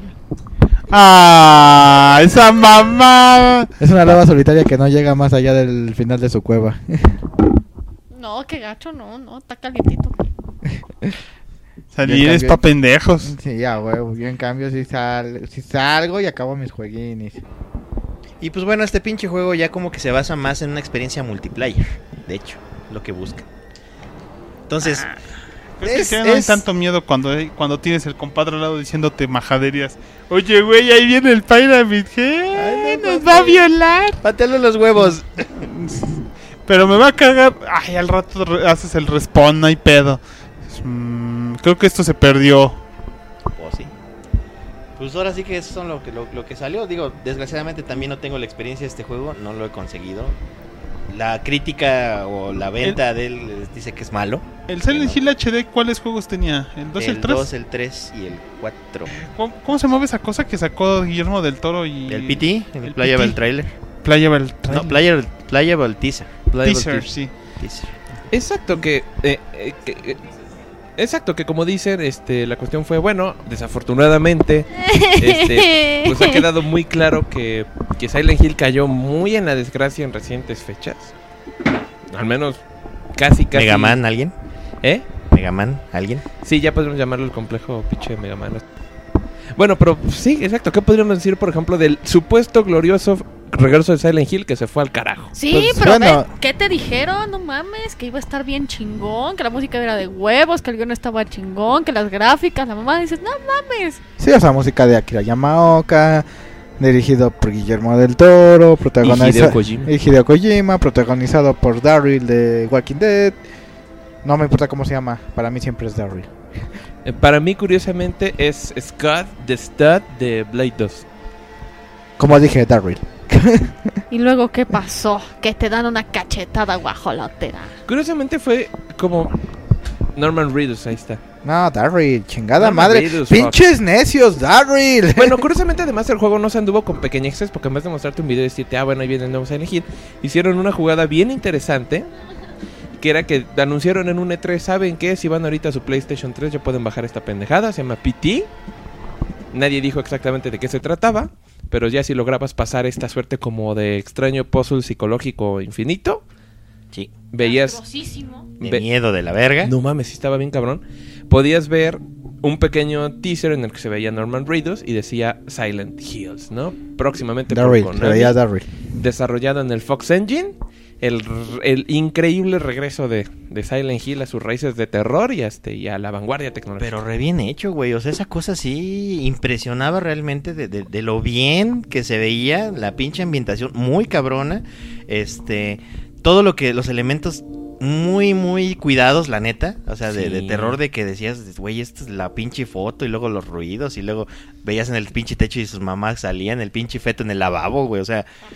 Ah, esa mamá. Es una lava solitaria que no llega más allá del final de su cueva. No, qué gacho, no, está calientito. Salir Yo es cambié. pa' pendejos. Sí, ya, huevo. Yo en cambio si salgo y acabo mis jueguines. Y pues bueno, este pinche juego ya como que se basa más en una experiencia multiplayer. De hecho, lo que busca. Entonces, Es que no hay tanto miedo cuando tienes el compadre al lado diciéndote majaderías. Oye, güey, ahí viene el Pyramid Head, nos va a violar. patealo los huevos. Pero me va a cagar. Ay, al rato haces el respawn, no hay pedo. Creo que esto se perdió. Pues sí. Pues ahora sí que eso son lo que salió. Digo, desgraciadamente también no tengo la experiencia de este juego, no lo he conseguido. La crítica o la venta de él dice que es malo. El Silent Hill HD, ¿cuáles juegos tenía? ¿El 2 y el 3? 2, el 3 y el 4. ¿Cómo se mueve esa cosa que sacó Guillermo del Toro y... El PT, el el Playable PT. Trailer. Playable No, Playable Teaser. Teaser, sí. Teaser. Exacto, exacto, que como dicen, la cuestión fue, bueno, desafortunadamente, pues ha quedado muy claro que Silent Hill cayó muy en la desgracia en recientes fechas. Al menos casi. Mega Man, ¿alguien? ¿Eh? Mega Man, ¿alguien? Sí, ya podemos llamarlo el complejo pinche Mega Man. Bueno, pero sí, exacto. ¿Qué podríamos decir, por ejemplo, del supuesto glorioso regreso de Silent Hill que se fue al carajo? Sí, Pues, pero bueno. ve, ¿qué te dijeron? No mames, que iba a estar bien chingón, que la música era de huevos, que el guion estaba chingón, que las gráficas, la mamá dices, no mames. Sí, o sea, música de Akira Yamaoka, dirigido por Guillermo del Toro, Y protagonizado Hideo Kojima. y Hideo Kojima, protagonizado por Daryl de Walking Dead. No me importa cómo se llama, para mí siempre es Daryl. Para mí, curiosamente, es Scott the Stud de Blade 2. Como dije, Daryl. Y luego, ¿qué pasó? Que te dan una cachetada guajolotera. Curiosamente fue como Norman Reedus, ahí está. No, Daryl, chingada No me madre. reídos, Pinches necios, Daryl. Bueno, curiosamente además el juego no se anduvo con pequeñeces porque en vez de mostrarte un video y decirte, bueno, ahí viene el nuevo Silent Hill, hicieron una jugada bien interesante, que era que anunciaron en un E3, ¿saben qué? Si van ahorita a su PlayStation 3 ya pueden bajar esta pendejada, se llama PT. Nadie dijo exactamente de qué se trataba, pero ya si lograbas pasar esta suerte como de extraño puzzle psicológico infinito, Sí. veías... Grosísimo. De miedo de la verga. No mames, sí estaba bien cabrón. Podías ver un pequeño teaser en el que se veía Norman Reedus y decía Silent Hills, ¿no? Próximamente por Daryl, Konami, se veía Daryl. desarrollado en el Fox Engine. El increíble regreso de Silent Hill a sus raíces de terror y a la vanguardia tecnológica. Pero re bien hecho, güey. O sea, esa cosa sí impresionaba realmente de lo bien que se veía. La pinche ambientación muy cabrona. Todo lo que... Los elementos muy, muy cuidados, la neta. O sea, de Sí. terror, de que decías, güey, esta es la pinche foto. Y luego los ruidos. Y luego veías en el pinche techo y sus mamás salían. El pinche feto en el lavabo, güey. O sea...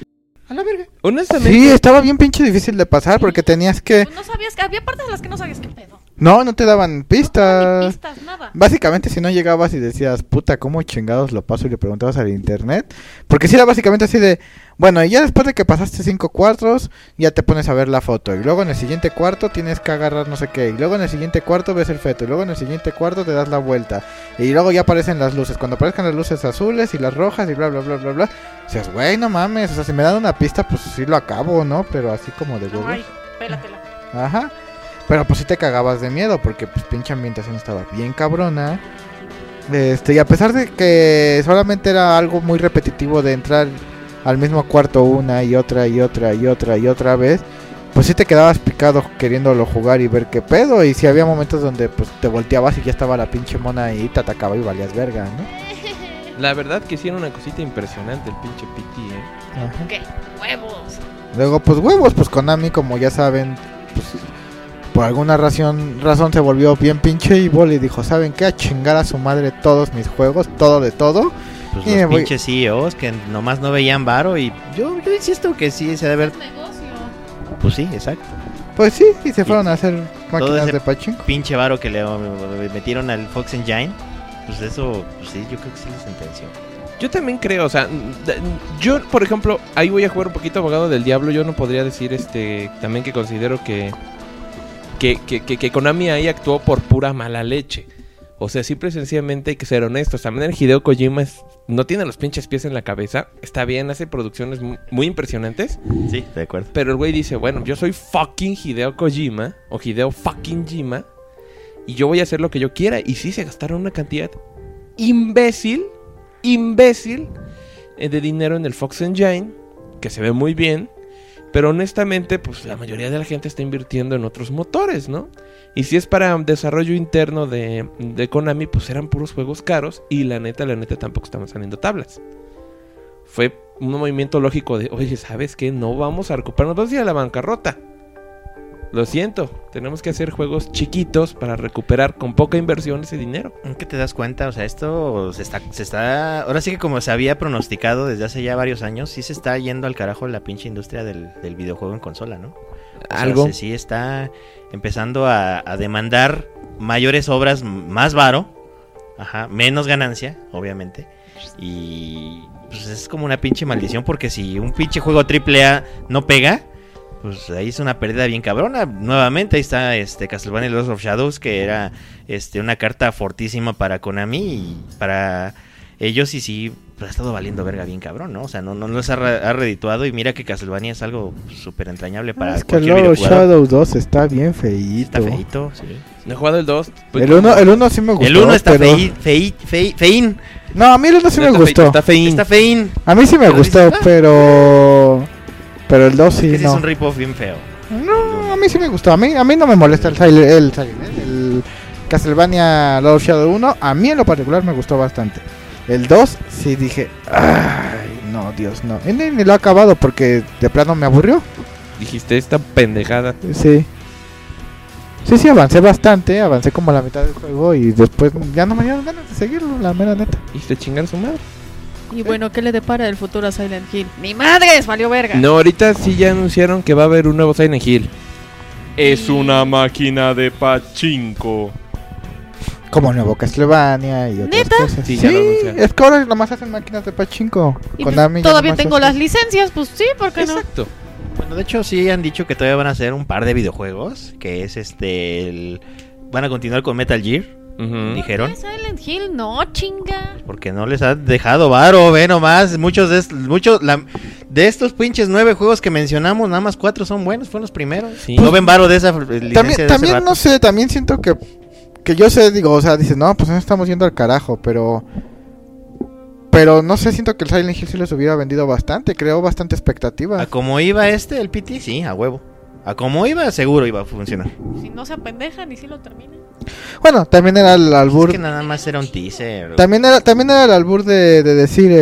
A la verga. Honestamente, Sí, estaba bien pinche difícil de pasar porque tenías que... Pues no sabías que había partes de las que no sabías qué pedo. No te daban Ni pistas. pistas, nada. Básicamente si no llegabas y decías, puta, ¿cómo chingados lo paso? Y le preguntabas al internet. Porque si era básicamente así de, bueno, y ya después de que pasaste 5 cuartos, ya te pones a ver la foto. Y luego en el siguiente cuarto tienes que agarrar no sé qué. Y luego en el siguiente cuarto ves el feto. Y luego en el siguiente cuarto te das la vuelta. Y luego ya aparecen las luces. Cuando aparezcan las luces azules y las rojas y bla, bla, bla, bla, bla. Dices, güey, no mames. O sea, si me dan una pista, pues sí lo acabo, ¿no? Pero así como de huevos. Ay, pélatela. Ajá. Pero pues sí te cagabas de miedo porque pues pinche ambientación estaba bien cabrona. Y a pesar de que solamente era algo muy repetitivo de entrar al mismo cuarto una y otra y otra y otra y otra vez, pues sí te quedabas picado queriéndolo jugar y ver qué pedo. Y sí había momentos donde pues te volteabas y ya estaba la pinche mona ahí, te atacaba y valías verga, ¿no? la verdad que hicieron una cosita impresionante el pinche PT, Ajá. ¿Qué? Huevos. Luego pues huevos, pues Konami como ya saben, pues por alguna razón se volvió bien pinche evil y dijo, ¿saben qué? A chingar a su madre todos mis juegos, todo de todo. Pues Y me los voy- pinches CEOs que nomás no veían varo y yo insisto que sí se debe haber... Negocio. Pues sí, exacto. Pues sí, y se fueron a hacer máquinas ese de pachinko. Pinche varo que le metieron al Fox Engine, pues eso, pues sí, yo creo que sí le sentenció. Yo también creo, o sea, yo, por ejemplo, ahí voy a jugar un poquito abogado del diablo. Yo no podría decir también que considero que Konami ahí actuó por pura mala leche. O sea, simple y sencillamente hay que ser honestos. También el Hideo Kojima no tiene los pinches pies en la cabeza. Está bien, hace producciones muy impresionantes. Sí, de acuerdo. Pero el güey dice, bueno, yo soy fucking Hideo Kojima o Hideo fucking Jima y yo voy a hacer lo que yo quiera. Y sí se gastaron una cantidad imbécil de dinero en el Fox Engine, que se ve muy bien, pero honestamente pues la mayoría de la gente está invirtiendo en otros motores, ¿no? Y si es para desarrollo interno de Konami, pues eran puros juegos caros y la neta tampoco estaban saliendo tablas. Fue un movimiento lógico de, oye, ¿sabes qué? No vamos a recuperarnos, vamos a ir a la bancarrota. Lo siento, tenemos que hacer juegos chiquitos para recuperar con poca inversión ese dinero. ¿Qué te das cuenta? O sea, esto se está... Ahora sí que como se había pronosticado desde hace ya varios años, sí se está yendo al carajo la pinche industria del videojuego en consola, ¿no? O sea, Algo. sí está empezando a demandar mayores obras, más varo, ajá, menos ganancia, obviamente. Y pues es como una pinche maldición porque si un pinche juego AAA no pega, pues ahí es una pérdida bien cabrona. Nuevamente ahí está Castlevania Lords of Shadows, que era una carta fortísima para Konami y para ellos, y sí, pues ha estado valiendo verga bien cabrón, ¿no? O sea, no los ha redituado, y mira que Castlevania es algo súper entrañable para Es que cualquier Lord of videojugador. Shadows 2 está bien feíto. Está feíto, sí. No he jugado el 2. El 1 sí me gustó. El 1 está pero... feín. No, a mí el 1 sí me gustó. Está feín. Está feín. A mí sí me Pero gustó, dices, "Ah". pero el 2 Es sí que sí no. es un rip-off bien feo. No, a mí sí me gustó. A mí no me molesta el Castlevania Lord of Shadow 1. A mí en lo particular me gustó bastante. El 2 sí dije, ay, no, Dios, no. Y ni lo he acabado porque de plano me aburrió. Dijiste esta pendejada. Sí. Sí, avancé bastante. Avancé como a la mitad del juego y después ya no me dieron ganas de seguirlo, la mera neta. Y te chingar su madre. Y bueno, ¿qué le depara el futuro a Silent Hill? ¡Mi madre! ¡Valió verga! No, ahorita sí ya anunciaron que va a haber un nuevo Silent Hill. Es una máquina de pachinko. Como nuevo Castlevania y otras ¿Neta? cosas. Sí, ya lo anunciaron. Es que ahora nomás hacen máquinas de pachinko. Y pues, Konami ya todavía nomás tengo hace- las licencias, pues sí, ¿por qué no? Exacto. Bueno, de hecho sí han dicho que todavía van a hacer un par de videojuegos, que es van a continuar con Metal Gear, Ujú. dijeron, ¿Qué Silent Hill? No, chinga. porque no les han dejado varo, ve nomás, de estos pinches 9 juegos que mencionamos, nada más 4 son buenos, fueron los primeros. Sí. No ven varo de esa licencia de ese También rato. no sé, también siento que yo sé, digo, o sea, dices, no, pues no estamos yendo al carajo, pero no sé, siento que el Silent Hill sí les hubiera vendido bastante, creó bastante expectativa. A como iba el PT, sí, a huevo. A como iba, seguro iba a funcionar. Si no se apendejan y si lo terminan. Bueno, también era el albur, Es que nada más era un teaser. también era el albur de decir,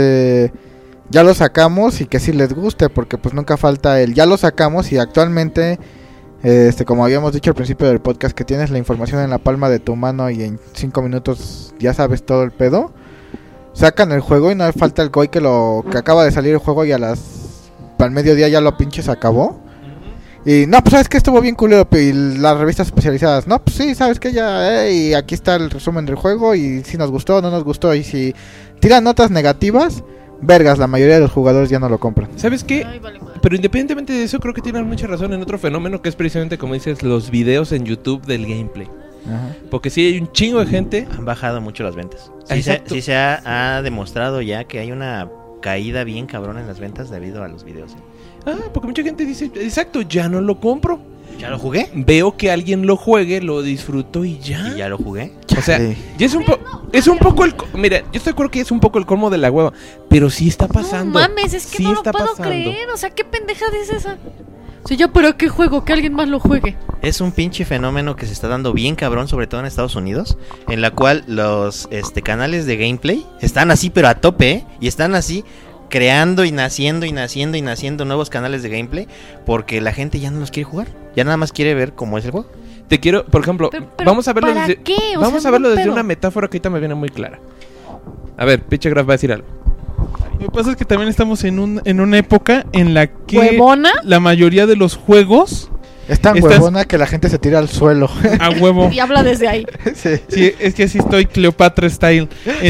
ya lo sacamos y que sí les guste, porque pues nunca falta el ya lo sacamos y actualmente, como habíamos dicho al principio del podcast, que tienes la información en la palma de tu mano y en 5 minutos ya sabes todo el pedo. Sacan el juego y no falta el güey que acaba de salir el juego y a las para el mediodía ya lo pinches acabó. Y no, pues sabes que estuvo bien culero. Y las revistas especializadas, no, pues sí, sabes que ya, y aquí está el resumen del juego. Y si nos gustó o no nos gustó. Y si tiran notas negativas, vergas, la mayoría de los jugadores ya no lo compran. ¿Sabes qué? Ay, vale madre. Pero independientemente de eso, creo que tienen mucha razón en otro fenómeno que es precisamente, como dices, los videos en YouTube del gameplay. Ajá. Porque sí hay un chingo de gente. Han bajado mucho las ventas. Exacto. Sí se ha demostrado ya que hay una caída bien cabrona en las ventas debido a los videos. Porque mucha gente dice, exacto, ya no lo compro. ¿Ya lo jugué? Veo que alguien lo juegue, lo disfruto y ya. ¿Y ya lo jugué? O sea, Sí. ya es un poco el... Mira, yo estoy de acuerdo que es un poco el colmo de la hueva, pero sí está pasando. No mames, es que Sí no lo está puedo pasando. creer. O sea, ¿qué pendejada es esa? O sea, ya, ¿pero qué juego? Que alguien más lo juegue. Es un pinche fenómeno que se está dando bien cabrón, sobre todo en Estados Unidos, en la cual los canales de gameplay están así pero a tope, ¿eh? Y están así creando y naciendo nuevos canales de gameplay porque la gente ya no los quiere jugar, ya nada más quiere ver cómo es el juego. Te quiero, por ejemplo, Pero, vamos a verlo ¿para desde... qué? O Vamos sea, a verlo no desde pedo. una metáfora que ahorita me viene muy clara. A ver, Pinche Graf va a decir algo. Lo que pasa es que también estamos en una época en la que ¿Huevona? la mayoría de los juegos Es tan Estás- huevona que la gente se tira al suelo. a huevo. Y habla desde ahí. Sí. Sí, es que así estoy Cleopatra style.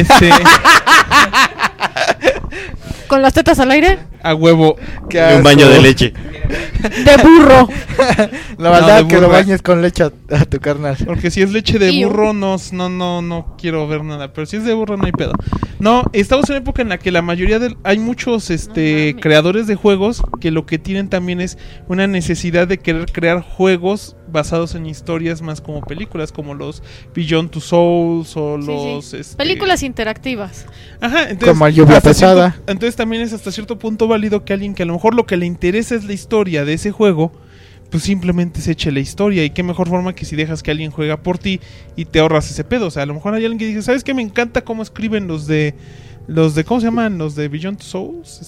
Con las tetas al aire. A huevo. Qué Y un asco. baño de leche. De burro. La verdad No, de que lo burra. bañes con leche a tu carnal. Porque si es leche de Iu. burro, no quiero ver nada. Pero si es de burro, no hay pedo. No, estamos en una época en la que la mayoría hay muchos mames. creadores de juegos que lo que tienen también es una necesidad de querer crear juegos basados en historias más como películas, como los Beyond Two Souls o Sí, los... sí. Películas interactivas. Ajá, entonces, Como el Lluvia hasta Pesada. entonces también es hasta cierto punto válido que alguien que a lo mejor lo que le interesa es la historia de ese juego, pues simplemente se eche la historia. Y qué mejor forma que si dejas que alguien juega por ti y te ahorras ese pedo. O sea, a lo mejor hay alguien que dice, ¿sabes qué? Me encanta cómo escriben los de ¿cómo se llaman? Los de Beyond Two Souls,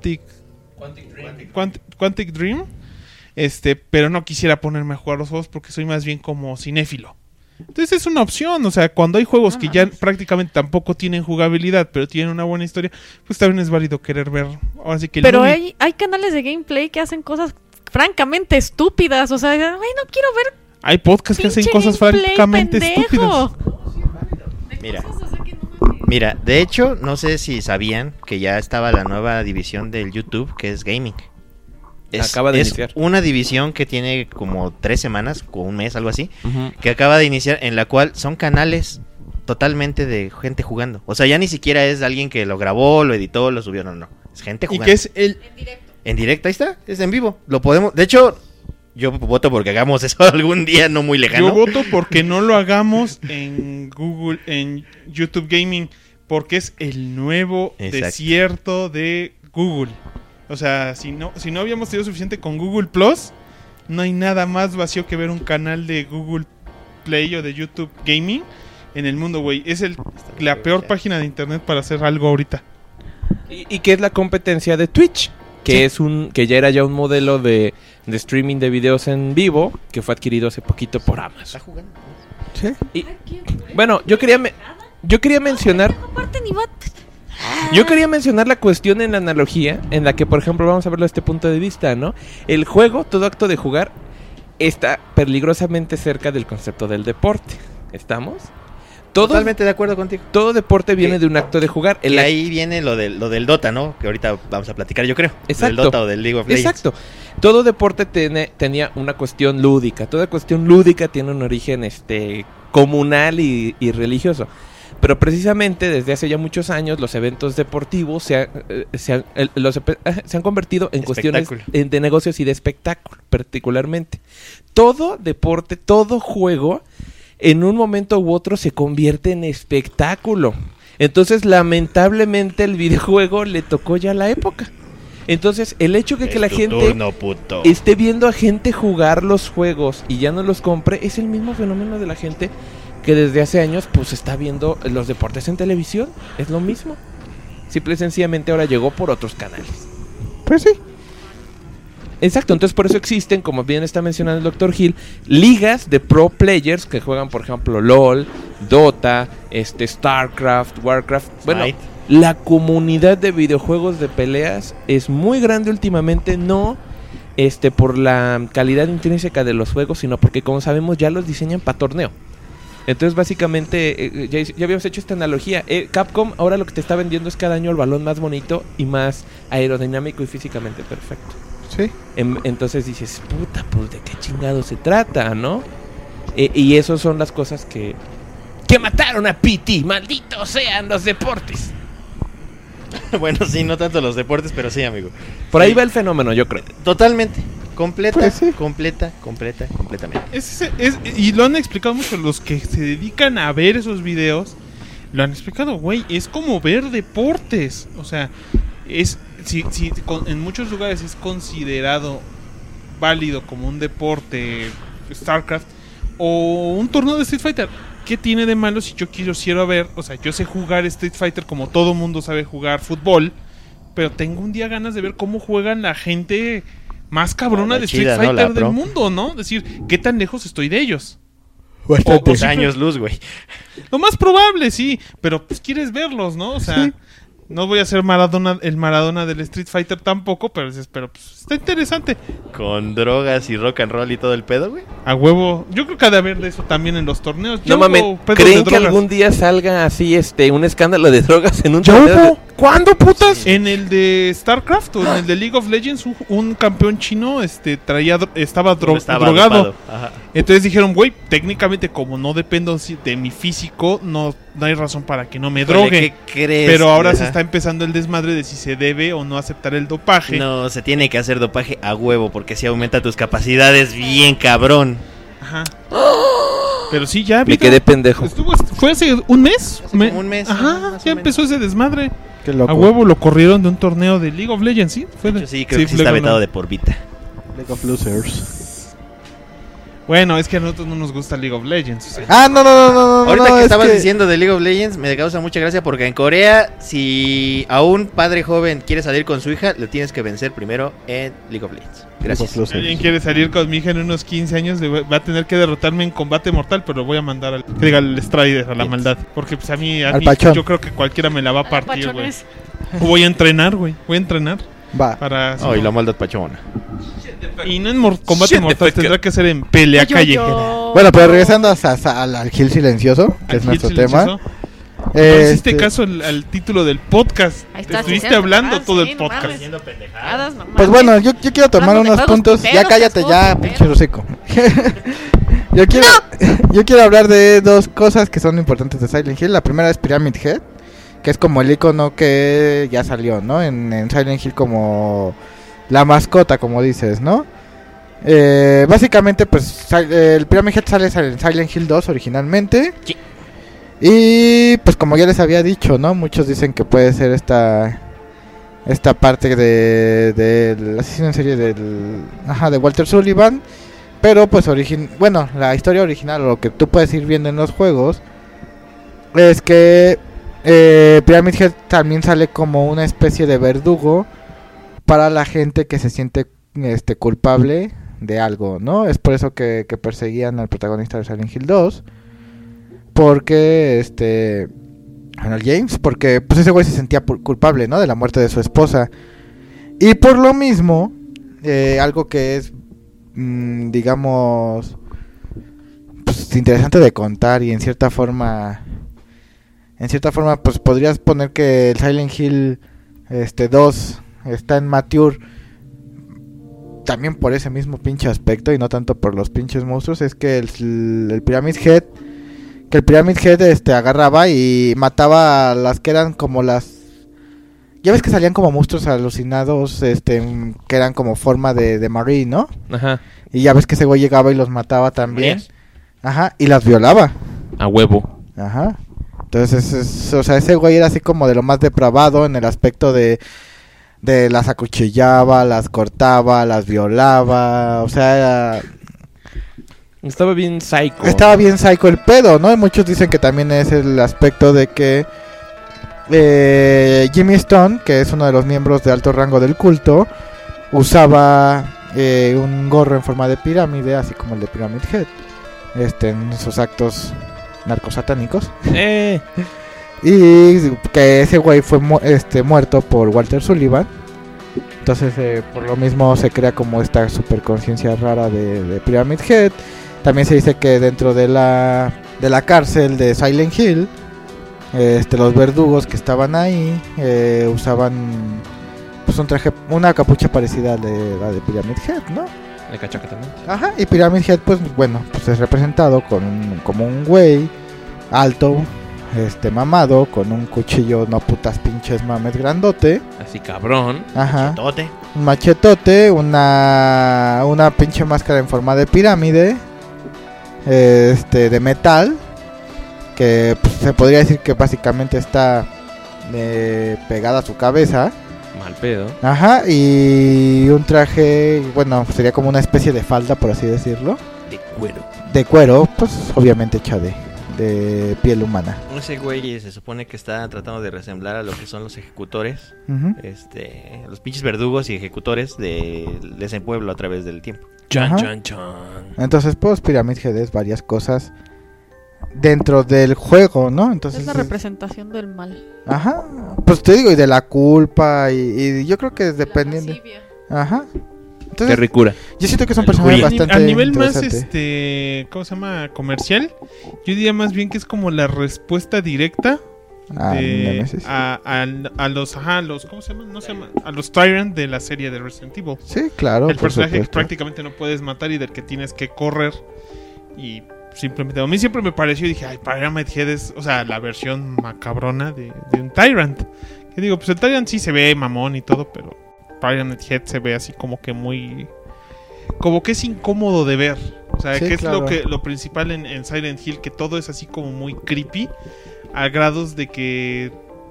Quantic Dream. Pero no quisiera ponerme a jugar los juegos porque soy más bien como cinéfilo. Entonces es una opción, o sea, cuando hay juegos que ya prácticamente tampoco tienen jugabilidad, pero tienen una buena historia, pues también es válido querer ver. Ahora sí que el Pero Lumi- hay canales de gameplay que hacen cosas francamente estúpidas. O sea, ay, no quiero ver hay podcasts que hacen pinche cosas gameplay, francamente pendejo. estúpidas. Mira, de hecho, no sé si sabían que ya estaba la nueva división del YouTube, que es gaming. Acaba de iniciar. Una división que tiene como 3 semanas, o un mes, algo así, que acaba de iniciar, en la cual son canales totalmente de gente jugando. O sea, ya ni siquiera es alguien que lo grabó, lo editó, lo subió, no. Es gente Y jugando. que es el... En directo, ahí está, es en vivo. Lo podemos, de hecho, yo voto porque hagamos eso algún día no muy lejano. Yo voto porque no lo hagamos en Google, en YouTube Gaming, porque es el nuevo Exacto. desierto de Google. O sea, si no habíamos tenido suficiente con Google Plus, no hay nada más vacío que ver un canal de Google Play o de YouTube Gaming en el mundo, güey. Es la peor página de internet para hacer algo ahorita. Y que es la competencia de Twitch, que Sí. que ya era ya un modelo de streaming de videos en vivo que fue adquirido hace poquito por Amazon. Está jugando. Sí. Y, bueno, yo quería mencionar Aparte ni va... la cuestión en la analogía en la que, por ejemplo, vamos a verlo desde este punto de vista, ¿no? El juego, todo acto de jugar, está peligrosamente cerca del concepto del deporte. ¿Estamos? Totalmente de acuerdo contigo. Todo deporte viene Sí. de un acto de jugar. Y ahí viene lo del Dota, ¿no? Que ahorita vamos a platicar, yo creo. Exacto. Del Dota o del League of Legends. Exacto. Todo deporte tenía una cuestión lúdica. Toda cuestión lúdica tiene un origen comunal y religioso. Pero precisamente desde hace ya muchos años los eventos deportivos se han convertido en cuestiones Espectáculo. de negocios y de espectáculo, particularmente. Todo deporte, todo juego, en un momento u otro se convierte en espectáculo. Entonces, lamentablemente, el videojuego le tocó ya la época. Entonces, el hecho de que la gente puto. esté viendo a gente jugar los juegos y ya no los compre es el mismo fenómeno de la gente que desde hace años pues está viendo los deportes en televisión. Es lo mismo. Simple y sencillamente ahora llegó por otros canales. Pues sí. Exacto, entonces por eso existen, como bien está mencionando el Dr. Hill, ligas de pro players que juegan, por ejemplo, LOL, Dota, StarCraft, Warcraft, bueno, la comunidad de videojuegos de peleas es muy grande últimamente, no por la calidad intrínseca de los juegos, sino porque, como sabemos, ya los diseñan para torneo. Entonces, básicamente, ya habíamos hecho esta analogía. Capcom ahora lo que te está vendiendo es cada año el balón más bonito y más aerodinámico y físicamente perfecto. Sí. Entonces dices, puta, pues de qué chingado se trata, ¿no? Y esas son las cosas que mataron a PT. Malditos sean los deportes. Bueno, sí, no tanto los deportes, pero sí, amigo. Por ahí va el fenómeno, yo creo. Totalmente. Completa, Pues sí. completamente. Y lo han explicado mucho. Los que se dedican a ver esos videos lo han explicado, güey. Es como ver deportes. O sea, en muchos lugares es considerado válido como un deporte, StarCraft, o un torneo de Street Fighter. ¿Qué tiene de malo si yo quiero ver? O sea, yo sé jugar Street Fighter como todo mundo sabe jugar fútbol, pero tengo un día ganas de ver cómo juegan la gente más cabrona La de chida, Street ¿no? Fighter La del pro. mundo, ¿no? Es decir, ¿qué tan lejos estoy de ellos? Bastante. Pues años luz, güey. Lo más probable, sí, pero pues quieres verlos, ¿no? O sea, Sí. no voy a ser el Maradona del Street Fighter tampoco, pero pues, está interesante. Con drogas y rock and roll y todo el pedo, güey. A huevo. Yo creo que ha de haber de eso también en los torneos. No Ya mames, hubo pedos ¿creen de que drogas. algún día salga así un escándalo de drogas en un ¿Ya torneo de- hubo? ¿Cuándo, putas? En el de StarCraft o en el de League of Legends, un campeón chino estaba drogado. dopado. Ajá. Entonces dijeron, güey, técnicamente como no dependo de mi físico, no hay razón para que no me drogue. ¿Qué crees? Pero ahora Ajá. se está empezando el desmadre de si se debe o no aceptar el dopaje. No, se tiene que hacer dopaje a huevo porque si aumenta tus capacidades bien cabrón. Ajá. Pero sí, ya Me quedé pendejo. ¿Fue hace un mes? Hace como un mes, Ajá, ajá, más ya o empezó ese desmadre. Qué loco. A huevo lo corrieron de un torneo de League of Legends, ¿sí? De hecho, sí, creo que sí fue está con- vetado de por vida. League of Losers. Bueno, es que a nosotros no nos gusta League of Legends. O sea. Ah, no. Ahorita que es estabas diciendo de League of Legends, me causa mucha gracia porque en Corea, si a un padre joven quiere salir con su hija, le tienes que vencer primero en League of Legends. Gracias. League of Si alguien Losers. quiere salir con mi hija en unos 15 años, va a tener que derrotarme en combate mortal, pero voy a mandar al Strider, a la Bien. maldad. Porque pues a mí Al pachón. yo creo que cualquiera me la va a partir, güey. Pachones. Voy a entrenar, güey. Voy a entrenar Va. para... Oh, y la maldad pachona. Y no en combate Shit, mortal, the fuck tendrá que ser en pelea Ay, yo. callejera. Bueno, pero regresando al Gil Silencioso, que es Aquí nuestro silencioso. tema. No hiciste Este, caso al título del podcast. Ahí está, Estuviste sí, hablando ah, todo sí, el no podcast. mames. Hadas, no Pues mames. bueno, yo quiero tomar Hablando de unos juegos puntos. Ya puteros, cállate, ya, juegos pinche puteros. hocico. yo quiero hablar de dos cosas que son importantes de Silent Hill. La primera es Pyramid Head, que es como el icono que ya salió, ¿no? En Silent Hill como la mascota, como dices, ¿no? Básicamente, pues el Pyramid Head sale en Silent Hill 2 originalmente. Sí. Y pues como ya les había dicho, ¿no? Muchos dicen que puede ser esta parte del asesino en serie de Walter Sullivan. Pero pues bueno, la historia original, o lo que tú puedes ir viendo en los juegos, es que Pyramid Head también sale como una especie de verdugo para la gente que se siente culpable de algo, ¿no? Es por eso que perseguían al protagonista de Silent Hill 2. Porque el James, porque pues ese güey se sentía culpable, ¿no? De la muerte de su esposa. Y por lo mismo, algo que es digamos pues interesante de contar, y en cierta forma pues podrías poner que el Silent Hill 2 está en mature también por ese mismo pinche aspecto y no tanto por los pinches monstruos. Es que el Pyramid Head, agarraba y mataba a las que eran como las... Ya ves que salían como monstruos alucinados, que eran como forma de Marie, ¿no? Ajá. Y ya ves que ese güey llegaba y los mataba también. Yes. Ajá, y las violaba. A huevo. Ajá. Entonces, o sea, ese güey era así como de lo más depravado en el aspecto de las acuchillaba, las cortaba, las violaba, o sea, Estaba bien psycho. estaba bien psycho el pedo, ¿no? Y muchos dicen que también es el aspecto de que Jimmy Stone, que es uno de los miembros de alto rango del culto, usaba un gorro en forma de pirámide, así como el de Pyramid Head, en sus actos narcosatánicos. Y que ese güey fue muerto por Walter Sullivan. Entonces por lo mismo se crea como esta super conciencia rara de Pyramid Head. También se dice que dentro de la cárcel de Silent Hill, los verdugos que estaban ahí usaban pues un traje, una capucha parecida a la de Pyramid Head, ¿no? De cachaca también. Ajá, y Pyramid Head pues bueno, pues es representado como un güey alto, mamado, con un cuchillo no putas pinches mames grandote. Así cabrón. Ajá. Machetote. Un machetote, una pinche máscara en forma de pirámide, de metal, que pues, se podría decir que básicamente está pegada a su cabeza. Mal pedo. Ajá, y un traje, bueno, sería como una especie de falda, por así decirlo. De cuero. De cuero, pues obviamente hecha de piel humana. Ese güey se supone que está tratando de resemblar a lo que son los ejecutores, Ujú. los pinches verdugos y ejecutores de ese pueblo a través del tiempo. Chan, Ajá. chan, chan. Entonces, pues Pyramid Head es varias cosas dentro del juego, ¿no? Entonces Es la representación del mal. Ajá, pues te digo, y de la culpa, y yo creo que es dependiendo. Ajá. Entonces, Qué ricura. yo siento que es un personaje bastante A nivel más, interesante. ¿cómo se llama? Comercial. Yo diría más bien que es como la respuesta directa Nemesis. a los ¿cómo se llama? No se llama, a los Tyrant de la serie de Resident Evil. Sí, claro. El por personaje que supuesto. prácticamente no puedes matar y del que tienes que correr. Y simplemente, a mí siempre me pareció y dije, ay, Pyramid Head es, o sea, la versión macabrona de un Tyrant. Que digo, pues el Tyrant sí se ve mamón y todo, pero Pyramid Head se ve así como que muy... como que es incómodo de ver. O sea, Sí, que es claro. lo principal en Silent Hill, que todo es así como muy creepy, a grados de que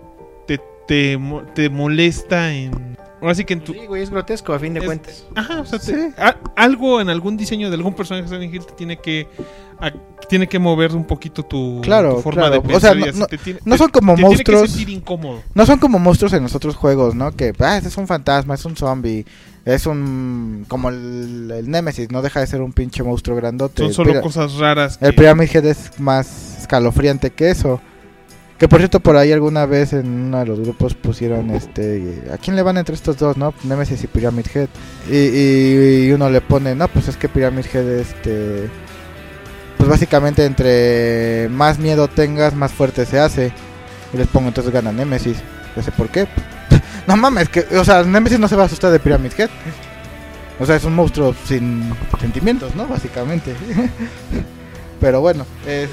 te molesta en... Ahora sí que en tu... Sí, güey, es grotesco a fin de Es- cuentas. Ajá, o sea, Sí. algo en algún diseño de algún personaje de Silent Hill te tiene que mover un poquito tu Claro, forma claro. de O sea, pensar. y así no- te tiene- no te- son como te monstruos. Tiene que sentir incómodo. No son como monstruos en los otros juegos, ¿no? Que, este es un fantasma, es un zombie, es un... como el Nemesis, no deja de ser un pinche monstruo grandote. Son solo cosas raras. El Pyramid Head es más escalofriante que eso. Que por cierto, por ahí alguna vez en uno de los grupos pusieron ¿a quién le van entre estos dos, no? Nemesis y Pyramid Head. Y uno le pone, no, pues es que Pyramid Head, pues básicamente entre más miedo tengas, más fuerte se hace. Y les pongo, entonces gana Nemesis. No sé por qué. No mames, o sea, Nemesis no se va a asustar de Pyramid Head. O sea, es un monstruo sin sentimientos, ¿no? Básicamente. Pero bueno,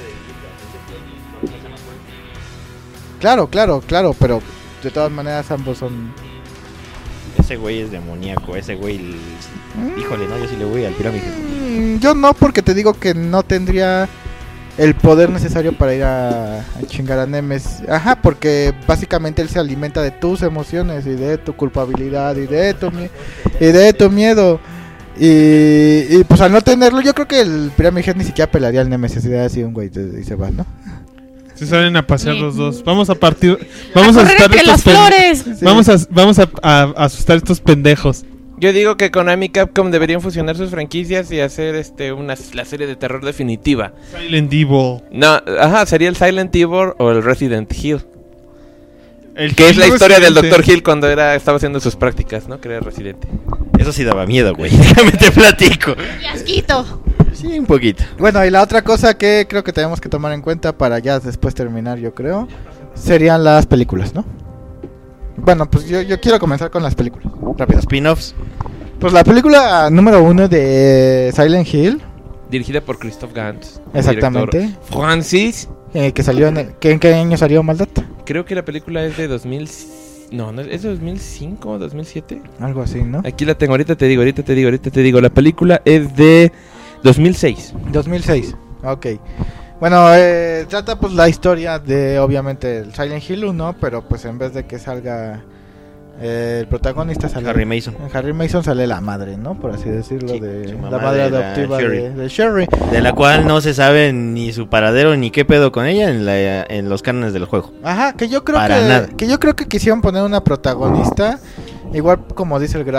Claro, pero de todas maneras ambos son... Ese güey es demoníaco, ese güey... Híjole, no, yo sí le voy al Pyramid Head. Yo no, porque te digo que no tendría el poder necesario para ir a chingar a Nemesis. Ajá, porque básicamente él se alimenta de tus emociones y de tu culpabilidad y de tu miedo. Y pues al no tenerlo, yo creo que el Pyramid Head ni siquiera pelaría al Nemesis. Sería así un güey y se va, ¿no? Se salen a pasear Sí. los dos. Vamos a partir... ¡A Vamos a correr asustar entre las flores! Sí. Vamos a asustar estos pendejos. Yo digo que Konami y Capcom deberían fusionar sus franquicias y hacer la serie de terror definitiva. Silent Evil. No, ajá, sería el Silent Evil o el Resident Hill. El Que es la historia del Residente. Dr. Hill cuando estaba haciendo sus prácticas, ¿no? Que era residente. Eso sí daba miedo, güey. Déjame te platico. ¡Qué asquito! Sí, un poquito. Bueno, y la otra cosa que creo que tenemos que tomar en cuenta para ya después terminar, yo creo, serían las películas, ¿no? Bueno, pues yo quiero comenzar con las películas. Rápido. Spin-offs. Pues la película número 1 de Silent Hill, Dirigida por Christoph Gans. Exactamente. Director Francis. que salió ¿en qué año salió, Maldad? Creo que la película es de 2000... No, ¿es de 2005 o 2007? Algo así, ¿no? Aquí la tengo, ahorita te digo. La película es de 2006. 2006, ok. Bueno, trata pues la historia de obviamente el Silent Hill 1, pero pues en vez de que salga el protagonista sale Harry Mason. Harry Mason sale la madre, ¿no? Por así decirlo, Sí, de su la mamá madre de la adoptiva Sherry. de Sherry. De la cual no se sabe ni su paradero ni qué pedo con ella en los cánones del juego. Ajá, que yo creo Para nada. que yo creo que quisieron poner una protagonista igual como dice el Graf,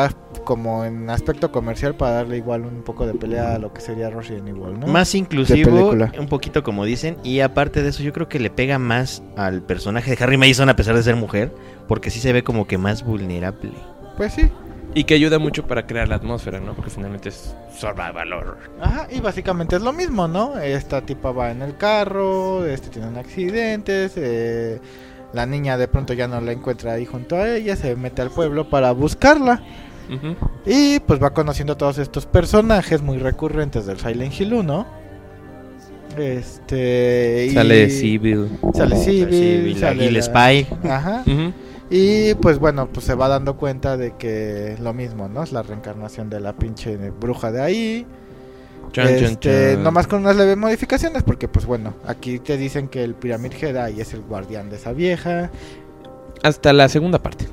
como en aspecto comercial para darle igual un poco de pelea a lo que sería Resident Evil, ¿no? Más De inclusivo, película. un poquito como dicen, y aparte de eso yo creo que le pega más al personaje de Harry Mason a pesar de ser mujer, porque sí se ve como que más vulnerable. Pues sí. Y que ayuda mucho para crear la atmósfera, ¿no? Porque finalmente es survival horror. Ajá, y básicamente es lo mismo, ¿no? Esta tipa va en el carro, tiene un accidente, la niña de pronto ya no la encuentra ahí junto a ella, se mete al pueblo para buscarla. Ujú. Y pues va conociendo a todos estos personajes muy recurrentes del Silent Hill 1. Sale Civil. Sale Civil, la sale Gil la- Spy. Ajá. Ujú. Y pues bueno, pues se va dando cuenta de que lo mismo, ¿no? Es la reencarnación de la pinche bruja de ahí. Chan, chan, chan. Nomás con unas leves modificaciones, porque pues bueno, aquí te dicen que el Pyramid Head ahí es el guardián de esa vieja. Hasta la segunda parte.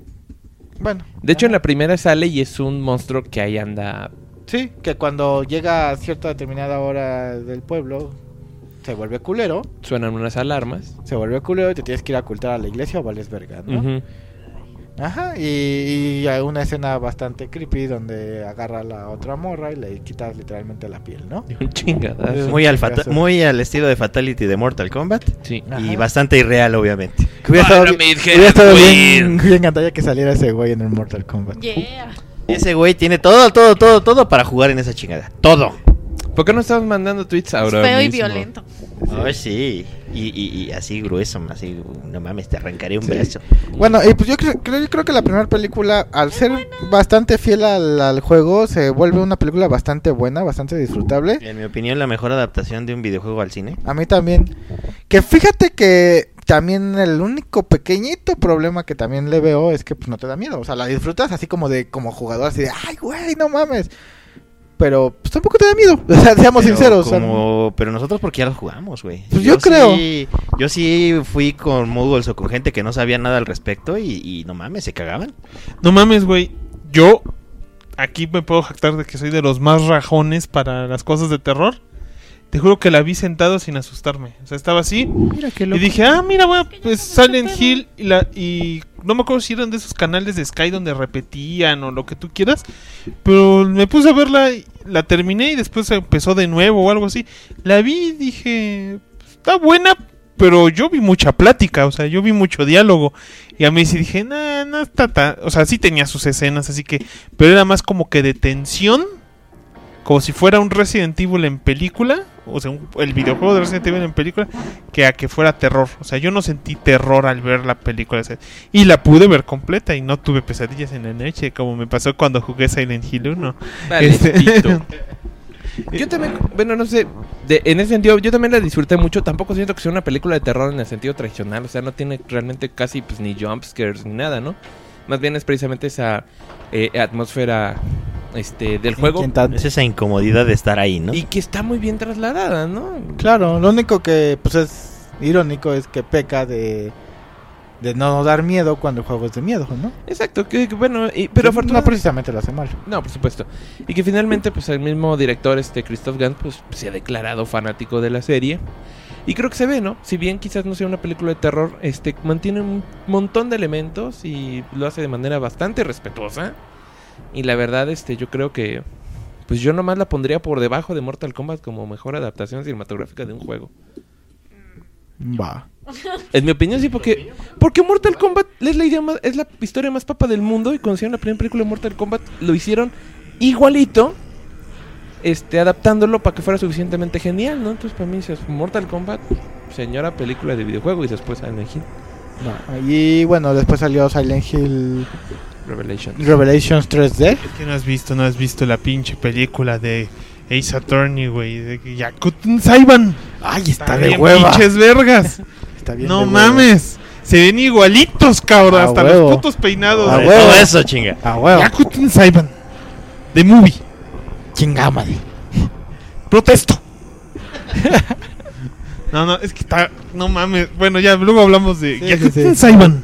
Bueno. De hecho, en ajá. la primera sale y es un monstruo que ahí anda. Sí, que cuando llega a cierta determinada hora del pueblo, se vuelve culero. Suenan unas alarmas. Se vuelve culero y te tienes que ir a ocultar a la iglesia o vales verga, ¿no? Ujú. Ajá, y hay una escena bastante creepy donde agarra a la otra morra y le quitas literalmente la piel, ¿no? Un chingadazo. Muy al estilo de Fatality de Mortal Kombat. Sí. Ajá. Y bastante irreal, obviamente. Que hubiera estado, Pyramid Head hubiera estado bien, win. bien encantado que saliera ese güey en el Mortal Kombat. Yeah. Y ese güey tiene todo para jugar en esa chingada. Todo. ¿Por qué no estamos mandando tweets ahora Feo y mismo? violento. Oh, sí. Y así grueso, así, no mames, te arrancaré un Sí. brazo. Bueno, y pues yo creo que la primera película, al ser bastante fiel al juego, se vuelve una película bastante buena, bastante disfrutable. En mi opinión, la mejor adaptación de un videojuego al cine. A mí también. Que fíjate que también el único pequeñito problema que también le veo es que pues no te da miedo. O sea, la disfrutas así como jugador, así de, ay, güey, no mames. Pero pues tampoco te da miedo. O sea, seamos Pero sinceros. o sea, pero nosotros porque ya los jugamos, güey. Pues yo creo. Yo sí fui con moguls o con gente que no sabía nada al respecto y no mames, se cagaban. No mames, güey. Yo aquí me puedo jactar de que soy de los más rajones para las cosas de terror. Te juro que la vi sentado sin asustarme. O sea, estaba así Mira qué y dije, mira, bueno, pues Silent Hill y no me acuerdo si eran de esos canales de Sky donde repetían o lo que tú quieras. Pero me puse a verla, la terminé y después empezó de nuevo o algo así. La vi y dije, está buena, pero yo vi mucha plática, o sea, yo vi mucho diálogo. Y a mí sí dije, no está tan... O sea, sí tenía sus escenas, así que... Pero era más como que de tensión, como si fuera un Resident Evil en película, o sea, el videojuego de Resident Evil en película, que a que fuera terror. O sea, yo no sentí terror al ver la película. Y la pude ver completa y no tuve pesadillas en la noche, como me pasó cuando jugué Silent Hill 1. Vale, pito. Yo también, bueno, no sé, en ese sentido, yo también la disfruté mucho. Tampoco siento que sea una película de terror en el sentido tradicional. O sea, no tiene realmente casi pues ni jumpscares ni nada, ¿no? Más bien es precisamente esa atmósfera del juego. Es esa incomodidad de estar ahí, ¿no? Y que está muy bien trasladada, ¿no? Claro, lo único que pues es irónico es que peca de no dar miedo cuando el juego es de miedo, ¿no? Exacto, que bueno, pero no afortunadamente... precisamente lo hace mal. No, por supuesto. Y que finalmente, pues el mismo director, Christoph Gans, pues se ha declarado fanático de la serie. Y creo que se ve, ¿no? Si bien quizás no sea una película de terror, mantiene un montón de elementos y lo hace de manera bastante respetuosa. Y la verdad, yo creo que, pues yo nomás la pondría por debajo de Mortal Kombat como mejor adaptación cinematográfica de un juego. Va. En mi opinión, sí, porque Mortal Kombat es la historia más papa del mundo. Y cuando hicieron la primera película de Mortal Kombat, lo hicieron igualito, adaptándolo para que fuera suficientemente genial, ¿no? Entonces, para mí, Mortal Kombat, señora película de videojuego, y después Silent Hill No. Y bueno, después salió Silent Hill Revelations 3D. Es que no has visto la pinche película de Ace Attorney, güey, de Yakuten Saiban. Ay, está de bien hueva. pinches vergas. Está bien No de hueva. mames. Se ven igualitos, cabrón, A hasta huevo. los putos peinados. A de huevo. Todo eso, chinga. Ah, huevo. Yakuten Saiban. The Movie. Chingámade. Protesto. No, es que está... No mames. Bueno, ya luego hablamos de Sí, Yakuten sí. Saiban.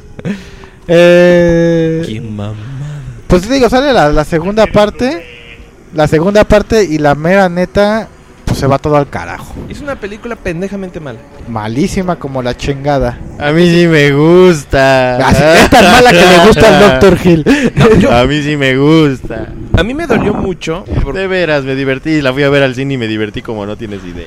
Qué mamada. Pues digo, sale la segunda parte. La segunda parte y la mera neta, pues se va todo al carajo. Es una película pendejamente mala. Malísima como la chingada. A mí sí me gusta. Así, es tan mala que le gusta al Dr. Hill. A mí sí me gusta. A mí me dolió mucho. De veras, me divertí. La fui a ver al cine y me divertí como no tienes idea.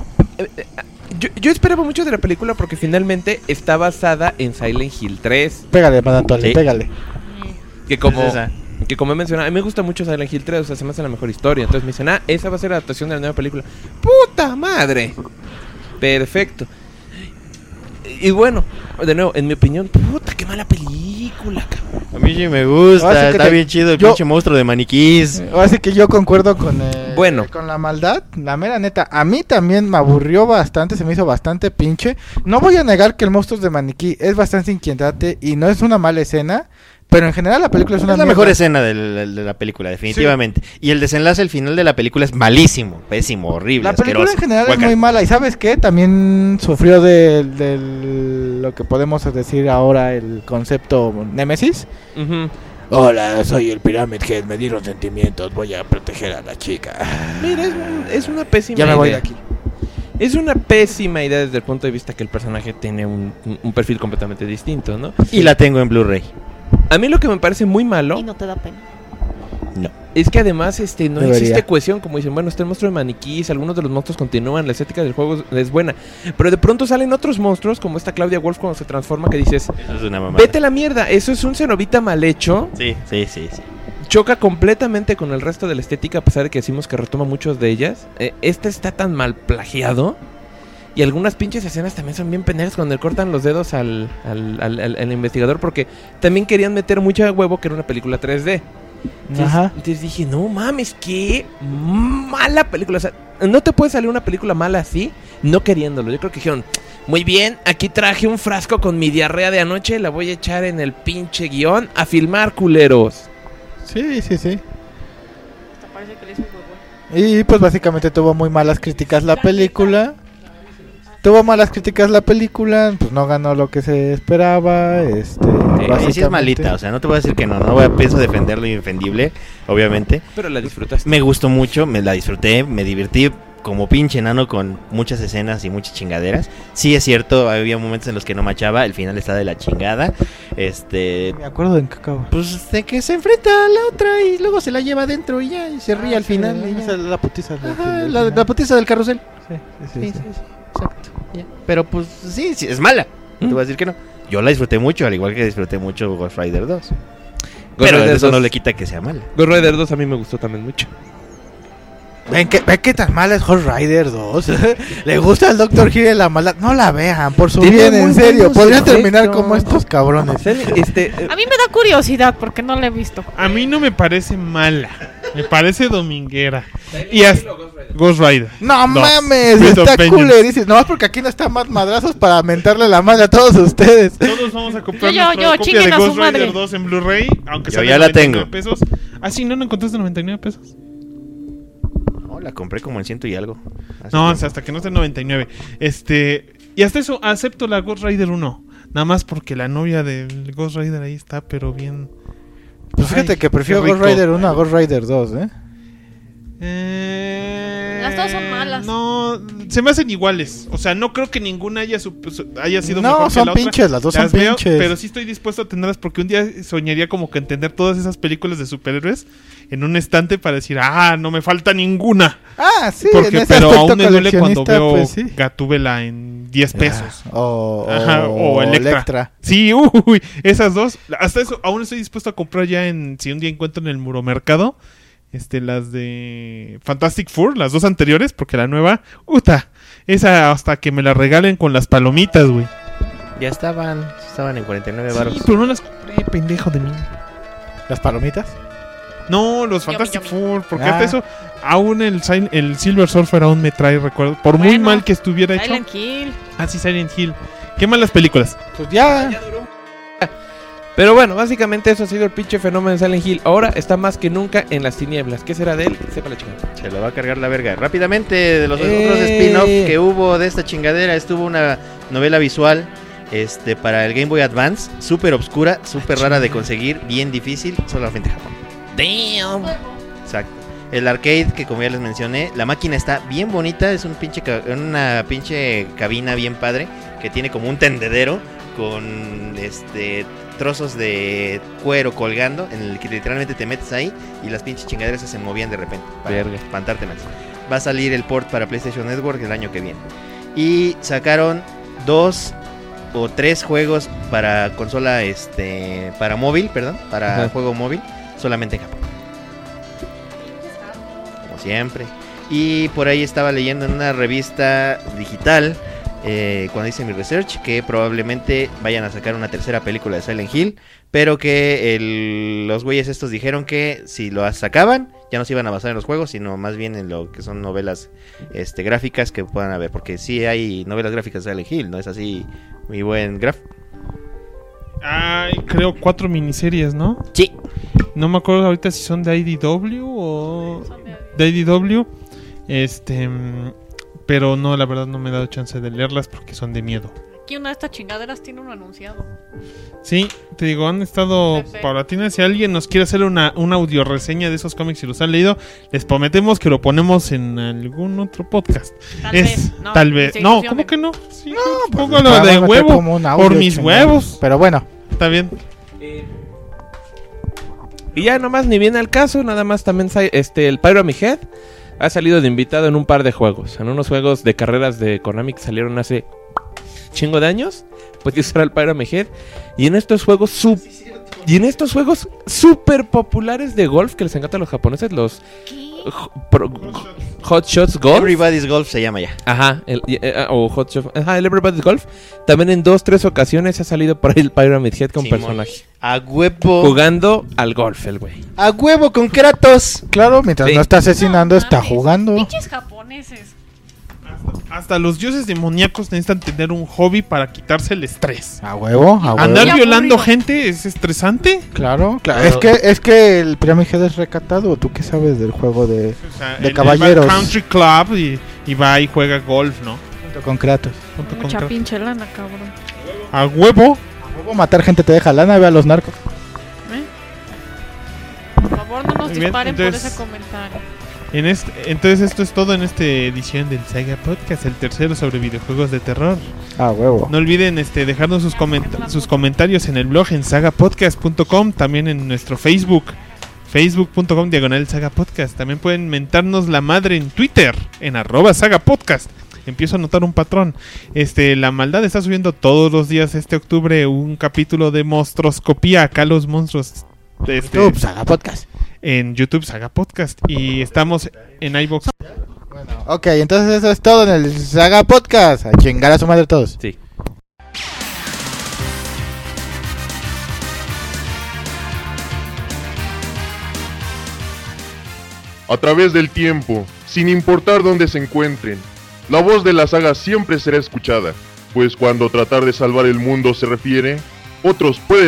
Yo esperaba mucho de la película porque finalmente está basada en Silent Hill 3. Pégale, Madantole, Sí. pégale. Que como, Es esa. que como he mencionado, a mí me gusta mucho Silent Hill 3, o sea, se me hace la mejor historia. Entonces me dicen, esa va a ser la adaptación de la nueva película. ¡Puta madre! Perfecto. Y bueno, de nuevo, en mi opinión, puta, qué mala película, cabrón. A mí sí me Ahora gusta. sí que Está te- bien chido el yo- pinche monstruo de maniquís. Así que yo concuerdo con Bueno. con la maldad, la mera neta. A mí también me aburrió bastante, se me hizo bastante pinche. No voy a negar que el monstruo de maniquí es bastante inquietante y no es una mala escena, pero en general la película es una Es la mierda. mejor escena de la película, definitivamente. Y el desenlace, el final de la película es malísimo, pésimo, horrible, La película asqueroso. en general Guácala. es muy mala y ¿sabes qué? También sufrió de lo que podemos decir ahora el concepto Némesis. Ujú. Hola, soy el Pyramid Head, me dieron sentimientos, voy a proteger a la chica. Mira, es una pésima Ya me idea. voy de aquí. Es una pésima idea desde el punto de vista que el personaje tiene un perfil completamente distinto, ¿no? Y la tengo en Blu-ray. A mí lo que me parece muy malo Y no te da pena. No. es que además no Debería. existe cohesión, como dicen, bueno, está el monstruo de maniquís, algunos de los monstruos continúan, la estética del juego es buena, pero de pronto salen otros monstruos, como esta Claudia Wolf cuando se transforma, que dices, Eso es una mamada. vete a la mierda, eso es un cenobita mal hecho, Sí, sí, sí, sí. choca completamente con el resto de la estética, a pesar de que decimos que retoma muchos de ellas. Este está tan mal plagiado. Y algunas pinches escenas también son bien pendejas cuando le cortan los dedos al investigador, porque también querían meter mucho huevo que era una película 3D. Ajá. Entonces dije, no mames, qué mala película. O sea, no te puede salir una película mala así, no queriéndolo. Yo creo que dijeron, muy bien, aquí traje un frasco con mi diarrea de anoche, la voy a echar en el pinche guión a filmar, culeros. Sí, sí, sí. Hasta parece que le hizo un huevo. Y pues básicamente tuvo muy malas críticas la película. Tuvo malas críticas la película, pues no ganó lo que se esperaba, Sí, sí es básicamente. malita, o sea, no te voy a decir que no voy a pienso defender lo indefendible, obviamente. Pero la disfrutaste. Me gustó mucho, me la disfruté, me divertí como pinche enano con muchas escenas y muchas chingaderas. Sí es cierto, había momentos en los que no machaba, el final está de la chingada. Me acuerdo de en qué acaba. Pues de que se enfrenta a la otra y luego se la lleva adentro y ya, y se ríe al final. y ya. Esa es la putiza. Ajá, la putiza del carrusel. Sí, Sí, sí, sí, exacto. Ya. Pero pues sí, sí, es mala. No te voy a decir que no. Yo la disfruté mucho, al igual que disfruté mucho Ghost Rider 2. Ghost Pero Rider eso 2. no le quita que sea mala. Ghost Rider 2 a mí me gustó también mucho. Ven qué tan mala es Ghost Rider 2. Le gusta al Dr. Hill en la maldad. No la vean, por su Tiene bien, en muy serio. buenos Podrían terminar efectos. como estos cabrones. A mí me da curiosidad porque no la he visto. A mí no me parece mala. Me parece dominguera. Y hasta Ghost Rider. No Dos. mames, Spirit of está Vengeance. culerísimo. Nomás porque aquí no están más madrazos para mentarle la madre a todos ustedes. Todos vamos a comprar Yo, nuestra copia chinguen de a su Ghost Rider madre. 2 en Blu-ray, aunque Yo sale ya la 99 tengo. pesos. Ah, sí, ¿no encontraste 99 pesos? No, la compré como en 100 y algo. Hace No, o tiempo. sea, hasta que no esté en 99. Y hasta eso, acepto la Ghost Rider 1. Nada más porque la novia del Ghost Rider ahí está, pero bien. Pues fíjate Ay, que prefiero qué Ghost rico. Rider 1 a Ghost Rider 2, Las dos son malas. No, se me hacen iguales. O sea, no creo que ninguna haya sido No, mejor que son la otra. pinches, las dos son veo, pinches. pero sí estoy dispuesto a tenerlas porque un día soñaría como que entender todas esas películas de superhéroes en un estante para decir, no me falta ninguna. Ah, sí, Porque, en ese pero aspecto aún me duele cuando coleccionista, veo pues sí. Gatúbela en 10 pesos. O Electra. Sí, uy, esas dos. Hasta eso, aún estoy dispuesto a comprar ya si un día encuentro en el Muromercado las de Fantastic Four, las dos anteriores, porque la nueva, esa hasta que me la regalen con las palomitas, güey. Ya estaban en 49 baros. Sí, pero no las compré, pendejo de mí. ¿Las palomitas? No, los Fantastic Four, porque Ah. hasta eso, aún el Silver Surfer aún me trae recuerdos. Por muy Bueno, mal que estuviera hecho. Silent Hill. Ah, sí, Silent Hill. Qué malas películas. Pues ya. Pero bueno, básicamente eso ha sido el pinche fenómeno de Silent Hill. Ahora está más que nunca en las tinieblas. ¿Qué será de él? Sepa la chica. Se lo va a cargar la verga. Rápidamente, de los otros spin-off que hubo de esta chingadera, estuvo una novela visual para el Game Boy Advance, súper obscura, súper rara de conseguir, bien difícil, solamente en Japón. Damn. Exacto. El arcade, que como ya les mencioné, la máquina está bien bonita, es una pinche cabina bien padre, que tiene como un tendedero con trozos de cuero colgando, en el que literalmente te metes ahí y las pinches chingaderas se movían de repente para espantarte más. Va a salir el port para PlayStation Network el año que viene. Y sacaron 2 o 3 juegos para consola, para móvil, para juego móvil, solamente en Japón. Como siempre. Y por ahí estaba leyendo en una revista digital, cuando hice mi research, que probablemente vayan a sacar una tercera película de Silent Hill, pero que los güeyes estos dijeron que si lo sacaban, ya no se iban a basar en los juegos, sino más bien en lo que son novelas gráficas que puedan haber, porque sí hay novelas gráficas de Silent Hill, ¿no es así? Muy buen Hay, creo, 4 miniseries, ¿no? Sí. No me acuerdo ahorita si son de IDW o... de IDW. Pero no, la verdad no me he dado chance de leerlas porque son de miedo. Aquí una de estas chingaderas tiene uno anunciado. Sí, te digo, han estado paulatinas. Si alguien nos quiere hacer una audio reseña de esos cómics y los han leído, les prometemos que lo ponemos en algún otro podcast. Tal vez. No, ¿cómo que no? Sí, pongo lo de huevo por mis huevos. Pero bueno. Está bien. Y ya nomás ni viene al caso, nada más también el Pyramid Head ha salido de invitado en un par de juegos. En unos juegos de carreras de Konami que salieron hace chingo de años. Puedes usar el Pyramid Head. Y en estos juegos super populares de golf que les encanta a los japoneses, los Hot Shots Golf. Everybody's Golf se llama ya. Ajá, o Hot Shots. Ajá, el Everybody's Golf. También en 2-3 ocasiones ha salido por ahí el Pyramid Head con personaje. A huevo. Jugando al golf, el güey. A huevo con Kratos. Claro, mientras no está asesinando, está jugando. Pinches japoneses. Hasta los dioses demoníacos necesitan tener un hobby para quitarse el estrés. A huevo, a huevo. ¿Andar violando gente es estresante? Claro. Es que el Pyramid Head es recatado. ¿Tú qué sabes del juego de caballeros? El Country Club y va y juega golf, ¿no? Junto con Kratos. Mucha pinche lana, cabrón. A huevo. Matar gente te deja lana, ve a los narcos. Por favor, no nos disparen por ese comentario. Entonces esto es todo en esta edición del Saga Podcast, el tercero sobre videojuegos de terror. Huevo. No olviden dejarnos sus comentarios en el blog en sagapodcast.com, también en nuestro Facebook, facebook.com/sagapodcast. También pueden mentarnos la madre en Twitter, en @sagapodcast. Empiezo a notar un patrón. La maldad está subiendo todos los días este octubre un capítulo de monstruoscopía. Acá los monstruos. YouTube, Saga Podcast. En YouTube, Saga Podcast. Y estamos en iVoox. Bueno, ok, entonces eso es todo en el Saga Podcast. A chingar a su madre todos. Sí. A través del tiempo, sin importar dónde se encuentren, la voz de la saga siempre será escuchada, pues cuando tratar de salvar el mundo se refiere, otros pueden